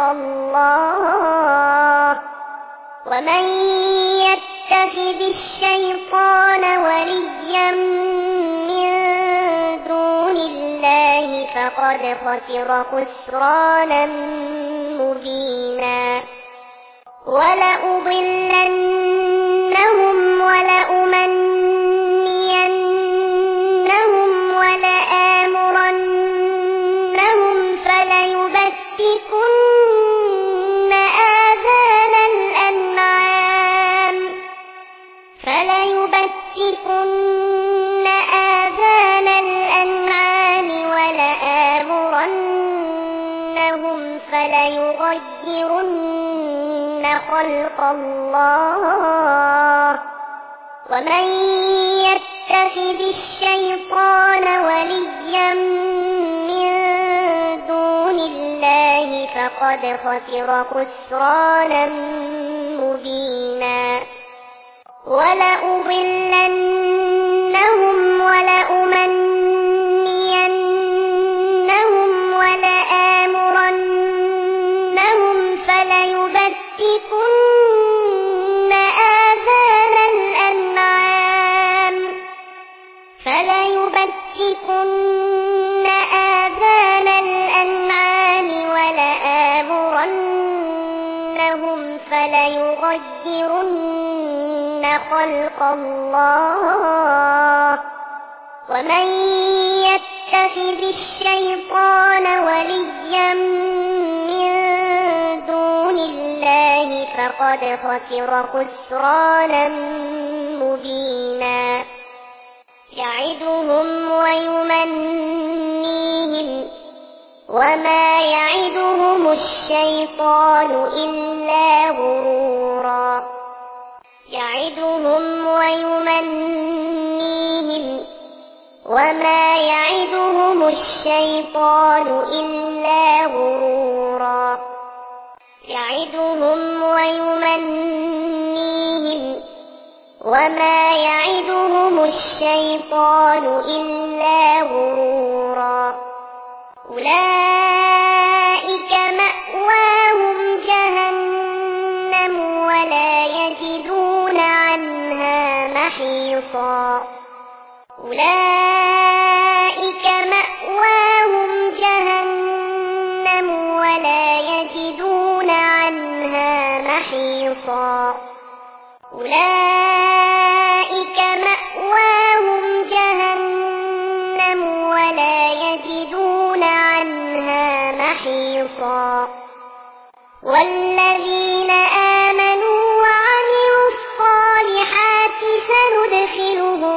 الله ومن يتخذ الشيطان وليا من دون الله فقد خسر خسرانا مبينا ولأضلنهم ولأمنينهم ولآمرنهم فليبتكن آذان الأنعام فليبتكن آذان الأنعام ولآمرنهم فليغيرن خلق الله ومن يتخذ الشيطان وليا من دون الله فقد خسر خسرانا مبينا ولأضلنهم ولأمنينهم ولآمرنهم فليبتكن آذان الأنعام فليبتكن آذان الأنعام ولآمرنهم فليغيرن خلق الله ومن يتخذ الشيطان وليا من دون الله فقد خسر خسرانا مبينا يعدهم ويمنيهم وما يعدهم الشيطان إلا غرورا يعدهم ويمنيهم وما يعدهم الشيطان إلا غرورا يعدهم ويمنيهم وما يعدهم الشيطان إلا غرورا أولئك مأواهم جهنم ولا يجدون عنها محيصا أولئك مأواهم جهنم ولا يجدون عنها محيصا أولئك مأواهم جهنم ولا يجدون عنها محيصا والذين آمنوا وعملوا الصالحات سندخلهم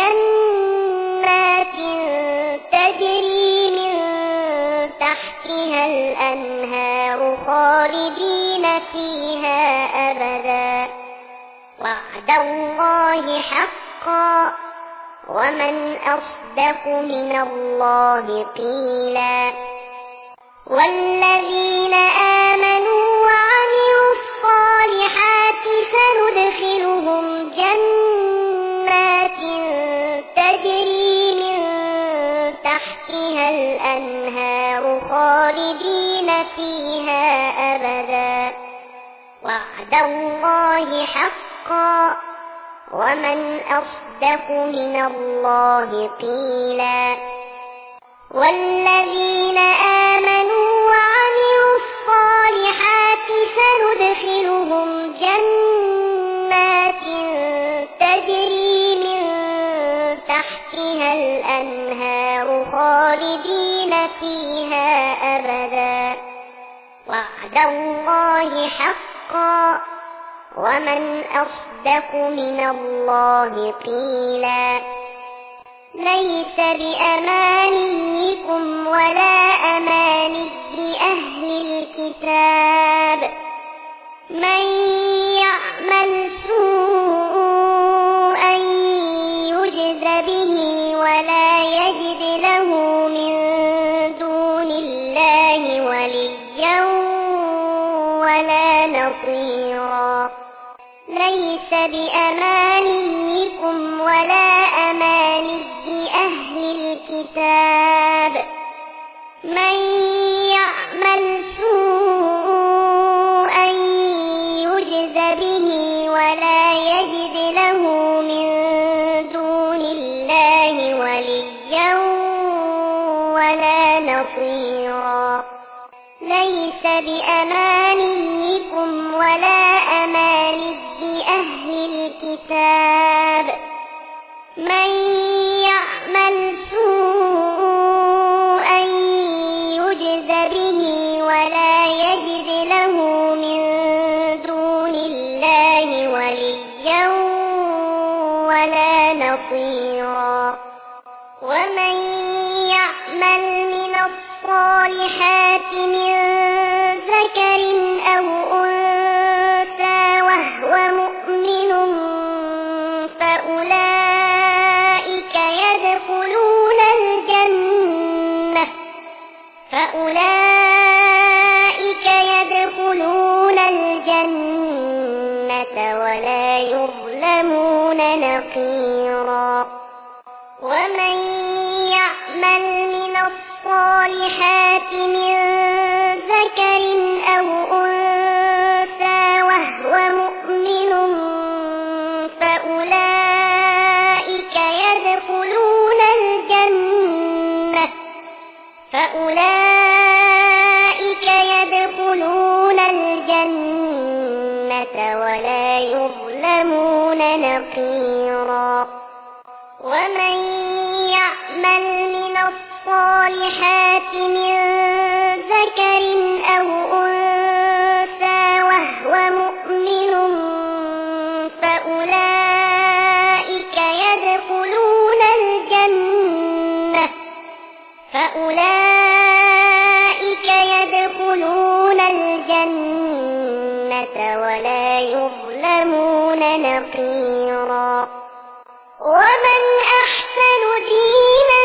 جنات تجري من تحتها الأنهار خالدين فيها أبدا وعد الله حقا ومن أصدق من الله قيلا والذين آمنوا وعملوا الصالحات سندخلهم جنات تجري من تحتها الأنهار خالدين فيها أبدا وعد الله حقا ومن أصدق من الله قيلا والذين آمنوا وعملوا الصالحات سندخلهم جنات تجري من تحتها الأنهار خالدين فيها أبدا وعد الله حقا ومن أصدق من الله قيلا ليس بأمانيكم ولا أماني أهل الكتاب من يعمل سوءا يجز به ولا يجد له من دون الله وليا ولا نصيرا ليس بأمانيكم ولا أماني أهل الكتاب من يعمل سوءا يجز به ولا يجد له من دون الله وليا ولا نصيرا ليس بأمانيكم ولا أماني أهل الكتاب من يعمل سوءا يجز به ولا يجد له من دون الله وليا ولا نصيرا ومن يعمل من الصالحات من ذكر أو أنثى وهو مؤمن فأولئك يدخلون الجنة فأولئك يدخلون الجنة ولا يظلمون نقيرا ومن يعمل من الصالحات من ذكر أو أنثى وهو مؤمن فأولئك يدخلون الجنة فأولئك يدخلون الجنة ولا يظلمون نقيرا يظلمون نقيرا ومن أحسن دينا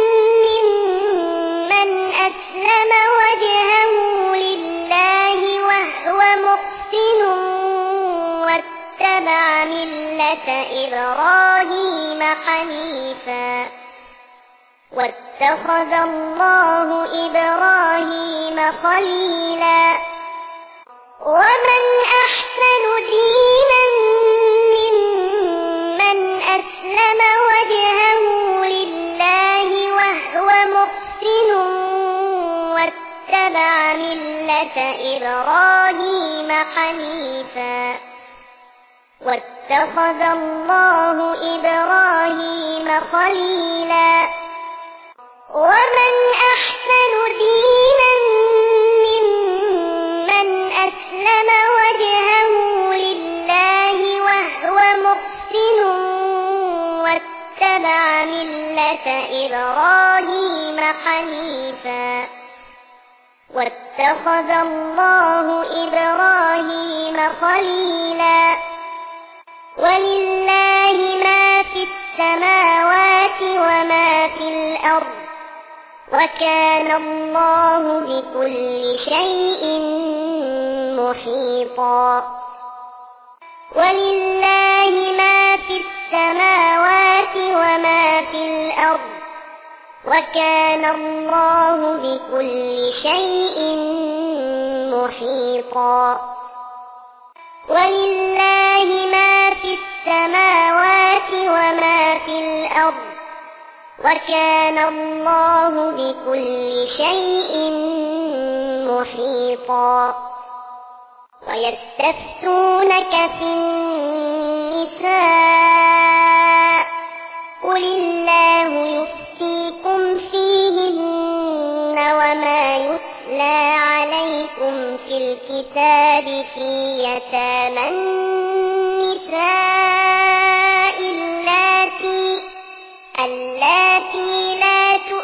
ممن أسلم وجهه لله وهو محسن واتبع ملة إبراهيم حنيفا واتخذ الله إبراهيم خليلا ومن أحسن دينا ممن أسلم وجهه لله وهو محسن واتبع ملة إبراهيم حنيفا واتخذ الله إبراهيم خليلا ومن أحسن دينا ممن أسلم وجهه لله وهو محسن واتبع ملة إبراهيم حنيفا واتخذ الله إبراهيم خليلا ولله ما في السماوات وما في الأرض وكان الله بكل شيء محيطا ولله ما في السماوات وما في الأرض وكان الله بكل شيء محيطا ولله ما في السماوات وما في الأرض وكان الله بكل شيء محيطا ويستفتونك في النساء قل الله يفتيكم فيهن وما يتلى عليكم في الكتاب في يتامى النساء اللاتي اللاتي لا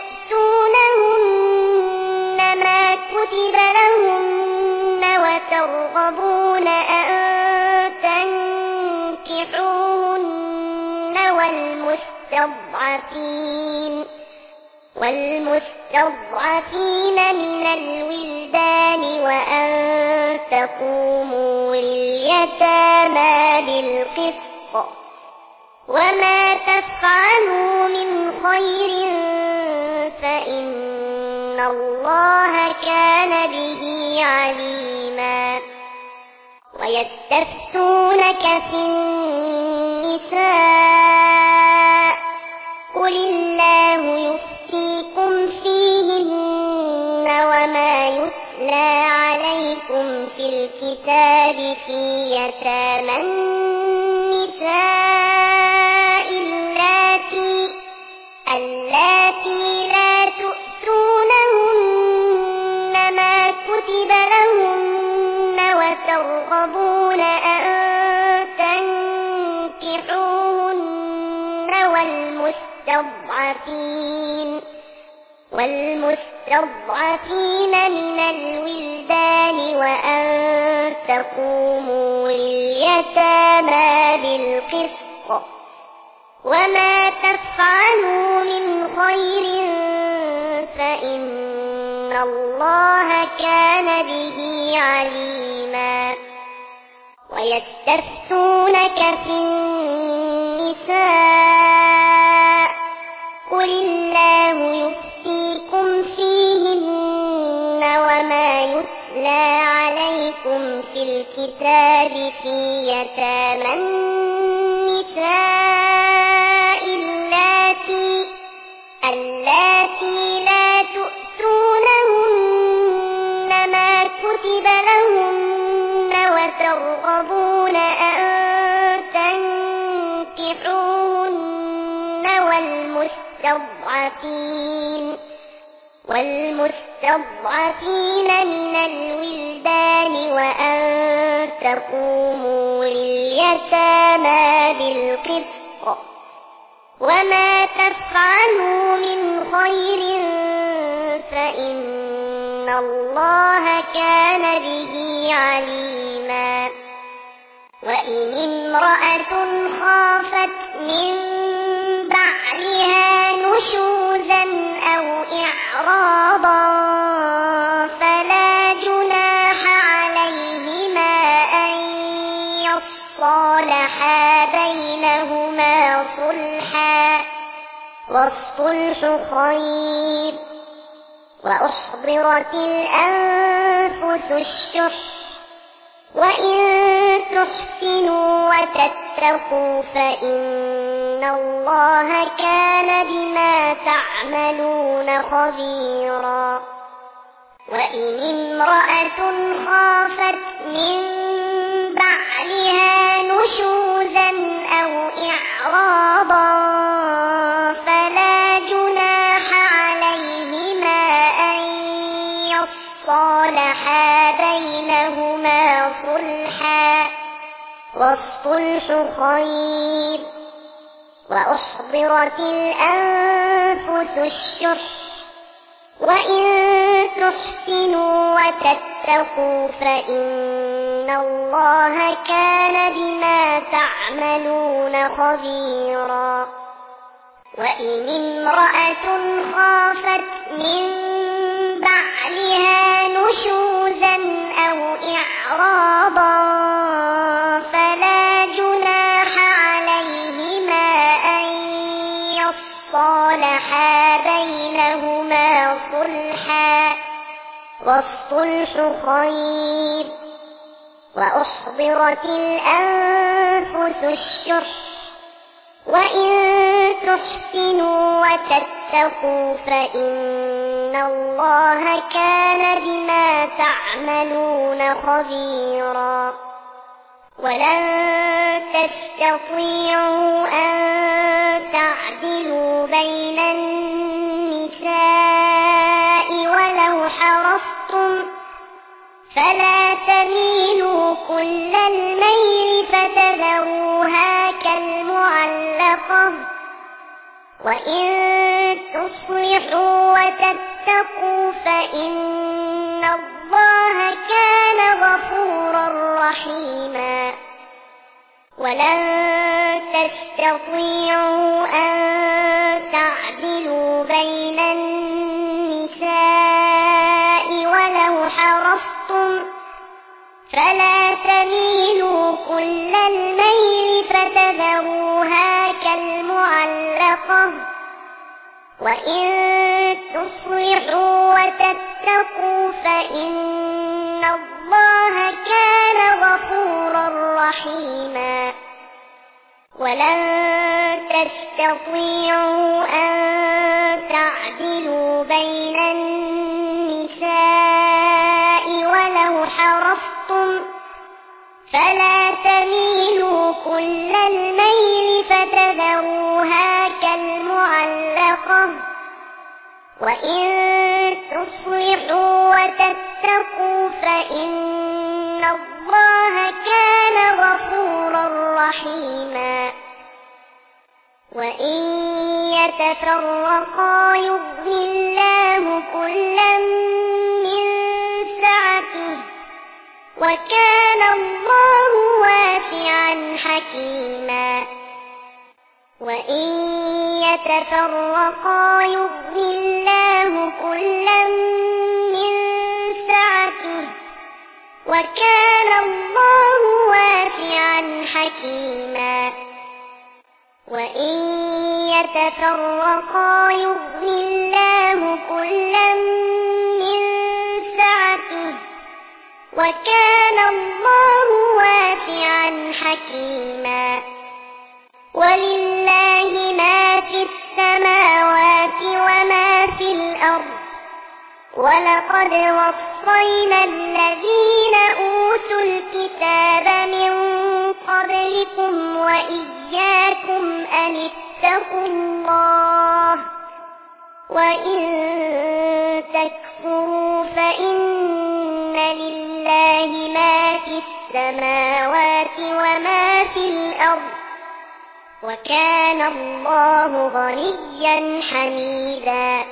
تؤتونهن ما كتب لهن وترغبون أن تنكحوهن والمستضعفين والمستضعفين من الولدان وأن تقوموا لليتامى بالقسط وما تفعلوا من خير فإن الله كان به عليما ويستفتونك في النساء قل الله يفتيكم فيهن وما يتلى عليكم في الكتاب في يتامى النساء اللاتي لا تؤتونهن ما كتب لهن وترغبون أن تنكحوهن والمستضعفين والمستضعفين من الولدان وأن تقوموا لليتامى بالقسط وما تفعلوا من خير فإن الله كان به عليما ويستفتونك في النساء قل الله يفتيكم فيهن وما يتلى عليكم في الكتاب في يتامى النساء اللاتي لا تؤتونهن ما كتب لهن وترغبون أن تنكحوهن والمستضعفين والمستضعفين من الولدان وأن تقوموا لليتامى بالقسط وما تفعلوا من خير فإن الله كان به عليما وإن امرأة خافت من بعلها نشوزا أو إعراضا فلا جناح عليهما أن يصالحا بينهما صلحا والصلح خير. وأحضرت الأنفس الشح وإن تحسنوا وتتقوا فإن الله كان بما تعملون خبيرا. وإن امرأة خافت من بعلها نشوزا أو إعراضا فلا جناح عليهما أن يصالحا بينهما صلحا والصلح خير. وأحضرت الأنفس الشح وإن تحسنوا وتتقوا فإن الله كان بما تعملون خبيرا. وإن امرأة خافت من بعلها نشوزا أو إعراضا فلا جناح عليهما أن يصالحا بينهما صلحا والصلح خير. وأحضرت الأنفس الشح وإن تحسنوا وتتقوا فإن الله كان بما تعملون خبيرا. ولن تستطيعوا أن تعدلوا بين النساء ولو حرصتم فلا تميلوا كل الميل فتذروها كالمعلقة. وإن تصلحوا وتتقوا فإن الله كان غفورا رحيما. ولن تستطيعوا أن تعدلوا بين النساء ولو حرصتم فلا تميلوا كل الميل فتذروها كالمعلقة. وإن تصلحوا وتتقوا فإن الله كان غفورا رحيما. ولن تستطيعوا أن تعدلوا بين النساء ولو حرصتم فلا تميلوا كل الميل فتذروها كالمعلقة. وإن تصلحوا وتتقوا فإن الله كان غفورا رحيما. وإن يتفرقا يغن الله كلا من سعته وكان الله واسعا حكيما. وإن يتفرقا يغن الله كلا من سعته وكان الله واسعا حكيما. وإن يتفرقا يغن الله كلا من سعته وكان الله واسعا حكيما. ولله ما في السماوات وما في الأرض ولقد وصينا الذين أوتوا الكتاب من قبلكم وإياكم أن اتقوا الله وإن تكفروا فإن لله ما في السماوات وما في الأرض وكان الله غنيا حميدا.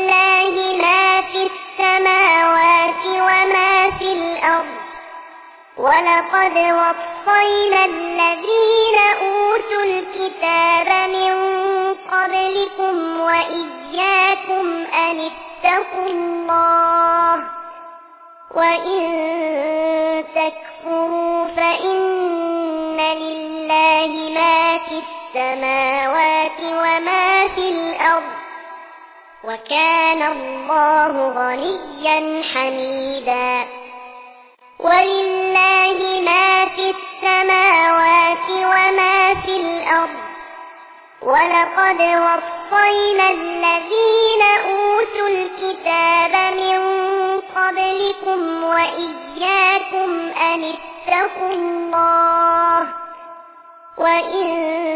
ولله ما في السماوات وما في الأرض ولقد وصينا الذين أوتوا الكتاب من قبلكم وإياكم أن اتقوا الله وإن تكفروا فإن لله ما في السماوات وما في الأرض وكان الله غنيا حميدا. ولله ما في السماوات وما في الأرض ولقد وصينا الذين أوتوا الكتاب من قبلكم وإياكم أن اتقوا الله وإن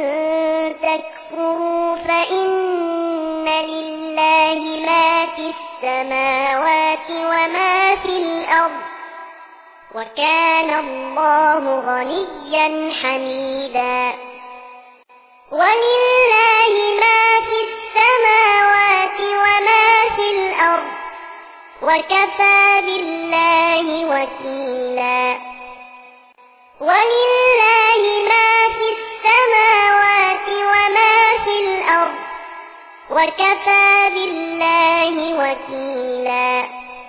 تكفروا فإن لله ما في السماوات وما في الأرض وكان الله غنيا حميدا. ولله ما في السماوات وما في الأرض وكفى بالله وكيلا. ولله ما في السماوات وما في الأرض وكفى بالله وكيلا.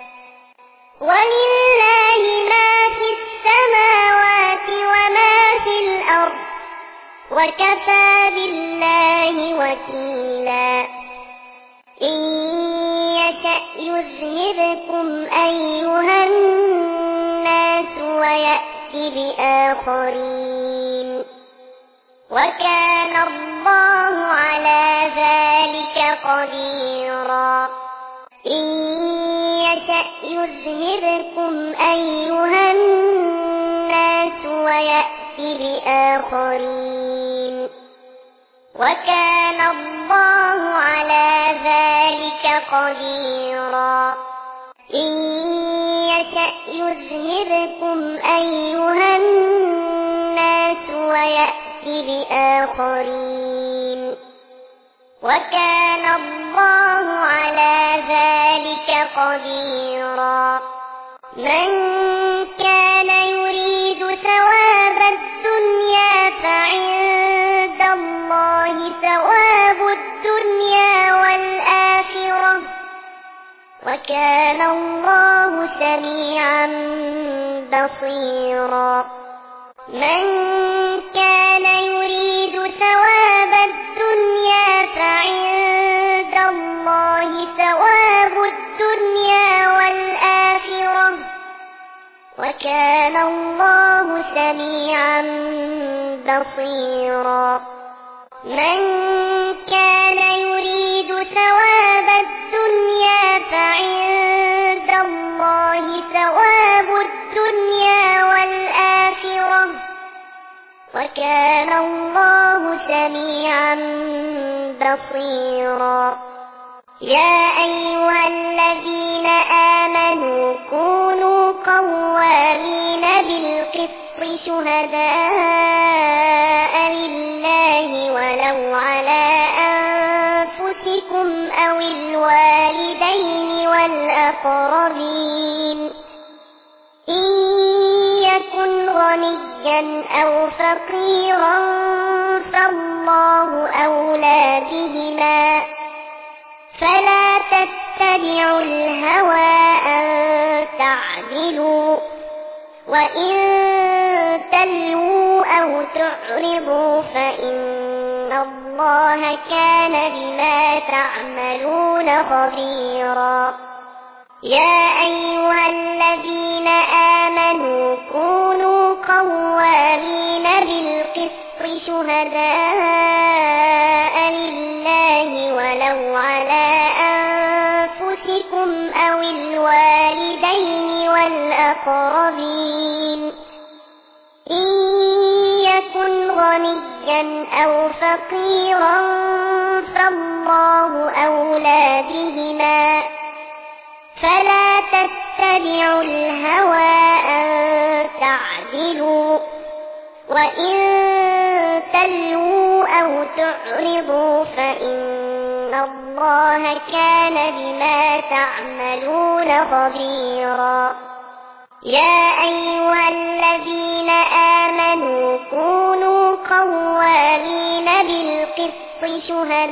ولله ما في السماوات وما في الأرض وكفى بالله وكيلا. إن يشأ يذهبكم أيها الناس ويأتي بآخرين وكان الله على ذلك قديرا. إن يشأ يذهبكم أيها الناس ويأتي بآخرين وكان الله على ذلك قديرا. إن يشأ يذهبكم أيها الناس ويأتي بآخرين وكان الله على ذلك قديرا. من كان يريد ثواب الدنيا فعند الله ثواب الدنيا والآخرة وكان الله سميعا بصيرا. من كان يريد ثواب الدنيا فعند الله ثواب الدنيا والآخرة وكان الله سميعا بصيرا. من كان يريد ثواب الدنيا فعند الله ثواب الدنيا والآخرة وكان الله سميعا بصيرا. يا أيها الذين آمنوا كونوا قوامين بالقسط شهداء لله ولو على أنفسكم أو الوالدين والأقربين إن يكن غنيا أو فقيرا فالله أولى بهما فلا تتبعوا الهوى أن تعدلوا وإن تلووا أو تعرضوا فإن الله كان بما تعملون خبيرا. يا أيها الذين آمنوا كونوا قوامين بالقسط شهداء لله ولو على أنفسكم أو الوالدين والأقربين إن يكن غنيا أو فقيرا فالله أولى بهما فلا تتبعوا الهوى أن تعدلوا وإن تلووا أو تعرضوا فإن الله كان بما تعملون خبيرا. يا أيها الذين آمنوا كونوا قوامين بالقسط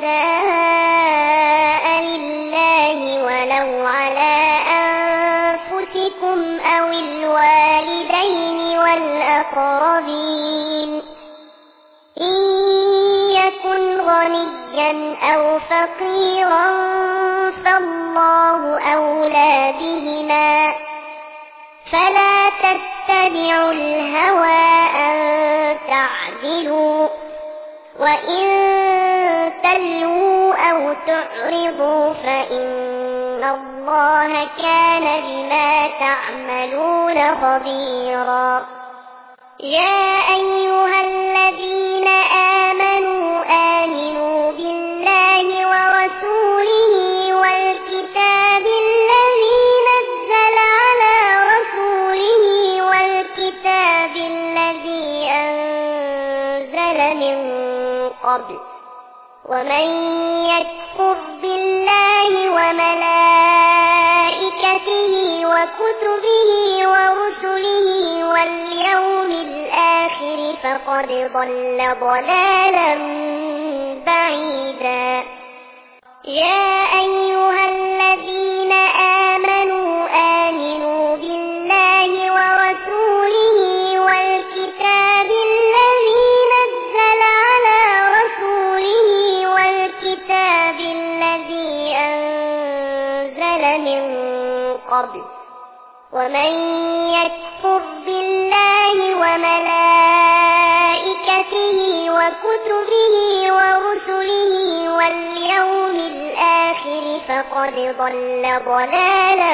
شهداء لله ولو على أنفسكم أو الوالدين والأقربين إن يكن غنيا أو فقيرا فالله أولى بهما فلا تتبعوا الهوى أن تعدلوا وإن تلووا أو تعرضوا فإن الله كان بما تعملون خبيرا يا أيها الذين آمنوا آمنوا بالله ورسوله والكتاب الذي نزل على رسوله والكتاب الذي أنزل من قبل ومن يكفر بالله وملائكته وكتبه ورسله واليوم الآخر فقد ضل ضلالا بعيدا يا أيها الذين آمنوا آمنوا بالله ورسوله والكتاب الذي نزل على رسوله والكتاب الذي أنزل من قبل ومن يكفر بالله وملائكته وكتبه ورسله واليوم الآخر فقد ضل ضلالا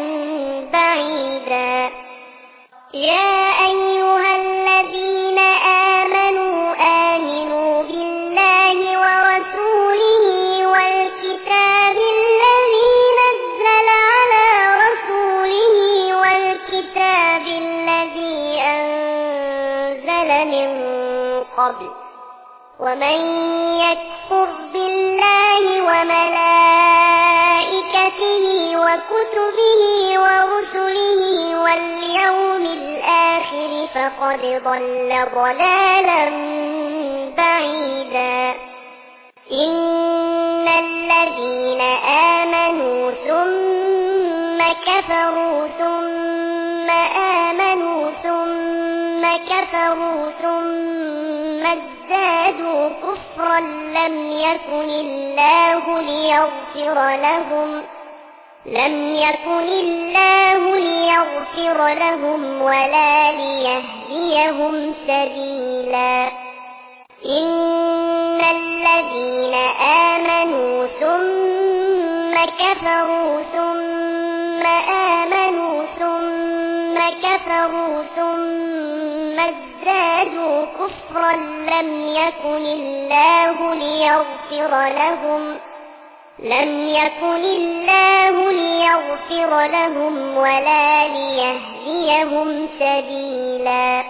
بعيدا يا أيها الذين آمنوا آمنوا بالله ورسوله والكتاب الذي نزل على رسوله والكتاب الذي أنزل من قبل ومن يكفر بالله وملائكته وكتبه ورسله واليوم الآخر فقد ضل ضلالا بعيدا إن الذين آمنوا ثم كفروا ثم آمنوا ثم كفروا ثم ازدادوا كفرا لم يكن الله ليغفر لهم لم يكن الله ليغفر لهم ولا ليهديهم سبيلا إن الذين آمنوا ثم كفروا ثم آمنوا ثم كفروا ثم ازدادوا كفرا لم يكن الله ليغفر لهم لم يكن الله ليغفر لهم ولا ليهديهم سبيلا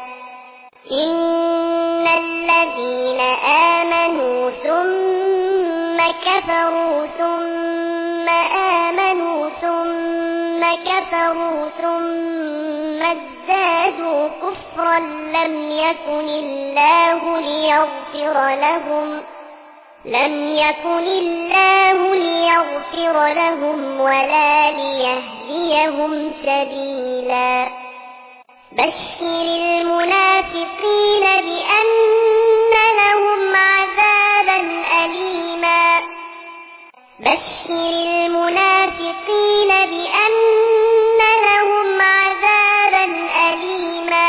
إن الذين آمنوا ثم كفروا ثم آمنوا ثم كفروا ثم ازدادوا كفرا لم يكن الله ليغفر لهم لم يكن الله ليغفر لهم ولا ليهديهم سبيلا بشر المنافقين بأن لهم عذابا أليما بشر المنافقين بأن لهم عذابا أليما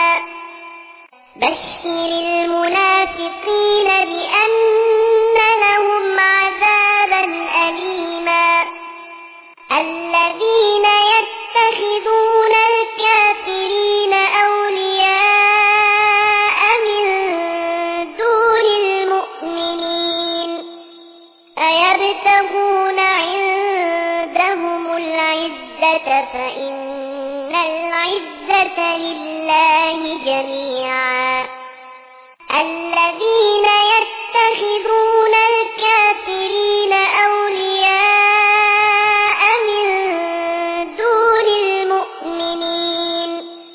بشر المنافقين بأن لهم عذابا أليما الذين يتخذون الكافرين أولياء من دون المؤمنين أيبتغون عندهم العزة فإن العزة لله جميعا الذين يتخذون الكافرين أولياء من دون المؤمنين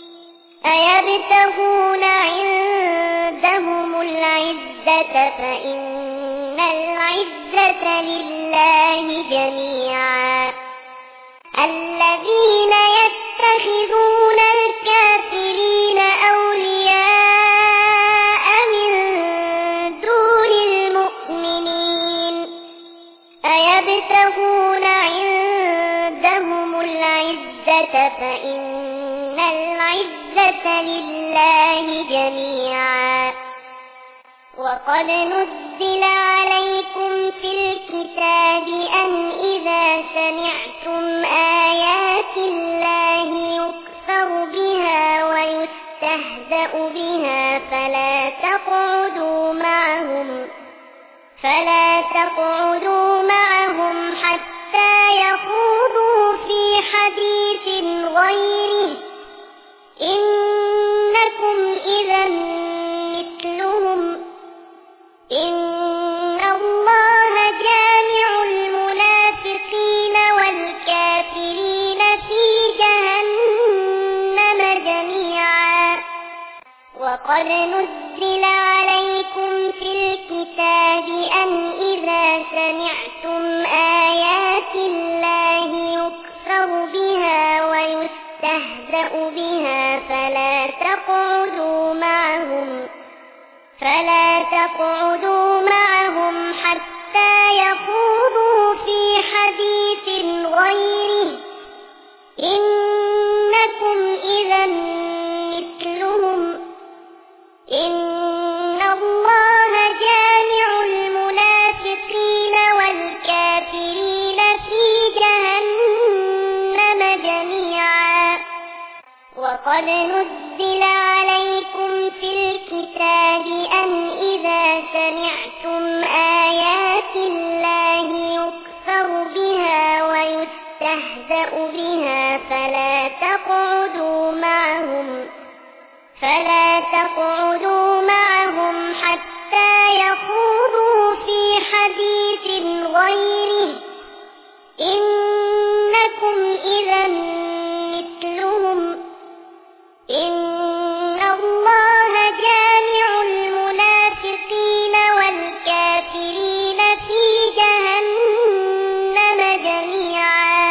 فإن العزة لله جميعا. الذين يتخذون الكافرين أولياء من دون المؤمنين أيبتغون عندهم العزة فإن العزة لله جميعا. وقد نزل عليكم في الكتاب أن إذا سمعتم آيات الله يكفر بها ويستهزأ بها فلا تقعدوا معهم فلا تقعدوا معهم حتى يخوضوا في حديث غيره إنكم إذا مثلهم إن الله جامع المنافقين والكافرين في جهنم جميعا. وقد نزل عليكم في الكتاب أن إذا سمعتم آيات الله يكفر بها ويستهزأ بها فلا تقعدوا معهم فلا تقعدوا معهم حتى يخوضوا في حديث غيره إنكم إذا مثلهم إن الله جامع المنافقين والكافرين في جهنم جميعا. وقد نزل عليكم في الكتاب أن إذا سمعتم آيات الله يكفر بها ويستهزأ بها فلا تقعدوا معهم فلا تقعدوا معهم حتى يخوضوا في حديث غيره إنكم إذا مثلهم إن الله جامع المنافقين والكافرين في جهنم جميعا.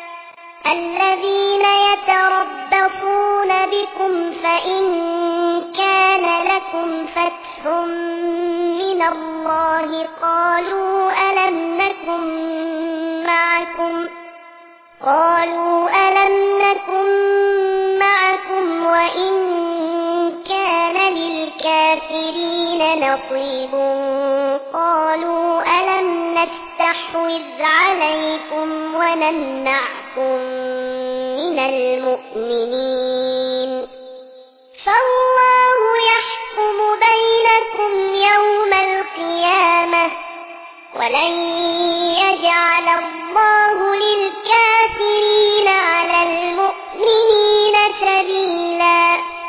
الذين يتربصون بكم فإن كان لكم فتح من الله قالوا ألم نكن معكم قالوا ألم نكن معكم وإن كان للكافرين نصيب قالوا ألم نستحوذ عليكم ونمنعكم من المؤمنين فالله يحكم بينكم يوم القيامة ولن يجعل الله للكافرين على المؤمنين سبيلا.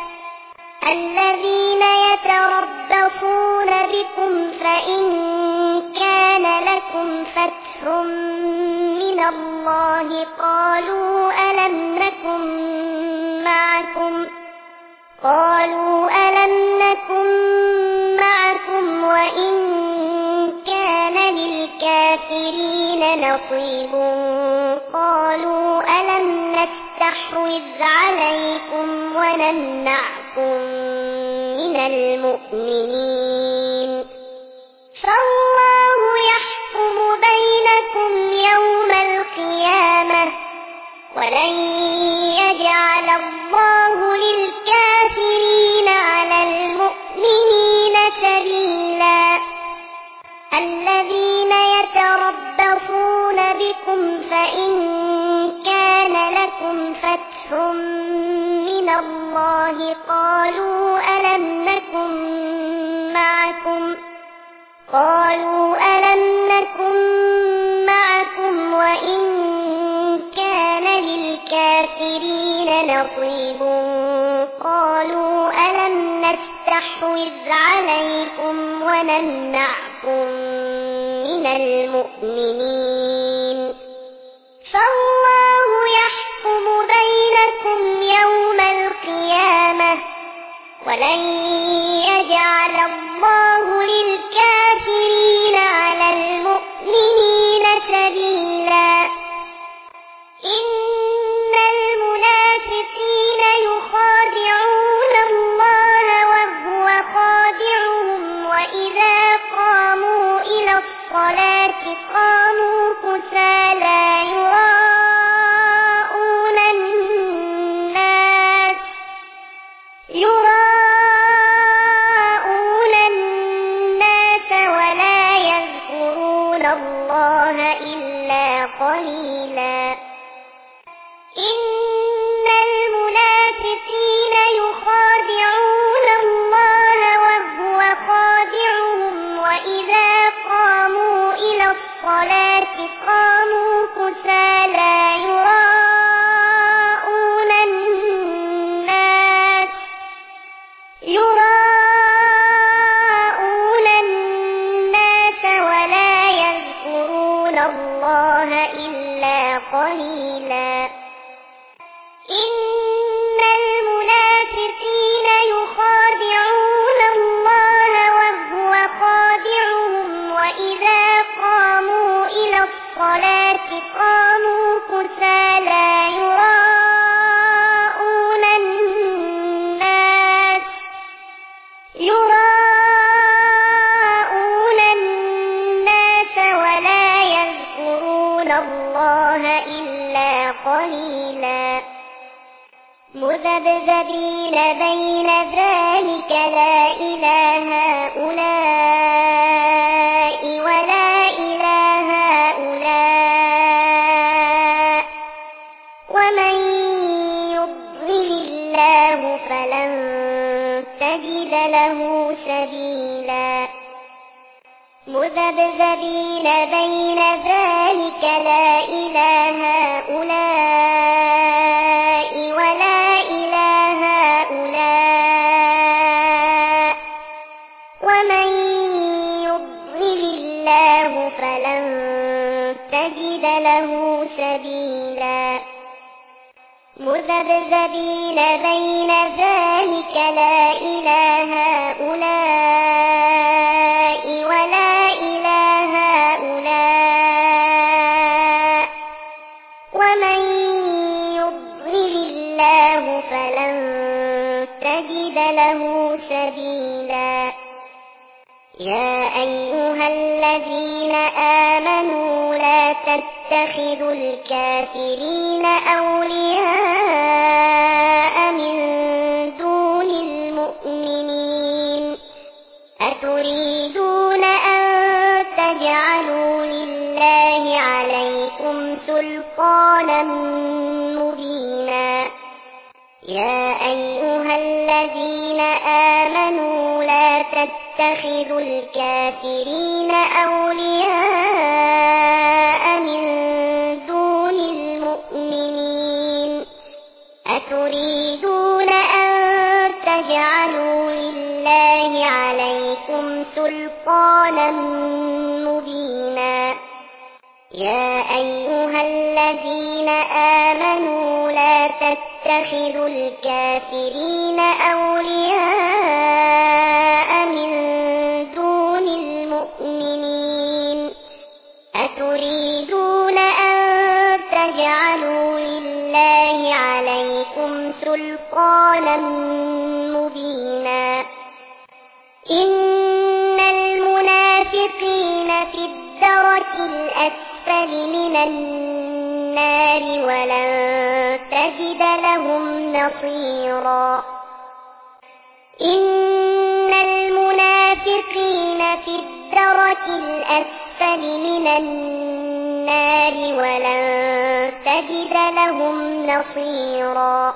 الذين يتربصون بكم فإن كان لكم فتح من الله قالوا ألم نكن معكم قالوا ألم نكن معكم وإن كان للكافرين نصيب قالوا ألم نستحوذ عليكم ونمنعكم من المؤمنين فالله يحكم بينكم يوم القيامة ولن يجعل الله للكافرين على المؤمنين سبيلا. الذين يتربصون بكم فإن كان لكم فتح من الله قالوا ألم نكن معكم قالوا ألم نكن معكم وإن كان للكافرين نصيب قالوا ألم نستحوذ عليكم ونمنعكم من المؤمنين فالله يحكم بينكم يوم القيامة ولن يجعل الله للكافرين الصلاة قاموا كسالى يراءون الناس يراءون الناس ولا يذكرون الله إلا قليلا إن المنافقين يخادعون الله وهو خادعهم وإذا قاموا إلى الصلاة قاموا كسالى يراءون الناس يراءون الناس ولا يذكرون الله إلا قليلا إن المنافقين يخادعون الله وهو خادعهم وإذا قاموا إلى الصلاة قاموا كسالى يراءون الناس يراءون الناس ولا يذكرون الله إلا قليلا مذبذبين بين ذلك لا إلى هؤلاء ولا إلى هؤلاء ومن يضلل الله فلن تجد له سبيلا مذبذبين بين ذلك لا إلى هؤلاء ولا إلى هؤلاء ومن يضلل الله فلن تجد له سبيلا مذبذبين بين ذلك لا إلى هؤلاء ولا إلى هؤلاء ومن يضلل الله فلن تجد له سبيلا يا أيها الذين آمنوا لا تتخذوا الكافرين أولياء من دون المؤمنين أتريدون أن تجعلوا لله عليكم سلطانا مبينا يا أيها الذين آمنوا لا تتخذوا الكافرين أولياء من دون المؤمنين أتريدون أن تجعلوا لله عليكم سلطانا مبينا يا أيها الذين آمنوا لا تتخذوا الكافرين أولياء من دون المؤمنين أتريدون أن تجعلوا لله عليكم سلطانا مبينا إن المنافقين في الدرك الأسفل من النار ولن تجد لهم نصيرا إن المنافقين في الدرك الأسفل من النار ولن تجد لهم نصيرا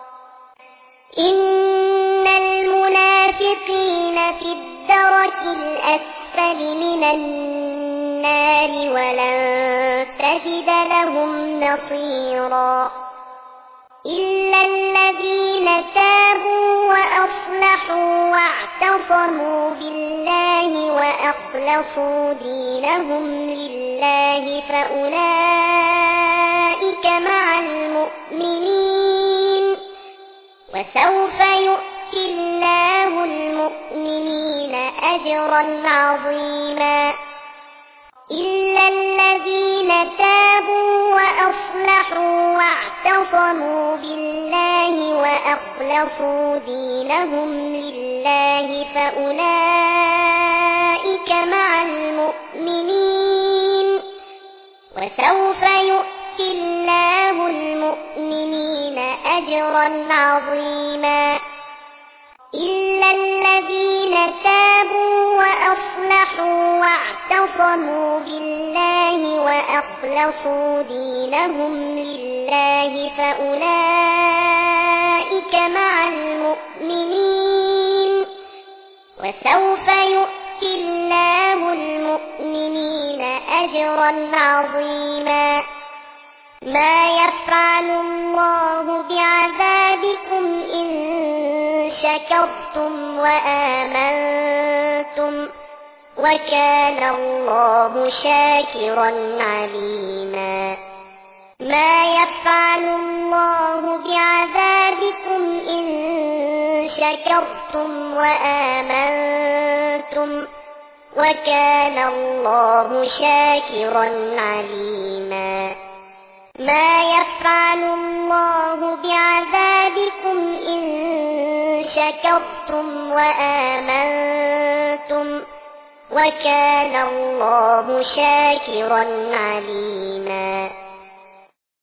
إن المنافقين في الدرك الأسفل من النار ولن تجد لهم نصيرا إلا الذين تابوا وأصلحوا واعتصموا بالله وأخلصوا دينهم لله فأولئك مع المؤمنين وسوف يؤتي الله المؤمنين أجرا عظيما إلا الذين تابوا وأصلحوا واعتصموا بالله وأخلصوا وأخلصوا دينهم لله فأولئك مع المؤمنين وسوف يؤتي الله المؤمنين أجرا عظيما إلا الذين تابوا وأصلحوا واعتصموا بالله وأخلصوا دينهم لله فأولئك مع المؤمنين وسوف يؤتي الله المؤمنين أجرا عظيما ما يفعل الله بعذابكم إن شكرتم وآمنتم وكان الله شاكرا عليما ما يفعل الله بعذابكم إن شكرتم وآمنتم وكان الله شاكرا عليما ما يفعل الله بعذابكم إن شكرتم وآمنتم وكان الله شاكرا عليما